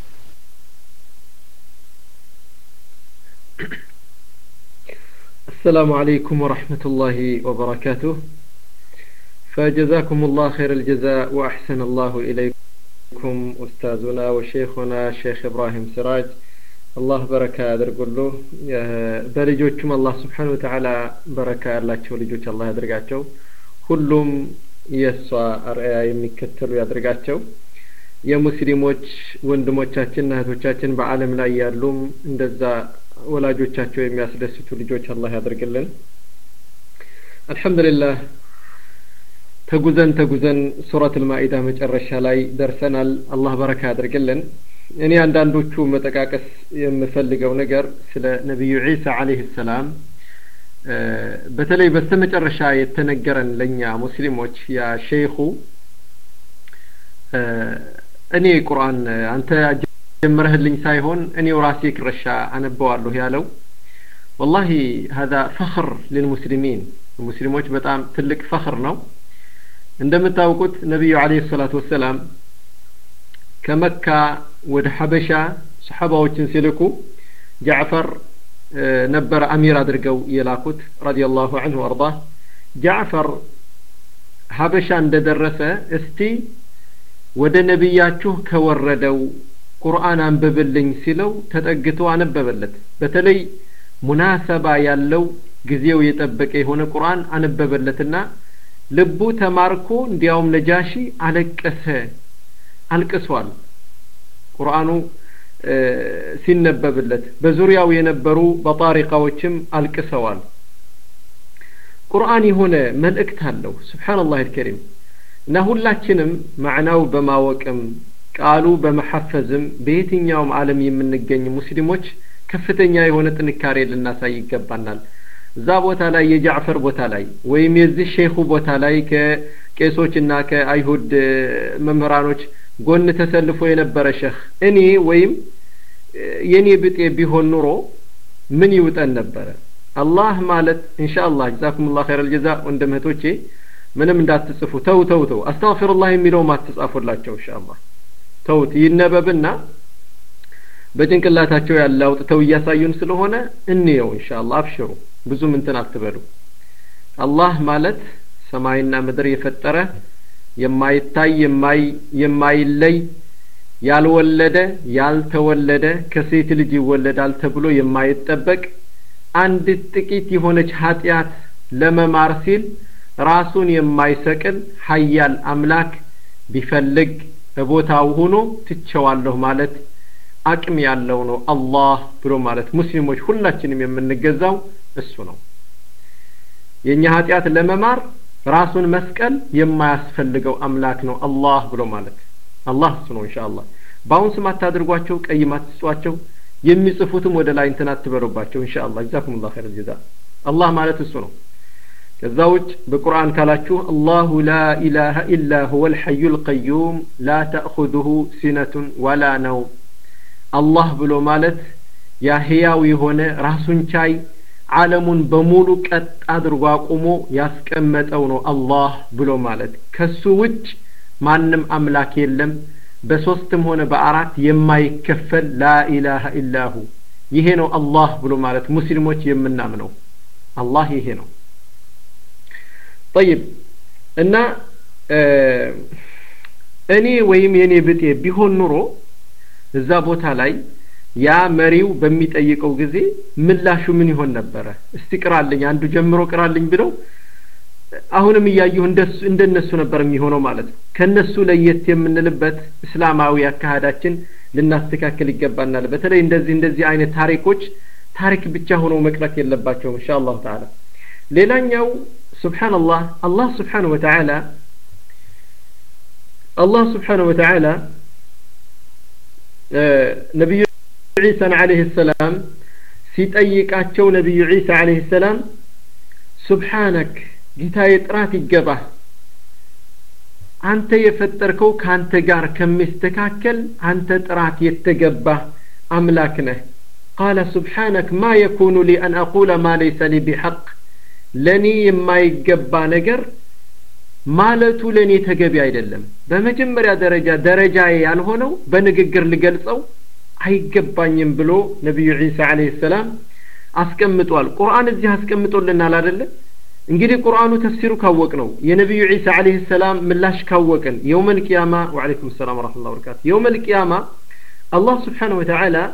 السلام عليكم ورحمة الله وبركاته فجزاكم الله خير الجزاء وأحسن الله إليكم عليكم أستاذنا وشيخنا الشيخ إبراهيم سراج الله بركة أدرقله بلجوكم الله سبحانه وتعالى بركة الله تولجوك الله يدرقاتشو كلهم يسوى أرأي يمكتلوا يدرقاتشو يا مسلموች ወንድሞቻችን እህቶቻችን በአለም ላይ ያሉም እንደዛ ወላጆቻቸው የሚያስደስቱ ልጆች አላህ ያድርግልን አልহামዱሊላህ ተጉዘን ተጉዘን ሱረቱል ማኢዳ መጨረሻ ላይ ደርሰናል አላህ በረካ ያድርግልን እኔ አንዳንዶቹ መጠቃቀስ የምፈልገው ነገር ስለ ነብዩ ኢሳ አለይሂ ሰላም በተለይ በስተመጨረሻ የተነገረን ለኛ ሙስሊሞች ያ ሼኹ እኔ ቁርአን አንተ ጀምረህልኝ ሳይሆን እኔው ራሴ ክረሻ አነበዋለሁ ያለው والله هذا فخر للمسلمين المسلمዎች በጣም ትልቅ فخر ነው እንደምታውቁት ነብዩ አለይሂ ሰላቱ ወሰለም ከመካ ወደ ሐበሻ ሱሐባዎችን ሲልኩ ጃዕፈር ነበር አሚር አድርገው የላኩት ረዲየላሁ ዐንሁ ወርዳ ጃዕፈር ሐበሻ እንደደረሰ እስቲ ወደ ነብያችሁ ከወረደው ቁርአን አንብብልኝ ሲለው ተጠግቶ አነበበለት በተለይ ሙናሰባ ያለው ጊዜው የጠበቀ የሆነ ቁርአን አነበበለትና ልቡ ተማርኮ እንዲያውም ነጃሺ አለቀሰ አልቅሷል ቁርአኑ ሲነበብለት በዙሪያው የነበሩ በጣሪቃዎችም አልቅሰዋል ቁርአን የሆነ መልእክት አለው ሱብሃንአላህ አልከሪም እና ሁላችንም ማዕናው በማወቅም ቃሉ በመሐፈዝም በየትኛውም ዓለም የምንገኝ ሙስሊሞች ከፍተኛ የሆነ ጥንካሬ ልናሳይ ይገባናል እዛ ቦታ ላይ የጃዕፈር ቦታ ላይ ወይም የዚህ ሼኹ ቦታ ላይ ከቄሶችና ከአይሁድ መምህራኖች ጎን ተሰልፎ የነበረ ሼኽ እኔ ወይም የኔ ብጤ ቢሆን ኑሮ ምን ይውጠን ነበር አላህ ማለት ኢንሻአላህ ጀዛኩሙላህ ኸይረል ጀዛ ወንድምቶቼ ምንም እንዳትጽፉ ተው ተው ተው አስተግፊሩላህ የሚለው ማትጻፉላቸው ኢንሻአላህ ተውት ይነበብና በጭንቅላታቸው ያለው አውጥተው ያሳዩን ስለሆነ እንየው ኢንሻአላህ አብሽሩ ብዙ ምንትን አትበሉ አላህ ማለት ሰማይና ምድር የፈጠረ የማይታይ የማይ የማይለይ ያልወለደ ያልተወለደ ከሴት ልጅ ይወለዳል ተብሎ የማይጠበቅ አንድ ጥቂት የሆነች ኃጢያት ለመማር ሲል ራሱን የማይሰቅል ኃያል አምላክ ቢፈልግ በቦታው ሆኖ ትቸዋለሁ ማለት አቅም ያለው ነው አላህ ብሎ ማለት ሙስሊሞች ሁላችንም የምንገዛው እሱ ነው የኛ ኃጢያት ለመማር ራሱን መስቀል የማያስፈልገው አምላክ ነው አላህ ብሎ ማለት አላህ እሱ ነው ኢንሻአላህ ባውን ስማት ታድርጓቸው ቀይማት ጽዋቸው የሚጽፉትም ወደ ላይ እንትና ተበሩባቸው ኢንሻአላህ ጀዛኩሙላህ ኸይር ጀዛ አላህ ማለት እሱ ነው ከዛውጭ በቁርአን ካላችሁ አላሁ ላ ኢላሃ ኢላ ሁወል ሐዩል ቀዩም ላ ተእኹዙሁ ሲነቱን ወላ ነውም አላህ ብሎ ማለት ያ ህያው የሆነ ራሱን ቻይ ዓለሙን በሙሉ ቀጥ አድርጎ አቁሞ ያስቀመጠው ነው አላህ ብሎ ማለት ከሱ ውጭ ማንም አምላክ የለም በሶስትም ሆነ በአራት የማይከፈል ላ ኢላሃ ኢላሁ ይሄ ነው አላህ ብሎ ማለት ሙስሊሞች የምናምነው አላህ ይሄ ነው طيب እና እኔ ወይም የኔ ብጤ ቢሆን ኑሮ እዛ ቦታ ላይ ያ መሪው በሚጠይቀው ጊዜ ምላሹ ምን ይሆን ነበር እስቲ ቅራልኝ አንዱ ጀምሮ ቅራልኝ ብለው አሁንም ያዩህ እንደሱ እንደነሱ ነበር የሚሆነው ማለት ነው ከነሱ ለየት የምንልበት እስላማዊ አካሃዳችን ልናስተካክል ይገባናል በተለይ እንደዚህ እንደዚህ አይነት ታሪኮች ታሪክ ብቻ ሆኖ መቅረት የለባቸውም ኢንሻአላህ ተዓላ ሌላኛው ሱብሃንአላህ አላህ ሱብሃነሁ ወተዓላ አላህ ሱብሃነሁ ወተዓላ ነብዩ ኢሳ አለይሂ ሰላም ሲጠይቃቸው ነብዩ ኢሳ አለይሂ ሰላም ሱብሃንክ ጌታዬ ጥራት ይገባ አንተ የፈጠርከው ካንተ ጋር ከመስተካከል አንተ ጥራት የተገባ አምላክ ነህ قال سبحانك ما يكون لي أن أقول ما ليس لي بحق ለኔ የማይገባ ነገር ማለቱ ለኔ ተገቢ አይደለም በመጀመሪያ ደረጃ ደረጃ ያልሆነው በንግግር ልገልጸው አይገባኝም ብሎ ነብዩ ኢሳ አለይሂ ሰላም አስቀምጧል ቁርአን እዚህ አስቀምጦልናል አይደለ እንግዲህ ቁርአኑ ተፍሲሩ ካወቅ ነው የነብዩ ኢሳ አለይሂ ሰላም ምላሽ ካወቅን የውመል ቂያማ ወአለይኩም ሰላም ወራህመቱላሂ ወበረካቱ የውመል ቂያማ አላህ Subhanahu Wa Ta'ala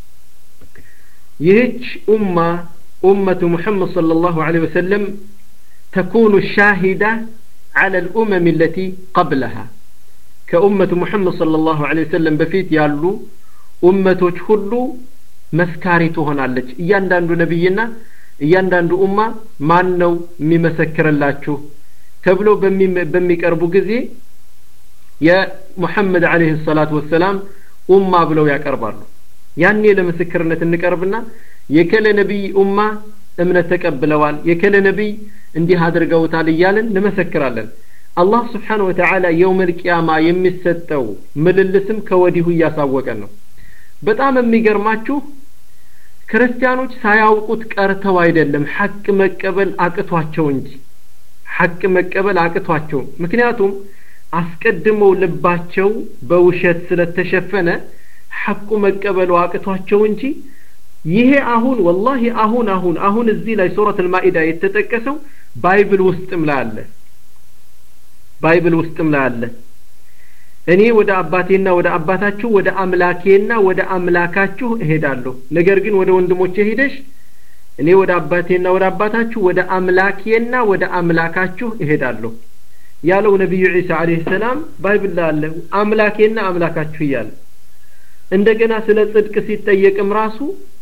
ይህች ኡማ ኡመቱ ሙሐመድ ሰለላሁ ዐለይሂ ወሰለም تكون شاهدة على الأمم التي قبلها كأمة محمد صلى الله عليه وسلم بفيت يالو أمة كله مسكاري تهونالج يانداندو نبينا يانداندو أمة ما نو ممسكر اللاتشو تبلو بمي بمي كربو جزي يا محمد عليه الصلاة والسلام أمة بلو يا كربارو يعني لما سكرنا النكربنا يكل نبي أمة እምነት ተቀብለዋል የከለ ነብይ እንዲህ አድርገውታል ይያልን እንመሰክራለን አላህ Subhanahu Wa Ta'ala የውመል ቂያማ የሚሰጠው ምልልስም ከወዲሁ ያሳወቀን ነው በጣም የሚገርማችሁ ክርስቲያኖች ሳያውቁት ቀርተው አይደለም ሐቅ መቀበል አቅቷቸው እንጂ ሐቅ መቀበል አቅቷቸው ምክንያቱም አስቀድመው ልባቸው በውሸት ስለተሸፈነ ሐቁ መቀበሉ አቅቷቸው እንጂ ይሄ አሁን والله አሁን አሁን አሁን እዚህ ላይ ሱረት አልማኢዳ የተጠቀሰው ባይብል ውስጥም ላይ አለ ባይብል ውስጥም ላይ አለ እኔ ወደ አባቴና ወደ አባታችሁ ወደ አምላኬና ወደ አምላካችሁ እሄዳለሁ ነገር ግን ወደ ወንድሞቼ ሄደሽ እኔ ወደ አባቴና ወደ አባታችሁ ወደ አምላኬና ወደ አምላካችሁ እሄዳለሁ ያለው ነብዩ ኢሳ አለይሂ ሰላም ባይብል ላይ አለ አምላኬና አምላካችሁ ይያል እንደገና ስለ ጽድቅ ሲጠየቅም ራሱ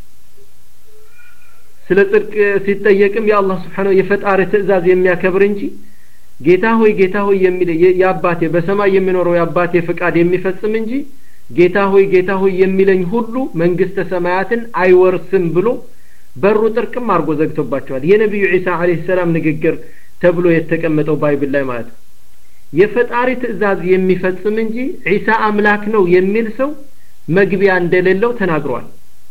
ስለ ጽድቅ ሲጠየቅም ያ አላህ Subhanahu የፈጣሪ ትእዛዝ የሚያከብር እንጂ ጌታ ሆይ ጌታ ሆይ የሚል ያባቴ በሰማይ የሚኖረው ያባቴ ፍቃድ የሚፈጽም እንጂ ጌታ ሆይ ጌታ ሆይ የሚለኝ ሁሉ መንግስተ ሰማያትን አይወርስም ብሎ በሩ ጥርቅም አርጎ ዘግቶባቸዋል የነብዩ ኢሳ አለይሂ ሰላም ንግግር ተብሎ የተቀመጠው ባይብል ላይ ማለት የፈጣሪ ትእዛዝ የሚፈጽም እንጂ ኢሳ አምላክ ነው የሚል ሰው መግቢያ እንደሌለው ተናግሯል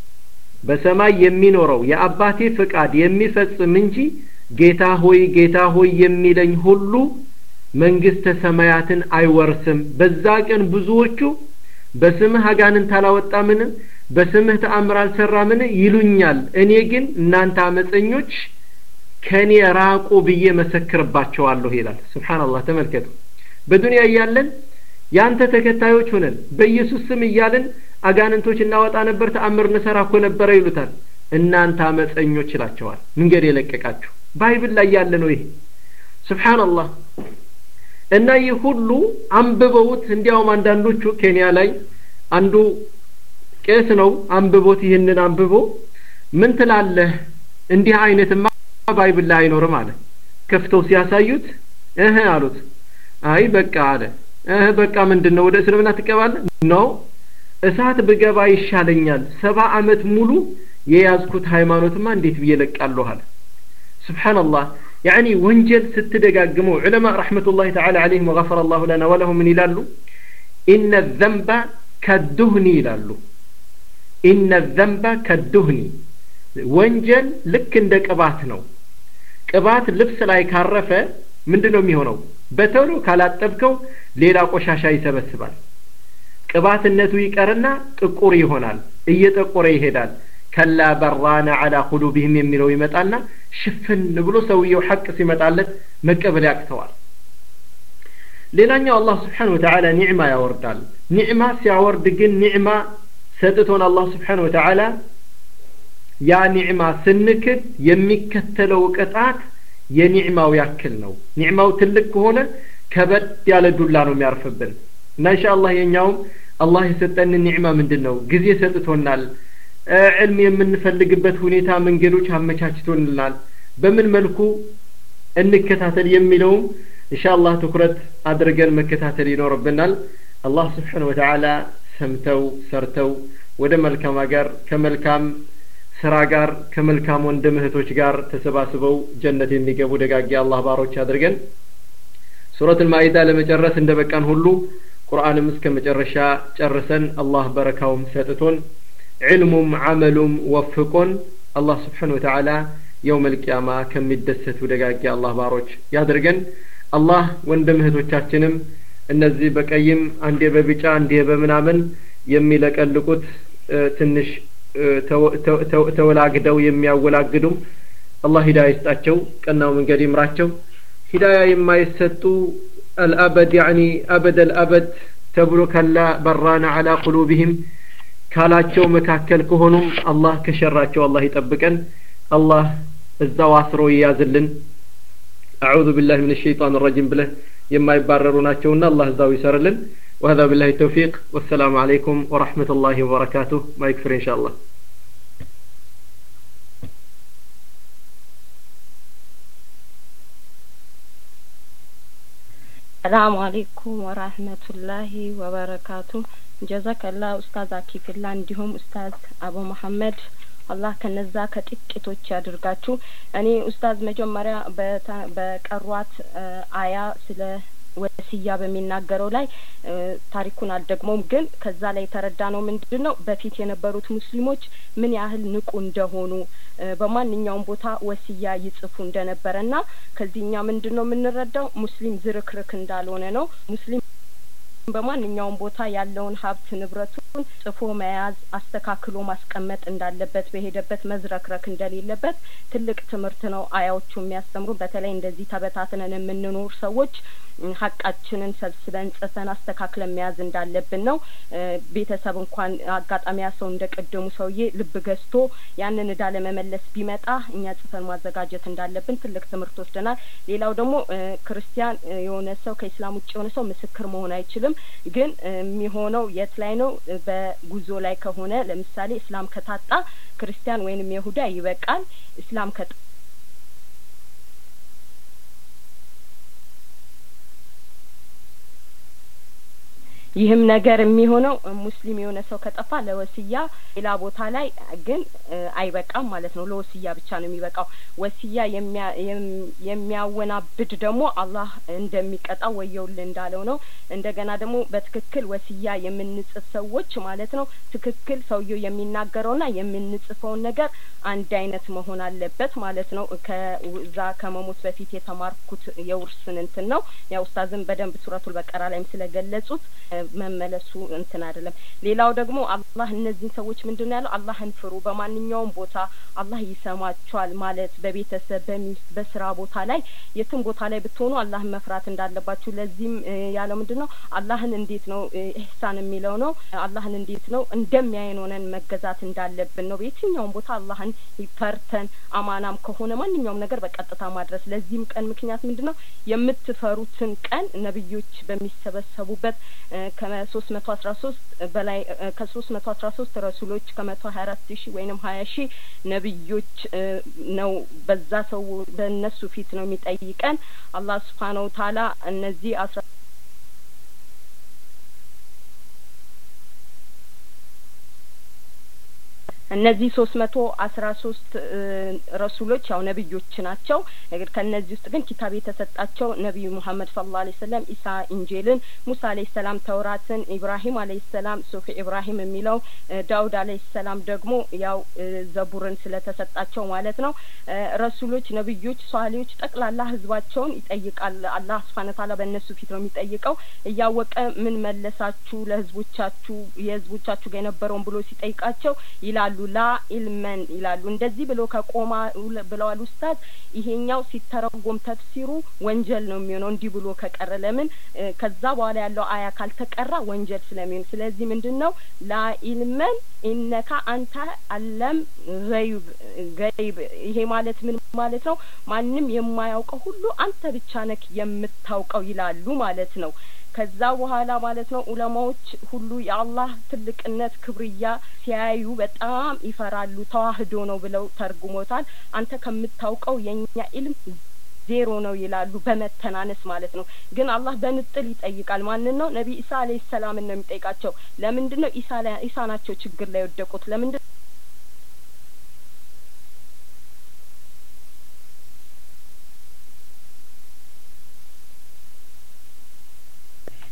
በሰማይ የሚኖረው የአባቴ ፍቃድ የሚፈጽም እንጂ ጌታ ሆይ ጌታ ሆይ የሚለኝ ሁሉ መንግስተ ሰማያትን አይወርስም በዛ ቀን ብዙዎቹ በስምህ አጋንንት አላወጣምን በስምህ ተአምር አልሰራምን ይሉኛል እኔ ግን እናንተ አመፀኞች ከኔ ራቁ ብዬ መሰክርባቸዋለሁ ይላል ሱብሃንአላህ ተመልከቱ በዱንያ ያያለን ያንተ ተከታዮች ሆነን በኢየሱስ ስም ይያልን አጋንንቶች እናወጣ ነበር ተአምር ነሰራኮ ነበር ይሉታል እናንተ አመፀኞች ይላቸዋል መንገድ የለቀቃችሁ ባይብል ላይ ያለ ነው ይሄ ሱብሃንአላህ እና ይህ ሁሉ አንብበውት እንዲያውም አንዳንዶቹ ኬንያ ላይ አንዱ ቄስ ነው አንብቦት ይሄንን አንብቦ ምን ትላለህ እንዲህ አይነትማ ባይብል ላይ አይኖርም አለ ከፍተው ሲያሳዩት እህ አሉት አይ በቃ አለ እህ በቃ ምንድነው ወደ እስልምና ትቀባለህ ነው እሳት በገባ ይሻለኛል ሰባ አመት ሙሉ የያዝኩት ሃይማኖትማ እንዴት ብየለቃለሁ አለ ሱብሃንአላህ يعني ወንጀል ስትደጋግመው ዑለማ ረህመቱላሂ ተዓላ ዐለይሂም ወገፈረ الله لنا ولهم ምን ይላሉ ان الذنب كالدهن ይላሉ ان الذنب كالدهن ወንጀል ልክ እንደ ቅባት ነው ቅባት ልብስ ላይ ካረፈ ምንድነው የሚሆነው በተሎ ካላጠብከው ሌላ ቆሻሻ ይሰበስባል ቅባትነቱ ይቀርና ጥቁር ይሆናል እየጠቆረ ይሄዳል ከላ በራና على قلوبهم የሚለው ይመጣና ሽፍን ብሎ ሰውየው ሐቅ ሲመጣለት መቀበል ያቅተዋል ሌላኛው አላህ Subhanahu Wa Ta'ala ኒዕማ ያወርዳል ኒዕማ ሲያወርድ ግን ኒዕማ ሰጥቶን አላህ Subhanahu Wa Ta'ala ያ ኒዕማ ስንክድ የሚከተለው ቅጣት የኒዕማው ያክል ነው ኒዕማው ትልቅ ከሆነ ከበድ ያለ ዱላ ነው የሚያርፍብን እና ኢንሻአላህ የኛው አላህ የሰጠን ኒዕማ ምንድነው ጊዜ ሰጥቶናል علم የምንፈልግበት ሁኔታ መንገዶች አመቻችቶናል በምን መልኩ እንከታተል የሚለው ኢንሻአላህ ትኩረት አድርገን መከታተል ይኖርብናል አላህ Subhanahu Wa Ta'ala ሰምተው ሰርተው ወደ መልካም ሀገር ከመልካም ስራ ጋር ከመልካም ወንድም እህቶች ጋር ተሰባስበው ጀነት የሚገቡ ደጋጊ አላህ ባሮች አድርገን ሱረት አልማኢዳ ለመጨረስ እንደበቃን ሁሉ ቁርአንም እስከ መጨረሻ ጨርሰን አላህ በረካውም ሰጥቶን علمum عملum وفقون الله سبحانه وتعالى يوم القيامة كم يدست ودقاقي الله باروج يادرقن الله وندم هدوچاچنم እነዚህ በቀይም አንዴ በቢጫ አንዴ በመናመን የሚለቀልቁት ትንሽ ተወላግደው የሚያወላግዱም الله هداية يستأتشو كأنه من قديم راتشو هداية ما يستو الأبد يعني أبد الأبد تبلو كلا بران على قلوبهم كالاتشو مكاكل كهنم الله كشراتشو الله يطبقن الله الزواسرو يازلن أعوذ بالله من الشيطان الرجيم بله يما يبرروناتشونا الله الزاو يسرلن وهذا بالله التوفيق والسلام عليكم ورحمة الله وبركاته ما يكفر إن شاء الله السلام عليكم ورحمة الله وبركاته جزاك الله أستاذ عكيف الله عندهم أستاذ أبو محمد الله ከነዛ ከጥቂቶች ያድርጋችሁ እኔ ኡስታዝ መጀመሪያ በቀሯት አያ ስለ ወሲያ በሚናገረው ላይ ታሪኩን አልደግሞም ግን ከዛ ላይ ተረዳነው ምንድነው በፊት የነበሩት ሙስሊሞች ምን ያህል ንቁ እንደሆኑ በማንኛውም ቦታ ወሲያ ይጽፉ እንደነበረና ከዚህኛ ምንድነው የምንረዳው ሙስሊም ዝርክርክ እንዳልሆነ ነው ሙስሊም በማንኛውም ቦታ ያለውን ሀብት ንብረቱን ጽፎ መያዝ አስተካክሎ ማስቀመጥ እንዳለበት በሄደበት መዝረክረክ እንደሌለበት ትልቅ ትምህርት ነው አያዎቹ የሚያስተምሩ በተለይ እንደዚህ ተበታተነን የምንኖር ሰዎች ሐቃችንን ሰብስበን ጽፈን አስተካክለን መያዝ እንዳለብን ነው ቤተሰብ እንኳን አጋጣሚያ ሰው እንደቀደሙ ሰውዬ ልብ ገዝቶ ያንን እዳ ለመመለስ ቢመጣ እኛ ጽፈን ማዘጋጀት እንዳለብን ትልቅ ትምህርት ወስደናል ሌላው ደግሞ ክርስቲያን የሆነ ሰው ከእስላም ውጭ የሆነ ሰው ምስክር መሆን አይችልም ግን የሚሆነው የት ላይ ነው በጉዞ ላይ ከሆነ ለምሳሌ እስላም ከታጣ ክርስቲያን ወይንም ይሁዳ ይበቃል እስላም ከ ይህም ነገር የሚሆነው ሙስሊም የሆነ ሰው ከጠፋ ለወሲያ ሌላ ቦታ ላይ ግን አይበቃም ማለት ነው ለወሲያ ብቻ ነው የሚበቃው ወሲያ የሚያወናብድ ደግሞ አላህ እንደሚቀጣው ወየውል እንዳለው ነው እንደገና ደግሞ በትክክል ወሲያ የምንጽፍ ሰዎች ማለት ነው ትክክል ሰውየው የሚናገረውና የምንጽፈው ነገር አንድ አይነት መሆን አለበት ማለት ነው ከዛ ከመሞት በፊት የተማርኩት የውርስን እንትን ነው ያው ኡስታዝን በደንብ ሱረቱል በቀራ ላይም ስለገለጹት መመለሱ እንትን አይደለም ሌላው ደግሞ አላህ እነዚህን ሰዎች ምንድነው ያለው አላህን ፍሩ በማንኛውም ቦታ አላህ ይሰማቸዋል ማለት በቤተሰብ በሚስት በስራ ቦታ ላይ የትም ቦታ ላይ ብትሆኑ አላህን መፍራት እንዳለባችሁ ለዚህም ያለው ምንድነው አላህን እንዴት ነው ኢህሳን የሚለው ነው አላህን እንዴት ነው እንደሚያየን ሆነን መገዛት እንዳለብን ነው በየትኛውም ቦታ አላህን ይፈርተን አማናም ከሆነ ማንኛውም ነገር በቀጥታ ማድረስ ለዚህም ቀን ምክንያት ምንድነው የምትፈሩትን ቀን ነብዮች በሚሰበሰቡበት ከ313 በላይ ከ313 ረሱሎች ከ124 ሺህ ወይንም ሀያ ሺህ ነብዮች ነው በዛ ሰው በእነሱ ፊት ነው የሚጠይቀን አላህ Subhanahu Wa Ta'ala እነዚህ እነዚህ ሶስት መቶ አስራ ሶስት ረሱሎች ያው ነብዮች ናቸው ነገር ከነዚህ ውስጥ ግን ኪታብ የተሰጣቸው ነብዩ መሐመድ ሰለላሁ ዐለይሂ ወሰለም ኢሳ ኢንጂልን ሙሳ ዐለይሂ ሰላም ተውራትን ኢብራሂም ዐለይሂ ሰላም ሱፊ ኢብራሂም የሚለው ዳውድ ዐለይሂ ሰላም ደግሞ ያው ዘቡርን ስለተሰጣቸው ማለት ነው ረሱሎች ነብዮች ሷሊዎች ጠቅላላ ህዝባቸውን ይጠይቃል አላህ Subhanahu Wa Ta'ala በእነሱ ፊት ነው የሚጠይቀው እያወቀ ምን መለሳችሁ ለህዝቦቻችሁ የህዝቦቻችሁ ጋር የነበረውን ብሎ ሲጠይቃቸው ይላሉ ላ ኢልመን ይላሉ እንደዚህ ብሎ ከቆማ ብለዋል ኡስታዝ ይሄኛው ሲተረጎም ተፍሲሩ ወንጀል ነው የሚሆነው እንዲህ ብሎ ከቀረ ለምን ከዛ በኋላ ያለው አያ ካልተቀራ ወንጀል ስለሚሆን ስለዚህ ምንድነው ላ ኢልመን ኢነካ አንተ አለም ገይብ ገይብ ይሄ ማለት ምን ማለት ነው ማንንም የማያውቀው ሁሉ አንተ ብቻ ነክ የምታውቀው ይላሉ ማለት ነው ከዛ በኋላ ማለት ነው ዑለማዎች ሁሉ የአላህ ትልቅነት ክብርያ ሲያዩ በጣም ይፈራሉ ተዋህዶ ነው ብለው ተርጉሞታል አንተ ከምታውቀው የኛ ኢልም ዜሮ ነው ይላሉ በመተናነስ ማለት ነው ግን አላህ በንጥል ይጠይቃል ማንን ነው ነብይ ኢሳ አለይሂ ሰላም ነው የሚጠይቃቸው ለምንድነው ኢሳ ኢሳ ናቸው ችግር ላይ ወደቁት ለምን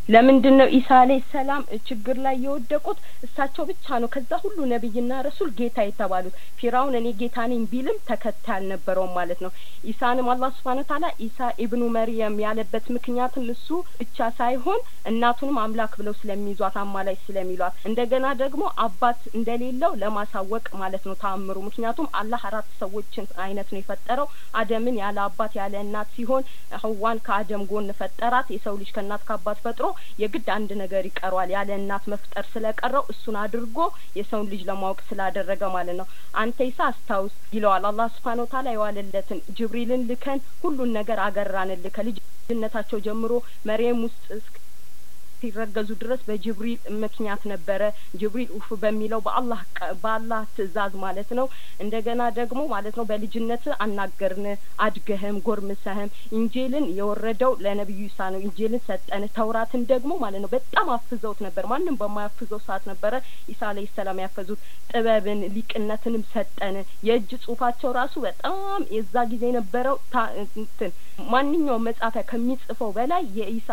ለምንድነው ኢሳ አለይሂ ሰላም ችግር ላይ የወደቁት? እሳቸው ብቻ ነው ከዛ ሁሉ ነብይና ረሱል ጌታ የተባሉት። ፊራውን እኔ ጌታ ነኝ ቢልም ተከታይ አልነበረውም ማለት ነው። ኢሳንም አላህ Subhanahu Wa Ta'ala ኢሳ ኢብኑ መርየም ያለበት ምክንያትም እሱ ብቻ ሳይሆን እናቱንም አምላክ ብለው ስለሚይዟት አማላይ ስለሚሏት እንደገና ደግሞ አባት እንደሌለው ለማሳወቅ ማለት ነው ተአምሩ። ምክንያቱም አላህ አራት ሰዎችን አይነት ነው የፈጠረው። አደምን ያለ አባት ያለ እናት ሲሆን ሐዋን ከአደም ጎን ፈጠራት። የሰው ልጅ ከእናት ከአባት ፈጥሮ የግድ አንድ ነገር ይቀርዋል ያለ እናት መፍጠር ስለቀረው እሱን አድርጎ የሰው ልጅ ለማወቅ ስላደረገ ማለት ነው። አንተ ኢሳ አስታውስ ይለዋል አላህ Subhanahu Wa Ta'ala የዋለለትን ጅብሪልን ልከን ሁሉን ነገር አገራንልህ ከልጅነታቸው ጀምሮ መርየም ውስጥ ሲረገዙ ድረስ በጅብሪል ምክንያት ነበረ። ጅብሪል ኡፍ በሚለው በአላህ በአላህ ትእዛዝ ማለት ነው። እንደገና ደግሞ ማለት ነው በልጅነት አናገርን አድገህም ጎርምሰህም ኢንጂልን የወረደው ለነብዩ ኢሳ ነው። ኢንጂልን ሰጠን። ተውራትን ደግሞ ማለት ነው በጣም አፍዘውት ነበር። ማንንም በማያፍዘው ሰዓት ነበረ ኢሳ አለይሂ ሰላም ያፈዙት። ጥበብን ሊቅነትንም ሰጠን። የእጅ ጽሁፋቸው ራሱ በጣም የዛ ጊዜ ነበረው እንትን ማንኛውም መጻፊያ ከሚጽፈው በላይ የኢሳ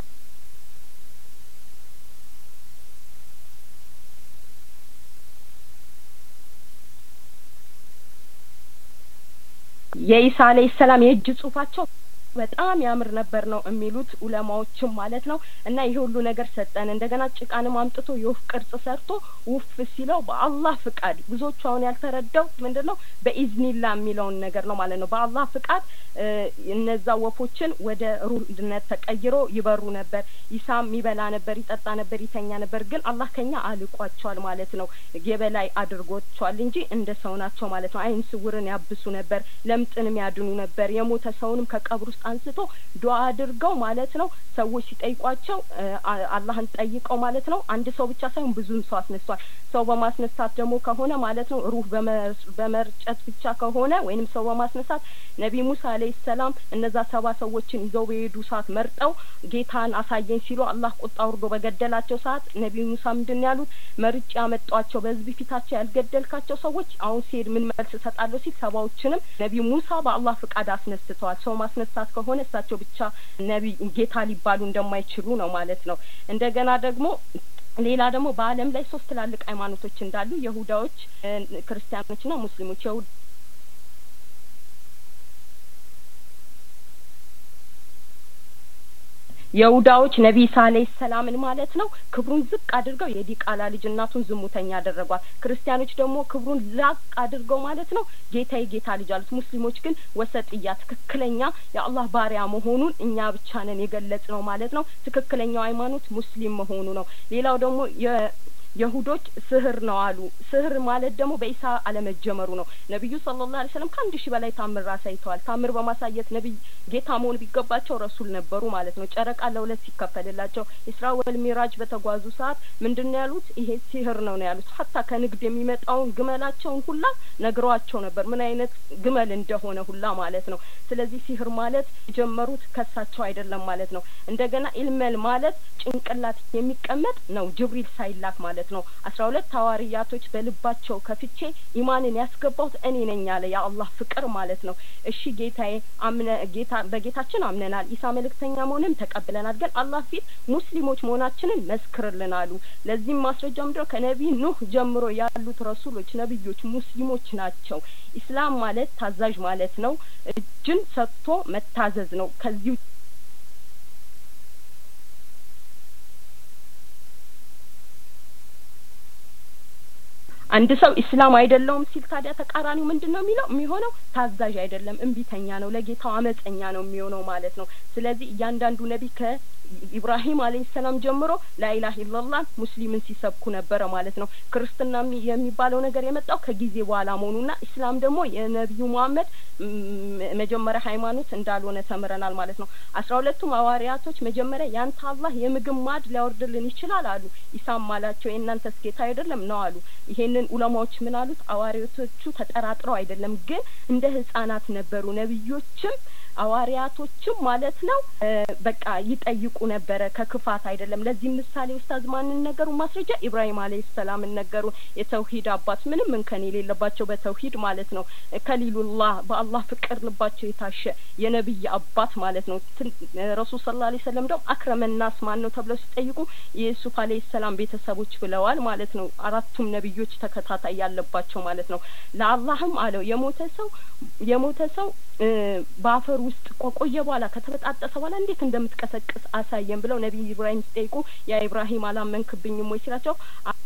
የኢሳ አለይሂ ሰላም የእጅ ጽሁፋቸው በጣም ያምር ነበር ነው የሚሉት ዑለማዎችም ማለት ነው። እና ይሄ ሁሉ ነገር ሰጠን። እንደገና ጭቃንም አምጥቶ የወፍ ቅርጽ ሰርቶ ውፍ ሲለው በአላህ ፍቃድ ብዙዎቹ አሁን ያልተረዳው ምንድነው በኢዝኒላህ የሚለውን ነገር ነው ማለት ነው። በአላህ ፍቃድ እነዛ ወፎችን ወደ ሩህነት ተቀይሮ ይበሩ ነበር። ኢሳም ይበላ ነበር፣ ይጠጣ ነበር፣ ይተኛ ነበር። ግን አላህ ከኛ አልቋቸዋል ማለት ነው። የበላይ አድርጎቸዋል እንጂ እንደ ሰው ናቸው ማለት ነው። አይን ስውርን ያብሱ ነበር፣ ለምጥንም ያድኑ ነበር። የሞተ ሰውንም ከቀብር ውስጥ አንስቶ ዱዓ አድርገው ማለት ነው ሰዎች ሲጠይቋቸው አላህን ጠይቀው ማለት ነው። አንድ ሰው ብቻ ሳይሆን ብዙም ሰው አስነስቷል። ሰው በማስነሳት ደግሞ ከሆነ ማለት ነው ሩህ በመርጨት ብቻ ከሆነ ወይንም ሰው በማስነሳት ነብይ ሙሳ አለይሂ ሰላም እነዛ ሰባ ሰዎችን ይዘው በሄዱ ሰዓት መርጠው ጌታን አሳየን ሲሉ አላህ ቁጣ ወርዶ በገደላቸው ሰዓት ነብይ ሙሳ ምንድን ያሉት? መርጬ ያመጣቸው በህዝብ ፊታቸው ያልገደልካቸው ሰዎች አሁን ሲሄድ ምን መልስ ሰጣለሁ ሲል ሰባዎችንም ነብይ ሙሳ በአላህ ፍቃድ አስነስተዋል። ሰው ማስነሳት ከሆነ እሳቸው ብቻ ነብይ ጌታ ሊባሉ እንደማይችሉ ነው ማለት ነው። እንደገና ደግሞ ሌላ ደግሞ በአለም ላይ ሶስት ትላልቅ ሃይማኖቶች እንዳሉ ይሁዳዎች፣ ክርስቲያኖችና ሙስሊሞች ይሁዳ የሁዳዎች ነብይ ኢሳ አለይሂ ሰላምን ማለት ነው ክብሩን ዝቅ አድርገው የዲቃላ ልጅ እናቱን ዝሙተኛ አደረጓት። ክርስቲያኖች ደግሞ ክብሩን ላቅ አድርገው ማለት ነው ጌታዬ ጌታ ልጅ አሉት። ሙስሊሞች ግን ወሰጥያ ትክክለኛ የአላህ ባሪያ መሆኑን እኛ ብቻ ነን የገለጽነው ማለት ነው። ትክክለኛው ሃይማኖት ሙስሊም መሆኑ ነው። ሌላው ደግሞ የ ይሁዶች ስህር ነው አሉ። ስህር ማለት ደግሞ በኢሳ አለመጀመሩ ነው። ነብዩ ሰለላሁ ዐለይሂ ወሰለም ከአንድ ሺህ በላይ ታምር አሳይተዋል። ታምር በማሳየት ነብይ ጌታ መሆን ቢገባቸው ረሱል ነበሩ ማለት ነው። ጨረቃ ለሁለት ሲከፈልላቸው ኢስራ ወል ሚራጅ በተጓዙ ሰዓት ምንድነው ያሉት? ይሄ ሲህር ነው ነው ያሉት። ሐታ ከንግድ የሚመጣውን ግመላቸውን ሁላ ነግሯቸው ነበር ምን አይነት ግመል እንደሆነ ሁላ ማለት ነው። ስለዚህ ሲህር ማለት የጀመሩት ከሳቸው አይደለም ማለት ነው። እንደገና ኢልመል ማለት ጭንቅላት የሚቀመጥ ነው ጅብሪል ሳይላክ ማለት ነው። አስራ ሁለት ሐዋርያቶች በልባቸው ከፍቼ ኢማንን ያስገባሁት እኔ ነኝ ያለ የአላህ ፍቅር ማለት ነው። እሺ ጌታዬ አምነ ጌታ በጌታችን አምነናል፣ ኢሳ መልእክተኛ መሆኑን ተቀብለናል፣ ግን አላህ ፊት ሙስሊሞች መሆናችንን መስክርልን አሉ። ለዚህም ማስረጃ ምንድነው? ከነብይ ኑህ ጀምሮ ያሉት ረሱሎች ነብዮች ሙስሊሞች ናቸው። ኢስላም ማለት ታዛዥ ማለት ነው። እጅን ሰጥቶ መታዘዝ ነው። ከዚህ አንድ ሰው ኢስላም አይደለም ሲል ታዲያ ተቃራኒው ምንድነው የሚለው የሚሆነው? ታዛዥ አይደለም፣ እንቢተኛ ነው፣ ለጌታው አመፀኛ ነው የሚሆነው ማለት ነው። ስለዚህ እያንዳንዱ ነብይ ከኢብራሂም አለይሂ ሰላም ጀምሮ ላኢላሀ ኢላላህ ሙስሊምን ሲሰብኩ ነበር ማለት ነው። ክርስትና የሚባለው ነገር የመጣው ከጊዜ በኋላ መሆኑና ኢስላም ደግሞ የነብዩ መሐመድ መጀመሪያ ሃይማኖት እንዳልሆነ ተምረናል ማለት ነው። አስራ ሁለቱም ሐዋርያቶች መጀመሪያ ያንተ አላህ የምግብ ማድ ሊያወርድልን ይችላል አሉ። ኢሳም አላቸው የእናንተስ ጌታ አይደለም ነው አሉ። ይሄንን ዑለማዎች ምን አሉት? ሐዋርያቶቹ ተጠራጥረው አይደለም፣ ግን እንደ ህፃናት ነበሩ። ነብዮችም ሐዋርያቶችም ማለት ነው በቃ ይጠይቁ ይጠይቁ ነበር ከክፋት አይደለም ለዚህ ምሳሌ ኡስታዝ ማንን ነገሩ ማስረጃ ኢብራሂም አለይሂ ሰላም ነገሩ የተውሂድ አባት ምንም እንከን የሌለባቸው በተውሂድ ማለት ነው ከሊሉላህ በአላህ ፍቅር ልባቸው የታሸ የነብይ አባት ማለት ነው ረሱል ሰለላሁ ዐለይሂ ወሰለም ደግሞ አክረመናስ ማን ነው ተብለው ሲጠይቁ ኢየሱስ አለይሂ ሰላም ቤተሰቦች ብለዋል ማለት ነው አራቱም ነብዮች ተከታታይ ያለባቸው ማለት ነው ለአላህም አለው የሞተ ሰው የሞተ ሰው ባፈር ውስጥ ቆቆየ በኋላ ከተበጣጠሰ በኋላ እንዴት እንደምትቀሰቅስ አሳየን ብለው ነብይ ኢብራሂም ሲጠይቁ ያ ኢብራሂም አላመንክብኝም ወይ ሲላቸው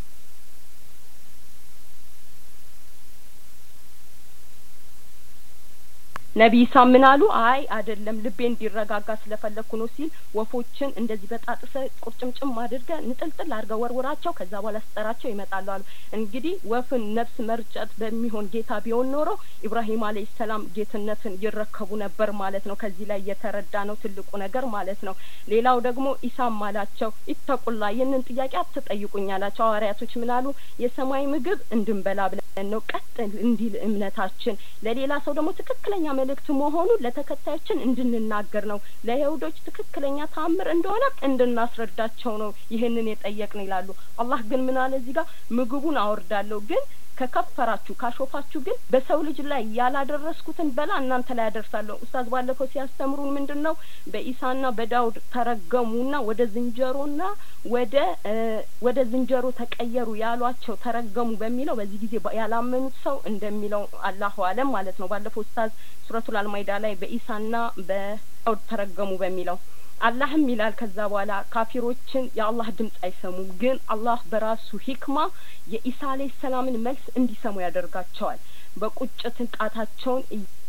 ነብይ ሳምናሉ አይ አይደለም ልቤ እንዲረጋጋ ስለፈለኩ ነው ሲል ወፎችን እንደዚህ በጣጥሰ ቁርጭምጭም አድርገ ንጥልጥል አድርገ ወርወራቸው ከዛ በኋላ ስጠራቸው ይመጣሉ አሉ እንግዲህ ወፍን ነፍስ መርጨት በሚሆን ጌታ ቢሆን ኖሮ ኢብራሂም አለይሂ ሰላም ጌትነትን ይረከቡ ነበር ማለት ነው ከዚህ ላይ የተረዳ ነው ትልቁ ነገር ማለት ነው ሌላው ደግሞ ኢሳም ማላቸው ይተቁላ ይህንን ጥያቄ አትጠይቁኝ አላቸው ሐዋርያቶች ምናሉ የሰማይ ምግብ እንድንበላ ብለን ነው ቀጥ እንዲል እምነታችን ለሌላ ሰው ደግሞ ትክክለኛ መልእክት መሆኑ ለተከታዮችን እንድንናገር ነው ለይሁዶች ትክክለኛ ታምር እንደሆነ እንድናስረዳቸው ነው ይሄንን የጠየቅን ይላሉ አላህ ግን ምን አለ እዚህ ጋር ምግቡን አወርዳለሁ ግን ከከፈራችሁ ካሾፋችሁ ግን በሰው ልጅ ላይ ያላደረስኩትን በላ እናንተ ላይ ያደርሳለሁ ኡስታዝ ባለፈው ሲያስተምሩን ምንድነው በኢሳና በዳውድ ተረገሙና ወደ ዝንጀሮና ወደ ወደ ዝንጀሮ ተቀየሩ ያሏቸው ተረገሙ በሚለው በዚህ ጊዜ ያላመኑት ሰው እንደሚለው አላሁ አለም ማለት ነው ባለፈው ኡስታዝ ሱረቱል አልማይዳ ላይ በኢሳና በዳውድ ተረገሙ በሚለው አላህም ይላል ከዛ በኋላ ካፊሮችን የአላህ ድምጽ አይሰሙም ግን አላህ በራሱ ሂክማ የኢሳ አለይሂ ሰላምን መልስ እንዲሰሙ ያደርጋቸዋል በቁጭት ቃታቸውን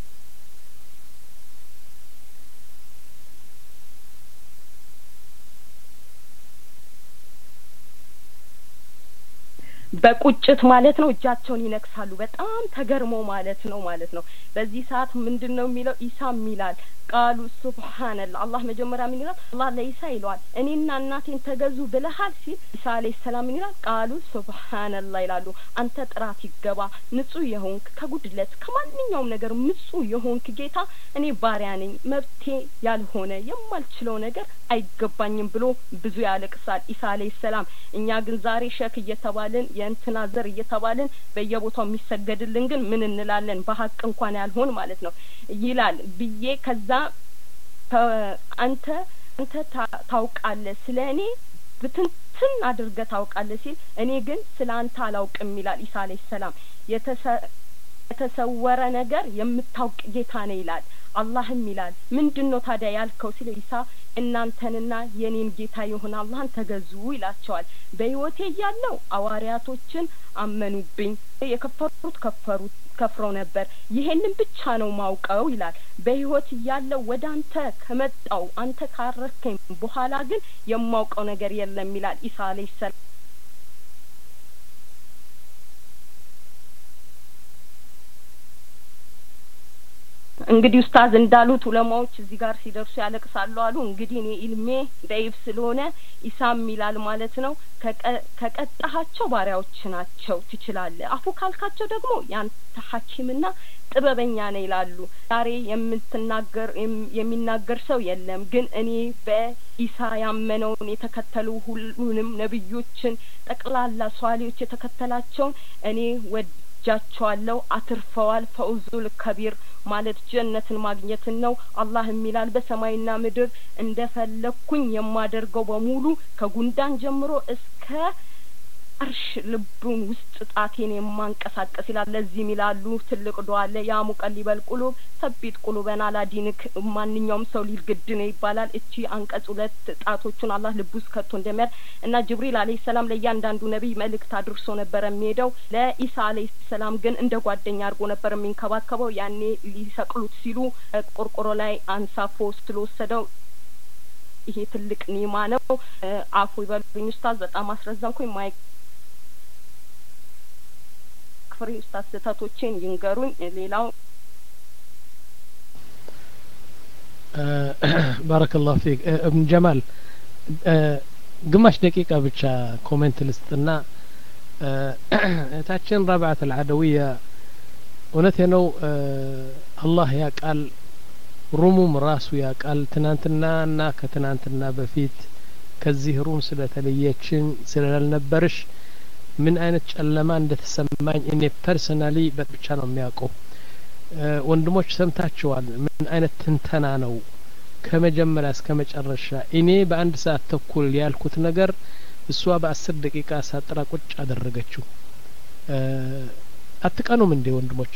በቁጭት ማለት ነው እጃቸውን ይነክሳሉ በጣም ተገርመው ማለት ነው ማለት ነው በዚህ ሰዓት ምንድነው የሚለው ኢሳ ይላል ቃሉ ሱብሃንአላህ አላህ መጀመሪያ ምን ይላል አላህ ለኢሳ ይሏል እኔና እናቴን ተገዙ ብለሃል ሲል ኢሳ አለይሂ ሰላም ይላል ቃሉ ሱብሃንአላህ ይላሉ አንተ ጥራት ይገባ ንጹህ የሆንክ ከጉድለት ከማንኛውም ነገር ንጹህ የሆንክ ጌታ እኔ ባሪያ ነኝ መብቴ ያልሆነ የማልችለው ነገር አይገባኝም ብሎ ብዙ ያለቅሳል ኢሳ አለይሂ ሰላም እኛ ግን ዛሬ ሸክ እየተባልን የእንትና ዘር እየተባልን በየቦታው የሚሰገድልን ግን ምን እንላለን በሐቅ እንኳን ያልሆን ማለት ነው ይላል ብዬ ከዛ አንተ አንተ ታውቃለህ ስለኔ ብትንትን አድርገህ ታውቃለህ ሲል እኔ ግን ስላንተ አላውቅም ይላል ኢሳ አለይሂ ሰላም የተሰወረ ነገር የምታውቅ ጌታ ነህ ይላል አላህም ይላል ምንድነው ታዲያ ያልከው ሲል ኢሳ እናንተንና የኔን ጌታ ይሁን አላህን ተገዙ ይላቸዋል በህይወቴ ያለው አዋሪያቶችን አመኑብኝ የከፈሩት ከፈሩት ከፍረው ነበር ይሄንን ብቻ ነው ማውቀው ይላል በህይወት ያለው ወዳንተ ከመጣው አንተ ካረከኝ በኋላ ግን የማውቀው ነገር የለም ይላል ኢሳ አለይሂ ሰላም እንግዲህ ኡስታዝ እንዳሉት ዑለማዎች እዚህ ጋር ሲደርሱ ያለቅሳሉ አሉ እንግዲህ እኔ ኢልሜ ዳይብ ስለሆነ ኢሳም ይላል ማለት ነው ከቀጣሃቸው ባሪያዎች ናቸው ትችላለህ አፉ ካልካቸው ደግሞ ያንተ ሐኪምና ጥበበኛ ነው ይላሉ ዛሬ የምትናገር የሚናገር ሰው የለም ግን እኔ በኢሳ ያመነውን የተከተሉ ሁሉንም ነብዮችን ጠቅላላ ሷሊዎች የተከተላቸውን እኔ ወጃቸዋለሁ አትርፈዋል ፈውዙል ከቢር ማለት ጀነትን ማግኘትን ነው አላህ የሚላል በሰማይና ምድር እንደፈለኩኝ የማደርገው በሙሉ ከጉንዳን ጀምሮ እስከ አርሽ ልቡን ውስጥ ጣቴን የማንቀሳቀስ ይላል ለዚህ ይላሉ ትልቅ ዱዓ አለ ያ ሙቀሊበል ቁሉብ ሰቢት ቁሉበና አላዲንክ ማንኛውም ሰው ሊልግድ ነው ይባላል እቺ አንቀጽ ሁለት ጣቶቹን አላህ ልቡስ ከቶ እንደሚያል እና ጅብሪል አለይሂ ሰላም ለእያንዳንዱ ነብይ መልእክት አድርሶ ነበር የሚሄደው ለኢሳ አለይሂ ሰላም ግን እንደ ጓደኛ አድርጎ ነበር የሚንከባከበው ያኔ ሊሰቅሉት ሲሉ ቆርቆሮ ላይ አንሳፎ ስለወሰደው ይሄ ትልቅ ኒማ ነው አፉ ይበሉኝ ኡስታዝ በጣም አስረዘምኩኝ ማይክ ፍሪ ኡስታዝ ተታቶችን ይንገሩኝ ሌላው ባረከላሁ ፊክ ابن ጀማል ግማሽ ደቂቃ ብቻ ኮሜንት ልስጥና ታችን ረብዓት العدوية እውነቴ ነው አላህ ያቃል ሩሙም ራሱ ያቃል ትናንትናና ከትናንትና በፊት ከዚህ ሩም ስለተለየችን ስላልነበርሽ ምን አይነት ጨለማ እንደተሰማኝ እኔ ፐርሰናሊ ብቻ ነው የሚያውቀው። ወንድሞች ሰምታችኋል ምን አይነት ትንተና ነው ከመጀመሪያ እስከ መጨረሻ። እኔ በአንድ ሰዓት ተኩል ያልኩት ነገር እሷ በአስር ደቂቃ ሳጥራ ቁጭ አደረገችው። አትቀኑም እንዴ ወንድሞች?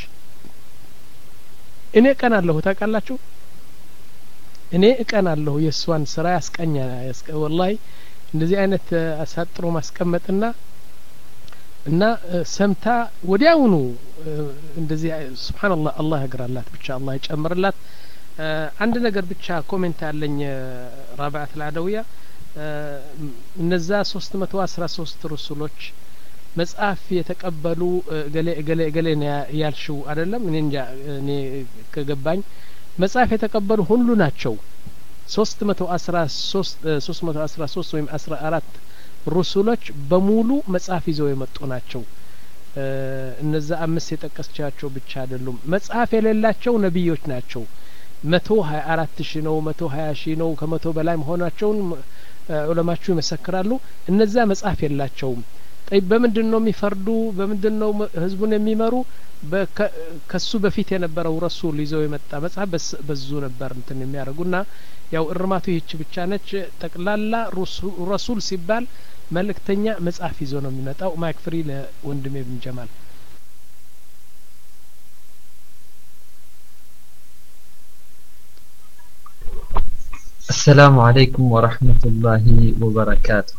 እኔ ቀናለሁ ታውቃላችሁ። እኔ እቀናለሁ የእሷን ስራ ያስቀኛ ያስቀ ወላሂ እንደዚህ አይነት አሳጥሮ ማስቀመጥና እና ሰምታ ወዲያውኑ እንደዚህ ሱብሃንአላህ አላህ ያግራላት ብቻ አላህ ይጨምርላት። አንድ ነገር ብቻ ኮሜንት አለኝ ራብዓት አልዓደውያ እነዛ ሶስት መቶ አስራ ሶስት ሩሱሎች መጽሐፍ የተቀበሉ ገሌ ገሌ ገሌ ያልሽው አይደለም። እኔ እንጃ እኔ ከገባኝ መጽሐፍ የተቀበሉ ሁሉ ናቸው። ሶስት መቶ አስራ ሶስት ሶስት መቶ አስራ ሶስት ወይም አስራ አራት ሩሱሎች በሙሉ መጽሐፍ ይዘው የመጡ ናቸው። እነዛ አምስት የጠቀስቻቸው ብቻ አይደሉም። መጽሐፍ የሌላቸው ነብዮች ናቸው። መቶ ሀያ አራት ሺህ ነው መቶ ሀያ ሺህ ነው ከመቶ በላይ መሆናቸውን ዑለማችሁ ይመሰክራሉ። እነዛ መጽሐፍ የላቸውም። طيب በምንድነው የሚፈርዱ በምንድነው ህዝቡን የሚመሩ? ከሱ በፊት የነበረው ረሱል ይዘው የመጣ መጽሐፍ በዙ ነበር እንትን የሚያደርጉና ያው እርማቱ ይህች ብቻ ነች። ጠቅላላ ረሱል ሲባል መልእክተኛ መጽሐፍ ይዞ ነው የሚመጣው። ማይክ ፍሪ ለወንድሜ ብን ጀማል። السلام عليكم ورحمة الله وبركاته.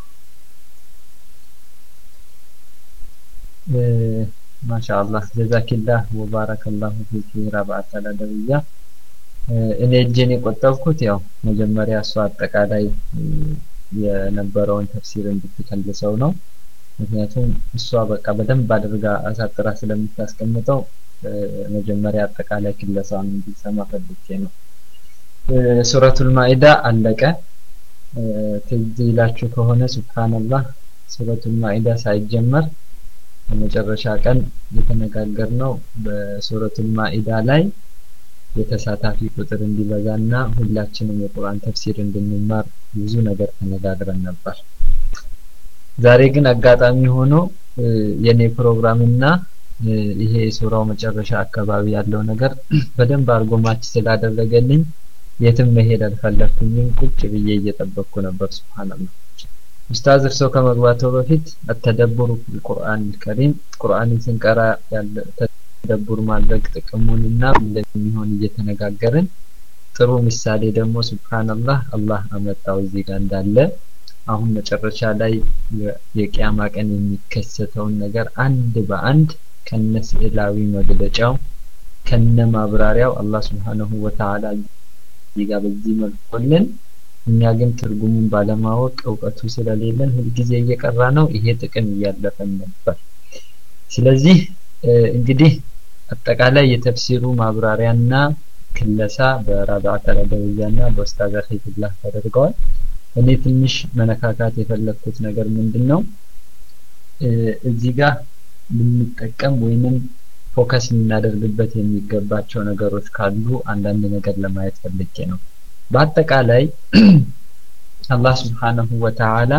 ما شاء الله جزاك الله وبارك الله فيك رابعة العدوية. እኔ እጄን የቆጠብኩት ያው መጀመሪያ እሷ አጠቃላይ የነበረውን ተፍሲር እንድትከልሰው ነው። ምክንያቱም እሷ በቃ በደንብ አድርጋ አሳጥራ ስለምታስቀምጠው መጀመሪያ አጠቃላይ ክለሳውን እንዲሰማ ፈልጌ ነው። ሱረቱል ማኢዳ አለቀ። ትዝ ይላችሁ ከሆነ ሱብሃንአላህ ሱረቱል ማኢዳ ሳይጀመር በመጨረሻ ቀን የተነጋገርነው በሱረቱል ማኢዳ ላይ የተሳታፊ ቁጥር እንዲበዛና ሁላችንም የቁርአን ተፍሲር እንድንማር ብዙ ነገር ተነጋግረን ነበር። ዛሬ ግን አጋጣሚ ሆኖ የኔ ፕሮግራምና ይሄ ሱራው መጨረሻ አካባቢ ያለው ነገር በደንብ አርጎ ማች ስላደረገልኝ የትም መሄድ አልፈለኩኝም። ቁጭ ብዬ እየጠበቅኩ ነበር። ሱብሃንአላህ ኡስታዝ እርሶ ከመግባታው በፊት አተደብሩ ቁርአን ከሪም ቁርአንን ስንቀራ ያለ ተደብር ማድረግ ጥቅሙንና እንደሚሆን እየተነጋገርን ጥሩ ምሳሌ ደግሞ ሱብሃንአላህ አላህ አመጣው እዚህ ጋር እንዳለ አሁን መጨረሻ ላይ የቂያማ ቀን የሚከሰተውን ነገር አንድ በአንድ ከነስዕላዊ መግለጫው ከነማብራሪያው አላህ Subhanahu Wa Ta'ala ይጋ በዚህ መልኩልን እኛ ግን ትርጉሙን ባለማወቅ እውቀቱ ስለሌለን ሁሉ ጊዜ እየቀራ ነው። ይሄ ጥቅም እያለፈን ነበር። ስለዚህ እንግዲህ አጠቃላይ የተፍሲሩ ማብራሪያና ክለሳ በራብዓት አልዓደውያና በኡስታዝ ኸይሩላህ ተደርገዋል። እኔ ትንሽ መነካካት የፈለኩት ነገር ምንድነው እዚህ ጋር ልንጠቀም ወይንም ፎከስ እናደርግበት የሚገባቸው ነገሮች ካሉ አንዳንድ ነገር ለማየት ፈልጌ ነው። በአጠቃላይ አላህ Subhanahu Wa Ta'ala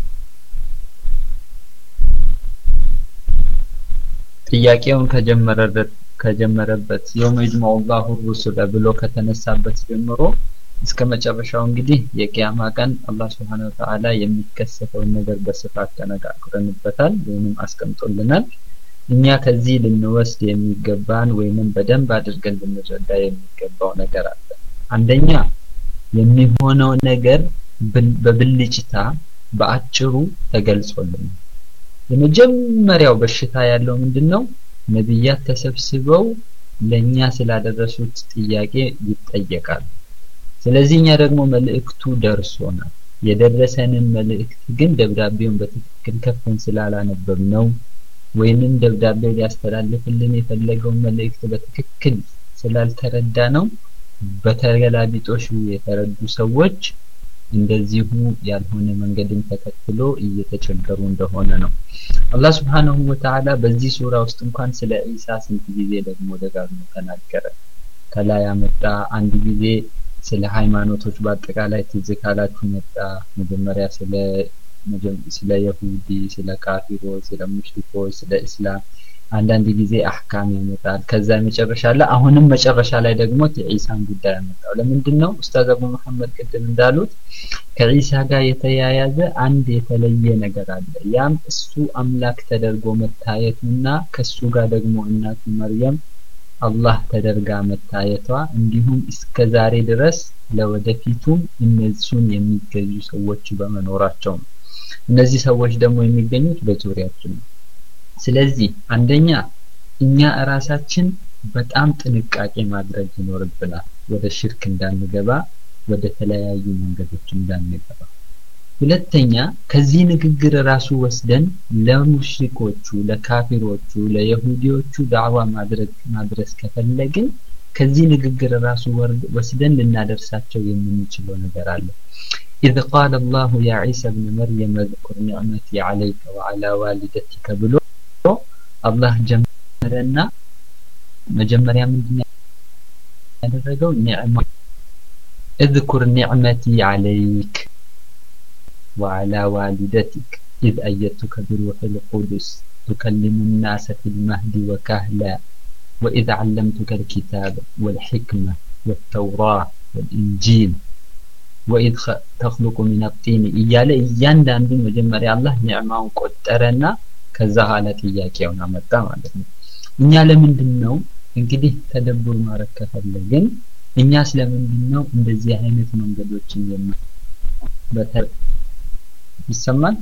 ጥያቄውን ከጀመረበት ከጀመረበት የውመ ይጅመዑ አላሁ ሩሱለ ብሎ ከተነሳበት ጀምሮ እስከ መጨረሻው እንግዲህ የቂያማ ቀን አላህ Subhanahu Wa Ta'ala የሚከሰተውን ነገር በስፋት ተነጋግረንበታል ወይንም አስቀምጦልናል። እኛ ከዚህ ልንወስድ የሚገባን ወይንም በደንብ አድርገን ልንረዳ የሚገባው ነገር አለ። አንደኛ የሚሆነው ነገር በብልጭታ በአጭሩ ተገልጾልናል። የመጀመሪያው በሽታ ያለው ምንድነው? ነብያት ተሰብስበው ለኛ ስላደረሱት ጥያቄ ይጠየቃሉ። ስለዚህ እኛ ደግሞ መልእክቱ ደርሶናል። የደረሰንን መልእክት ግን ደብዳቤውን በትክክል ከፍተን ስላላነበብነው ወይንም ደብዳቤው ሊያስተላልፍልን የፈለገው መልእክት በትክክል ስላልተረዳ ነው በተገላቢጦሽ የተረዱ ሰዎች እንደዚሁ ያልሆነ መንገድን ተከትሎ እየተቸገሩ እንደሆነ ነው። አላህ Subhanahu Wa Ta'ala በዚህ ሱራ ውስጥ እንኳን ስለ ኢሳ ስንት ጊዜ ደግሞ ደጋግሞ ተናገረ። ከላይ ያመጣ አንድ ጊዜ ስለ ሃይማኖቶች በአጠቃላይ ትዝ ካላችሁ መጣ መጀመሪያ ስለ ስለ ይሁዲ ስለ ካፊሮች ስለ ሙሽሪኮች ስለ እስላም አንዳንድ ጊዜ አህካም ያመጣል ከዛ መጨረሻ ላይ አሁንም መጨረሻ ላይ ደግሞ የኢሳን ጉዳይ ያመጣው ለምንድነው ኡስታዝ አቡ መሐመድ ቅድም እንዳሉት ከኢሳ ጋር የተያያዘ አንድ የተለየ ነገር አለ ያም እሱ አምላክ ተደርጎ መታየቱና ከሱ ጋር ደግሞ እናቱ መርየም አላህ ተደርጋ መታየቷ እንዲሁም እስከዛሬ ድረስ ለወደፊቱም እነሱን የሚገዙ ሰዎች በመኖራቸው ነው እነዚህ ሰዎች ደግሞ የሚገኙት በዙሪያችን ነው ስለዚህ አንደኛ እኛ ራሳችን በጣም ጥንቃቄ ማድረግ ይኖርብናል ወደ ሽርክ እንዳንገባ ወደ ተለያዩ መንገዶች እንዳንገባ ሁለተኛ ከዚህ ንግግር ራሱ ወስደን ለሙሽሪኮቹ ለካፊሮቹ ለይሁዲዎቹ ዳዕዋ ማድረግ ማድረስ ከፈለግን ከዚህ ንግግር ራሱ ወስደን ልናደርሳቸው የምንችለው ነገር አለ إذ قال الله يا عيسى ابن مريم اذكر نعمتي عليك وعلى والدتك بلو الله جمرنا مجمريا من ያደረገው ኒዕማ اذكر نعمتي عليك وعلى والدتك إذ أيدتك بروح القدس تكلم الناس في المهد وكهلا وإذ علمتك الكتاب والحكمة والتوراة والإنجيل وإذ تخلق من الطين إياله إيان داندون مجمري الله نعماውን ቆጠረና ከዛ ኋላ ጥያቄውን አመጣ ማለት ነው እኛ ለምንድነው እንግዲህ ተደብር ማረክ ከፈለግን እኛ ስለምንድነው እንደዚህ አይነት መንገዶችን የማ በተር ይሰማል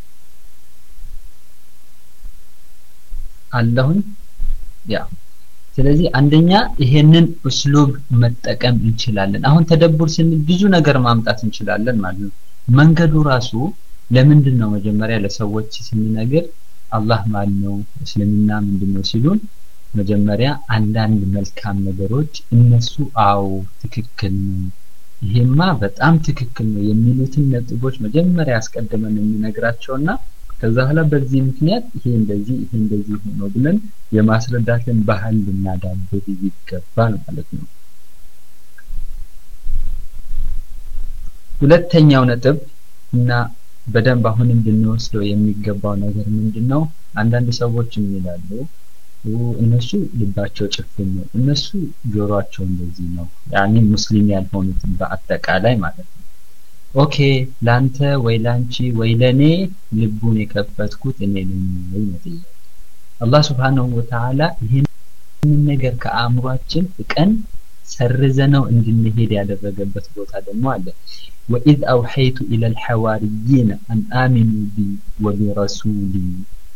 አላሁን ያ ስለዚህ አንደኛ ይሄንን እስሉብ መጠቀም እንችላለን አሁን ተደብር ስንል ብዙ ነገር ማምጣት እንችላለን ማለት ነው መንገዱ ራሱ ለምንድነው መጀመሪያ ለሰዎች ስንነግር አላህ ማን ነው እስልምና ምንድነው ሲሉን መጀመሪያ አንዳንድ መልካም ነገሮች እነሱ አው ትክክል ነው ይሄማ በጣም ትክክል ነው የሚሉትን ነጥቦች መጀመሪያ አስቀድመን እንነግራቸውና ከዛ ኋላ በዚህ ምክንያት ይሄ እንደዚህ ይሄ እንደዚህ ነው ብለን የማስረዳትን ባህል ልናዳብር ይገባል ማለት ነው ሁለተኛው ነጥብ እና በደንብ አሁን እንድንወስደው የሚገባው ነገር ምንድነው አንዳንድ ሰዎች ይላሉ እነሱ ልባቸው ጭፍን ነው እነሱ ጆሮአቸው እንደዚህ ነው ያኒ ሙስሊም ያልሆኑት በአጠቃላይ ማለት ነው ኦኬ ላንተ ወይ ላንቺ ወይ ለኔ ልቡን የከፈትኩት እኔ ነኝ ወይ ነው አላህ Subhanahu Wa Ta'ala ይሄን ነገር ከአእምሯችን ፍቀን ሰርዘነው እንድንሄድ ያደረገበት ቦታ ደግሞ አለ وإذ أوحيت إلى الحواريين أن آمنوا بي وبرسولي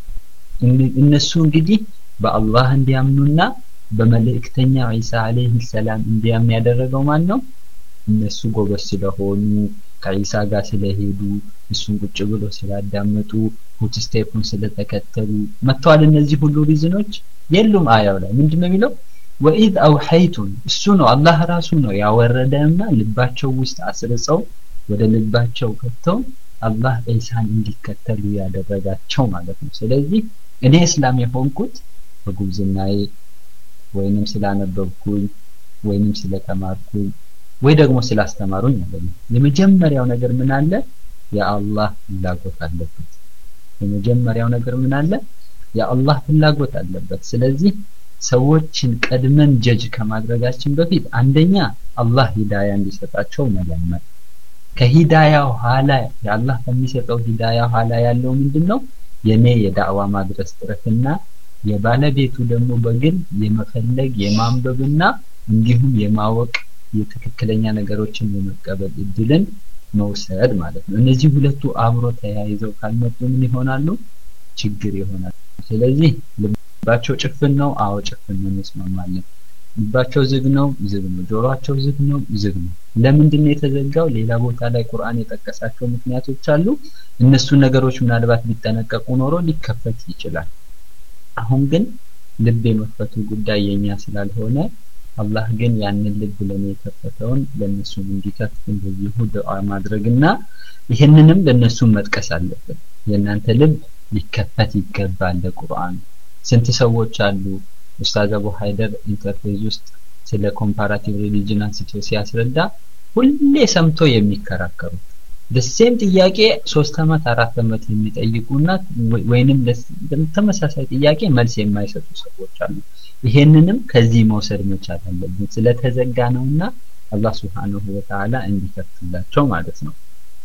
እነሱ እንግዲህ በአላህ እንዲያምኑና በመልእክተኛ ኢሳ አለይሂ ሰላም እንዲያምኑ ያደረገው ማን ነው እነሱ ጎበዝ ስለሆኑ ከኢሳ ጋር ስለሄዱ እሱን ቁጭ ብሎ ስላዳመጡ ፉትስቴፑን ስለተከተሉ መጥተዋል እነዚህ ሁሉ ሪዝኖች የሉም አያው ላይ ምንድነው የሚለው وإذ أوحيت እሱ ነው አላህ ራሱ ነው ያወረደና ልባቸው ውስጥ አስርጸው ወደ ልባቸው ከተው አላህ ኢሳን እንዲከተሉ ያደረጋቸው ማለት ነው ስለዚህ እኔ እስላም የሆንኩት በጉብዝናዬ ወይንም ስላነበብኩኝ ወይንም ስለተማርኩኝ ወይ ደግሞ ስላስተማሩኝ አይደለም የመጀመሪያው ነገር ምን አለ የአላህ ፍላጎት አለበት የመጀመሪያው ነገር ምን አለ የአላህ ፍላጎት አለበት ስለዚህ ሰዎችን ቀድመን ጀጅ ከማድረጋችን በፊት አንደኛ አላህ ሂዳያ እንዲሰጣቸው መለመን ከሂዳያው ኋላ የአላህ ከሚሰጠው ሂዳያው ኋላ ያለው ምንድነው የኔ የዳዕዋ ማድረስ ጥረትና የባለቤቱ ደግሞ በግል የመፈለግ የማንበብና እንዲሁም የማወቅ የትክክለኛ ነገሮችን የመቀበል እድልን መውሰድ ማለት ነው እነዚህ ሁለቱ አብሮ ተያይዘው ካልመጡ ምን ይሆናሉ ችግር ይሆናል ስለዚህ ልባቸው ጭፍን ነው አዎ ጭፍን ነው መስማማለን ልባቸው ዝግ ነው ዝግ ነው ጆሮአቸው ዝግ ነው ዝግ ነው ለምንድን ነው የተዘጋው ሌላ ቦታ ላይ ቁርአን የጠቀሳቸው ምክንያቶች አሉ እነሱ ነገሮች ምናልባት ቢጠነቀቁ ኖሮ ሊከፈት ይችላል አሁን ግን ልብ የመክፈቱ ጉዳይ የኛ ስላልሆነ አላህ ግን ያንን ልብ ለኔ የከፈተውን ለነሱ እንዲከፍት እንደዚህ ዱዓ ማድረግና ይሄንንም ለነሱ መጥቀስ አለበት የናንተ ልብ ሊከፈት ይገባል ለቁርአን ስንት ሰዎች አሉ ኡስታዝ አቡ ሃይደር ኢንተርፌስ ውስጥ ስለ ኮምፓራቲቭ ሪሊጅን አንስቶ ሲያስረዳ ሁሌ ሰምቶ የሚከራከሩት ደሴም ጥያቄ ሶስት አመት አራት አመት የሚጠይቁና ወይንም ተመሳሳይ ጥያቄ መልስ የማይሰጡ ሰዎች አሉ። ይሄንንም ከዚህ መውሰድ መቻል አለብን ስለተዘጋ ነውና አላህ Subhanahu Wa Ta'ala እንዲከፍትላቸው ማለት ነው።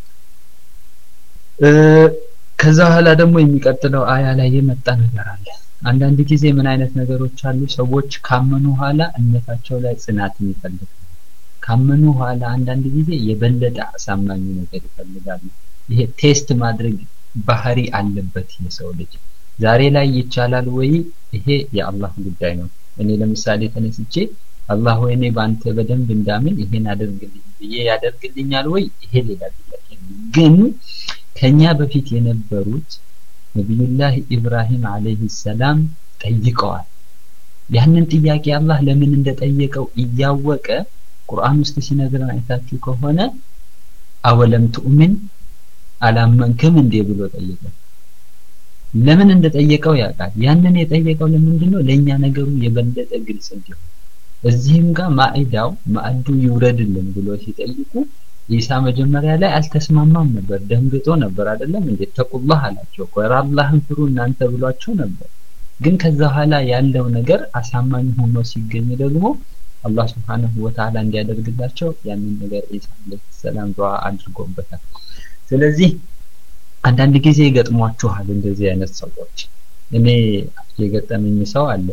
ከዛ ኋላ ደግሞ የሚቀጥለው አያ ላይ የመጣ ነገር አለ። አንዳንድ ጊዜ ምን አይነት ነገሮች አሉ ሰዎች ካመኑ ኋላ እምነታቸው ላይ ጽናትን ይፈልጋሉ። ካመኑ ኋላ አንዳንድ ጊዜ የበለጠ አሳማኝ ነገር ይፈልጋሉ። ይሄ ቴስት ማድረግ ባህሪ አለበት የሰው ልጅ። ዛሬ ላይ ይቻላል ወይ? ይሄ የአላህ ጉዳይ ነው። እኔ ለምሳሌ ተነስቼ አላህ ወይ እኔ ባንተ በደንብ እንዳምን ይሄን አድርግልኝ ብዬ ያደርግልኛል ወይ? ይሄ ሌላ ጥያቄ ነው። ግን ከኛ በፊት የነበሩት ነብዩላህ ኢብራሂም አለይሂ ሰላም ጠይቀዋል። ያንን ጥያቄ አላህ ለምን እንደጠየቀው እያወቀ ቁርአን ውስጥ ሲነግረን አይታችሁ ከሆነ አወለም ትኡሚን አላመንክም እንዴ ብሎ ጠየቀው። ለምን እንደጠየቀው ያውቃል። ያንን የጠየቀው ለምንድነው? ለኛ ነገሩ የበለጠ ግልጽ እንዲሆን። እዚህም ጋር ማኢዳው ማዕዱ ይውረድልን ብሎ ሲጠይቁ ኢሳ መጀመሪያ ላይ አልተስማማም ነበር፣ ደንግጦ ነበር አይደለም እንዴ? ተቁላህ አላቸው። ቆራ አላህን ፍሩ እናንተ ብሏቸው ነበር። ግን ከዛ ኋላ ያለው ነገር አሳማኝ ሆኖ ሲገኝ ደግሞ አላህ Subhanahu Wa Ta'ala እንዲያደርግላቸው ያንን ነገር ኢሳ አለይሂ ሰላም ዱዓ አድርጎበታል። ስለዚህ አንዳንድ ጊዜ ይገጥሟችኋል እንደዚህ አይነት ሰዎች። እኔ የገጠመኝ ሰው አለ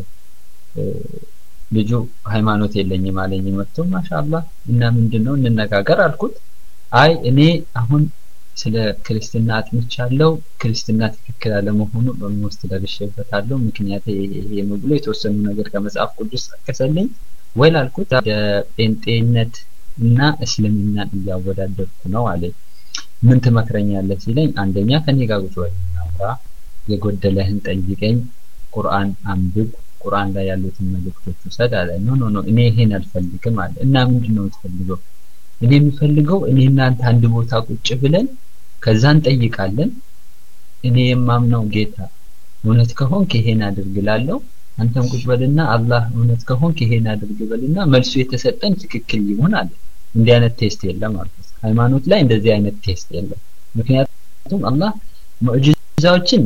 ልጁ ሃይማኖት የለኝም አለኝ መጥቶ ማሻአላህ እና ምንድነው እንነጋገር አልኩት። አይ እኔ አሁን ስለ ክርስትና አጥንቻለሁ ክርስትና ትክክል አለመሆኑ በመውስጥ ደርሼበታለሁ ምክንያት ይሄ ነው ብሎ የተወሰኑ ነገር ከመጽሐፍ ቅዱስ ተከሰለኝ ወይል አልኩት። ጴንጤነት እና እስልምና እያወዳደርኩ ነው አለኝ። ምን ትመክረኛለህ ሲለኝ አንደኛ ከኔ ጋር ቁጭ በልና የጎደለህን ጠይቀኝ ቁርአን አንብብ ቁርአን ላይ ያሉትን መልእክቶች ወሰድ አለ። ኖ ኖ ኖ እኔ ይሄን አልፈልግም አለ። እና ምንድነው የምትፈልገው? እኔ የምፈልገው እኔ እናንተ አንድ ቦታ ቁጭ ብለን ከዛን ጠይቃለን እኔ የማምነው ጌታ እውነት ከሆንክ ይሄን አድርግላለሁ አንተም ቁጭ በልና አላህ እውነት ከሆንክ ይሄን አድርግ በልና መልሱ የተሰጠን ትክክል ይሆን አለ። እንዲህ አይነት ቴስት የለም ማለት ነው። ሃይማኖት ላይ እንደዚህ አይነት ቴስት የለም። ምክንያቱም አላህ ሙዕጂዛዎችን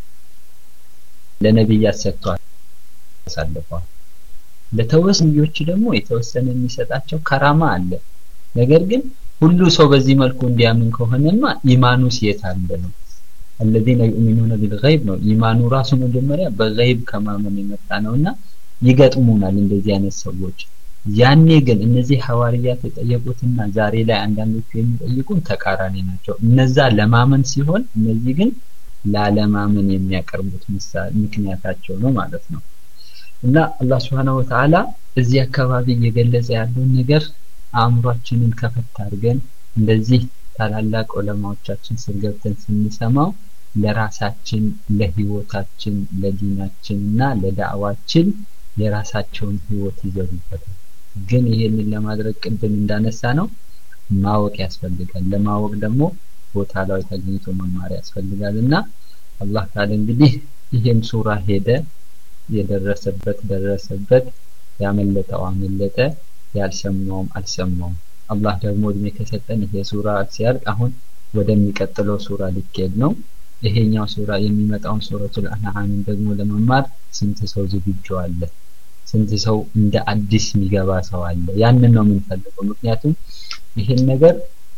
ለነብያት ሰጥቷል አሳልፈዋል። ለተወሰኑዎች ደግሞ የተወሰነ የሚሰጣቸው ከራማ አለ። ነገር ግን ሁሉ ሰው በዚህ መልኩ እንዲያምን ከሆነማ ኢማኑስ የት አለ ነው? الذين يؤمنون بالغيب ነው ኢማኑ ራሱ መጀመሪያ በገይብ ከማመን የመጣ ነውና ይገጥሙናል እንደዚህ አይነት ሰዎች። ያኔ ግን እነዚህ ሐዋርያት የጠየቁትና ዛሬ ላይ አንዳንዶቹ የሚጠይቁን ተቃራኒ ናቸው። እነዛ ለማመን ሲሆን እነዚህ ግን ላለማመን የሚያቀርቡት ምሳሌ ምክንያታቸው ነው ማለት ነው። እና አላህ Subhanahu Wa Ta'ala እዚህ አካባቢ እየገለጸ ያለው ነገር አእምሯችንን ከፈት አድርገን እንደዚህ ታላላቅ ዑለማዎቻችን ስርገብተን ስንሰማው ለራሳችን ለህይወታችን ለዲናችንና ለዳዕዋችን የራሳቸውን ህይወት ይዘሩበታል። ግን ይሄንን ለማድረግ ቅድም እንዳነሳ ነው ማወቅ ያስፈልጋል። ለማወቅ ደግሞ ቦታ ላይ ተገኝቶ መማር ያስፈልጋልና አላህ ታዲያ እንግዲህ ይሄም ሱራ ሄደ የደረሰበት ደረሰበት ያመለጠው አመለጠ ያልሰማውም አልሰማውም። አላህ ደግሞ እድሜ ከሰጠን ይሄ ሱራ ሲያልቅ አሁን ወደሚቀጥለው ሱራ ሊኬድ ነው። ይሄኛው ሱራ የሚመጣውን ሱረቱል አንዓም ደግሞ ለመማር ስንት ሰው ዝግጁ አለ? ስንት ሰው እንደ አዲስ የሚገባ ሰው አለ? ያንን ነው የምንፈልገው። ምክንያቱም ይሄን ነገር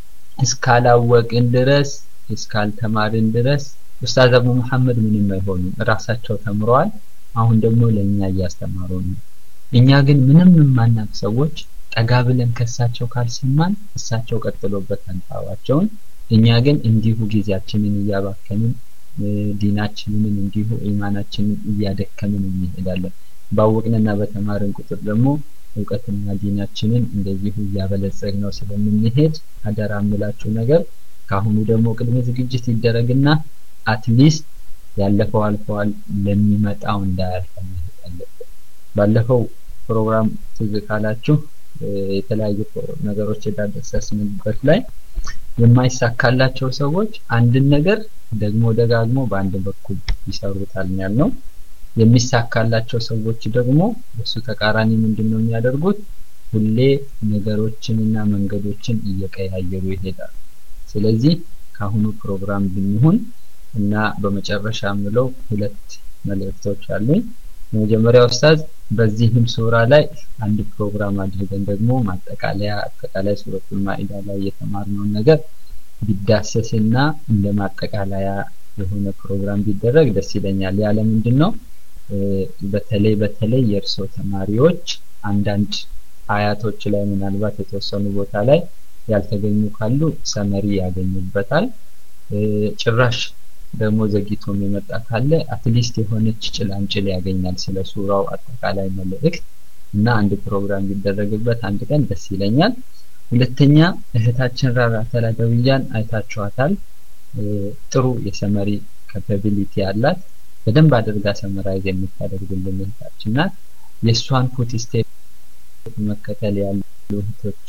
እስካላወቅን ድረስ እስካልተማርን ድረስ ኡስታዝ አቡ መሐመድ ምንም አይሆኑም። ራሳቸው ተምረዋል። አሁን ደግሞ ለኛ እያስተማሩ ነው። እኛ ግን ምንም የማናውቅ ሰዎች ጠጋ ብለን ከሳቸው ካልሰማን እሳቸው ቀጥሎበት አንታዋቸውን እኛ ግን እንዲሁ ጊዜያችንን እያባከንን ዲናችንን እንዲሁ ኢማናችንን እያደከምን እንሄዳለን። ባወቅንና በተማርን ቁጥር ደግሞ ዕውቀትና ዲናችንን እንደዚሁ እያበለጸግነው ስለምንሄድ አደራ አምላችሁ ነገር ካሁኑ ደግሞ ቅድመ ዝግጅት ይደረግና አትሊስት ያለፈው አልፈዋል ለሚመጣው እንዳያልፈን አለበት። ባለፈው ፕሮግራም ትዝካላችሁ የተለያዩ ነገሮች የዳሰስንበት ላይ የማይሳካላቸው ሰዎች አንድን ነገር ደግሞ ደጋግሞ በአንድ በኩል ይሰሩታል ያልነው። የሚሳካላቸው ሰዎች ደግሞ እሱ ተቃራኒ ምንድነው የሚያደርጉት? ሁሌ ነገሮችንና መንገዶችን እየቀያየሩ ይሄዳሉ። ስለዚህ ካሁኑ ፕሮግራም ብንሆን እና በመጨረሻ ምለው ሁለት መልእክቶች አሉኝ። የመጀመሪያው ኡስታዝ በዚህም ሱራ ላይ አንድ ፕሮግራም አድርገን ደግሞ ማጠቃለያ አጠቃላይ ሱረቱል ማኢዳ ላይ የተማርነውን ነገር ቢዳሰስና እንደ ማጠቃለያ የሆነ ፕሮግራም ቢደረግ ደስ ይለኛል። ያለ ምንድነው በተለይ በተለይ የርሶ ተማሪዎች አንዳንድ አያቶች ላይ ምናልባት የተወሰኑ ቦታ ላይ ያልተገኙ ካሉ ሰመሪ ያገኙበታል። ጭራሽ ደግሞ ዘግይቶም የመጣ ካለ አትሊስት የሆነች ጭላንጭል ያገኛል ስለ ሱራው አጠቃላይ መልእክት እና አንድ ፕሮግራም ቢደረግበት አንድ ቀን ደስ ይለኛል። ሁለተኛ እህታችን ራራተል አደውያን አይታችኋታል። ጥሩ የሰመሪ ካፓቢሊቲ አላት። በደንብ አድርጋ ሰመራይዝ የምታደርግልን እህታችን ናት። የሷን ፉት ስቴፕ መከተል ያሉ እህቶች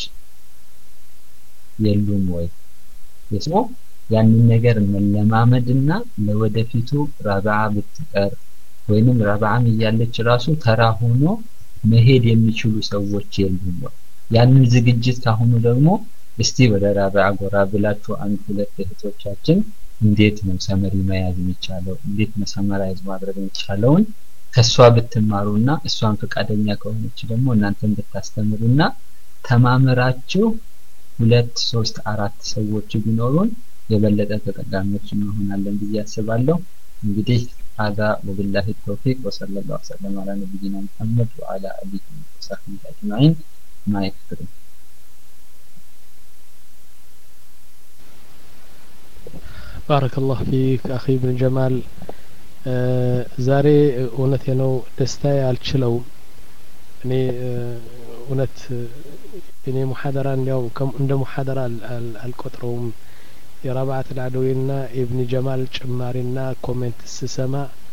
የሉም ወይ? የስሞ ያንን ነገር መለማመድና ለወደፊቱ ረባዓ ብትቀር ወይንም ረባዓም እያለች ራሱ ተራ ሆኖ መሄድ የሚችሉ ሰዎች የሉም ወይ? ያንን ዝግጅት ካሁኑ ደግሞ እስቲ ወደ ረባዓ ጎራ ብላችሁ አንድ ሁለት እህቶቻችን እንዴት ነው ሰመሪ መያዝ የሚቻለው እንዴት ነው ሰመራይዝ ማድረግ የሚቻለውን ከሷ ብትማሩና እሷን ፈቃደኛ ከሆነች ደግሞ እናንተም ብታስተምሩና ተማምራችሁ ሁለት ሶስት አራት ሰዎች ቢኖሩን የበለጠ ተጠቃሚዎች እንሆናለን ብዬ አስባለሁ። እንግዲህ هذا وبالله التوفيق وصلى الله وسلم على نبينا محمد وعلى آله وصحبه أجمعين ما يكفر. بارك الله فيك أخي ابن جمال. ዛሬ እውነቴ ነው ደስታዬ አልችለውም። እኔ እውነት እኔ ሙሐደራ እንዲያው እንደ ሙሐደራ አልቆጥረውም። የረባዓት አልዓደዊና ኢብኑ ጀማል ጭማሪና ኮሜንት ስሰማ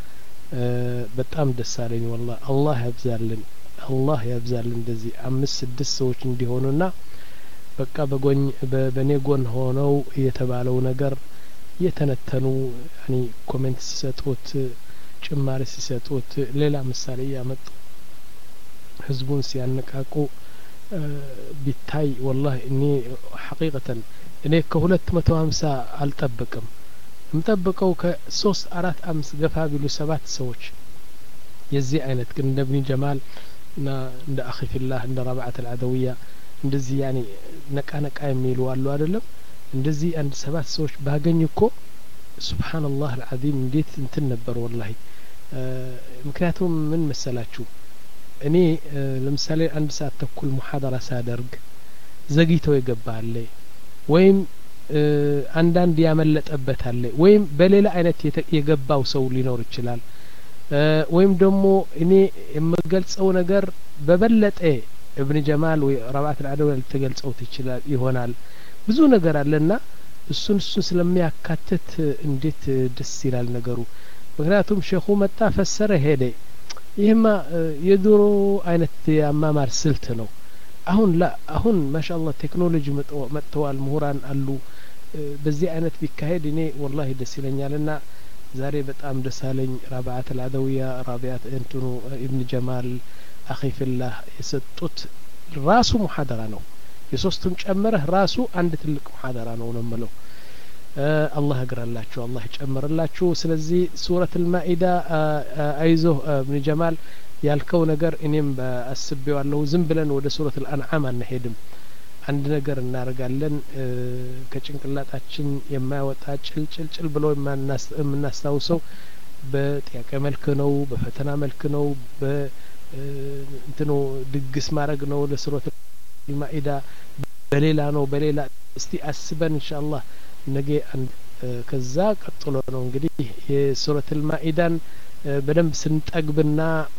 በጣም ደስ አለኝ። والله አላህ ያብዛልን አላህ ያብዛልን እንደዚህ አምስት ስድስት ሰዎች እንዲሆኑና በቃ በጎኝ በኔ ጎን ሆነው የተባለው ነገር የተነተኑ ያኒ ኮሜንት ሲሰጡት ጭማሪ ሲሰጡት ሌላ ምሳሌ ያመጡ ህዝቡን ሲያነቃቁ ቢታይ والله እኔ ሐቂቀተን እኔ ከሁለት መቶ ሀምሳ አልጠብቅም ምጠብቀው ከሶስት አራት አምስት ገፋ ቢሉ ሰባት ሰዎች የዚህ አይነት ግን እንደ ኢብኑ ጀማል እና እንደ አኺ ፊላህ እንደ ረባዓት አልዓደውያ እንደዚህ ያኒ ነቃ ነቃ የሚሉ አሉ አይደለም እንደዚህ አንድ ሰባት ሰዎች ባገኝ እኮ ሱብሃንአላህ አልዓዚም እንዴት እንትን ነበር والله ምክንያቱም ምን መሰላችሁ እኔ ለምሳሌ አንድ ሰዓት ተኩል ሙሐደራ ሳደርግ ዘግይተው ይገባል ወይም አንዳንድ ያመለጠበት አለ ወይም በሌላ አይነት የገባው ሰው ሊኖር ይችላል ወይም ደግሞ እኔ የምገልጸው ነገር በበለጠ ኢብኑ ጀማል ወይ ረባዓት አልዓደዊ ልትገልጸው ይችላል ይሆናል ብዙ ነገር አለና እሱን እሱን ስለሚያካትት እንዴት ደስ ይላል ነገሩ። ምክንያቱም ሼኹ መጣ ፈሰረ ሄደ። ይህማ የድሮ አይነት የአማማር ስልት ነው። አሁን ላ አሁን ማሻአላህ ቴክኖሎጂ መጥተዋል ምሁራን አሉ። በዚህ አይነት ቢካሄድ እኔ والله ደስ ይለኛልና ዛሬ በጣም ደስ አለኝ። ረባዓት አልዓደውያ ራቢዓት እንትኑ ኢብኑ ጀማል አኺ ፊላህ የሰጡት ራሱ ሙሐደራ ነው። የሶስቱን ጨምረህ ራሱ አንድ ትልቅ ሙሐደራ ነው ነው ማለት አላህ ያግራላችሁ አላህ ይጨምርላችሁ። ስለዚህ ሱረቱል ማኢዳ አይዞ ኢብኑ ጀማል ያልከው ነገር እኔም አስቤዋለሁ። ዝም ብለን ወደ ሱረቱል አንዓም አንሄድም። አንድ ነገር እናደርጋለን ከጭንቅላታችን የማይወጣ ጭልጭልጭል ብሎ የምናስታውሰው በጥያቄ መልክ ነው በፈተና መልክ ነው በእንትኑ ድግስ ማድረግ ነው ለሱረቱል ማኢዳ በሌላ ነው በሌላ እስቲ አስበን ኢንሻአላህ ነገ አንድ ከዛ ቀጥሎ ነው እንግዲህ የሱረቱል ማኢዳን በደንብ ስንጠግብና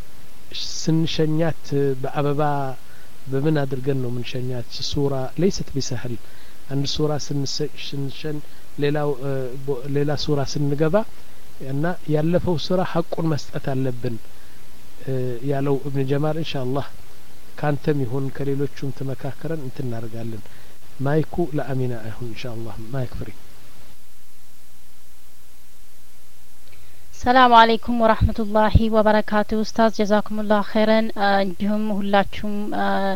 ስንሸኛት በአበባ በምን አድርገን ነው ምንሸኛት ሱራ ليست بسهل አንድ ሱራ ስንሸን ሌላው ሌላ ሱራ ስንገባ እና ያለፈው ሱራ ሐቁን መስጠት አለብን ያለው ኢብኑ ጀማል ኢንሻአላህ ካንተም ይሁን ከሌሎቹም ተመካከረን እንትን እናደርጋለን። ማይኩ ለአሚና አይሁን ኢንሻአላህ ማይክ ፍሪ። ሰላም አለይኩም ወራህመቱላሂ ወበረካቱ ኡስታዝ ጀዛኩሙላህ ኸይረን እንዲሁም ሁላችሁም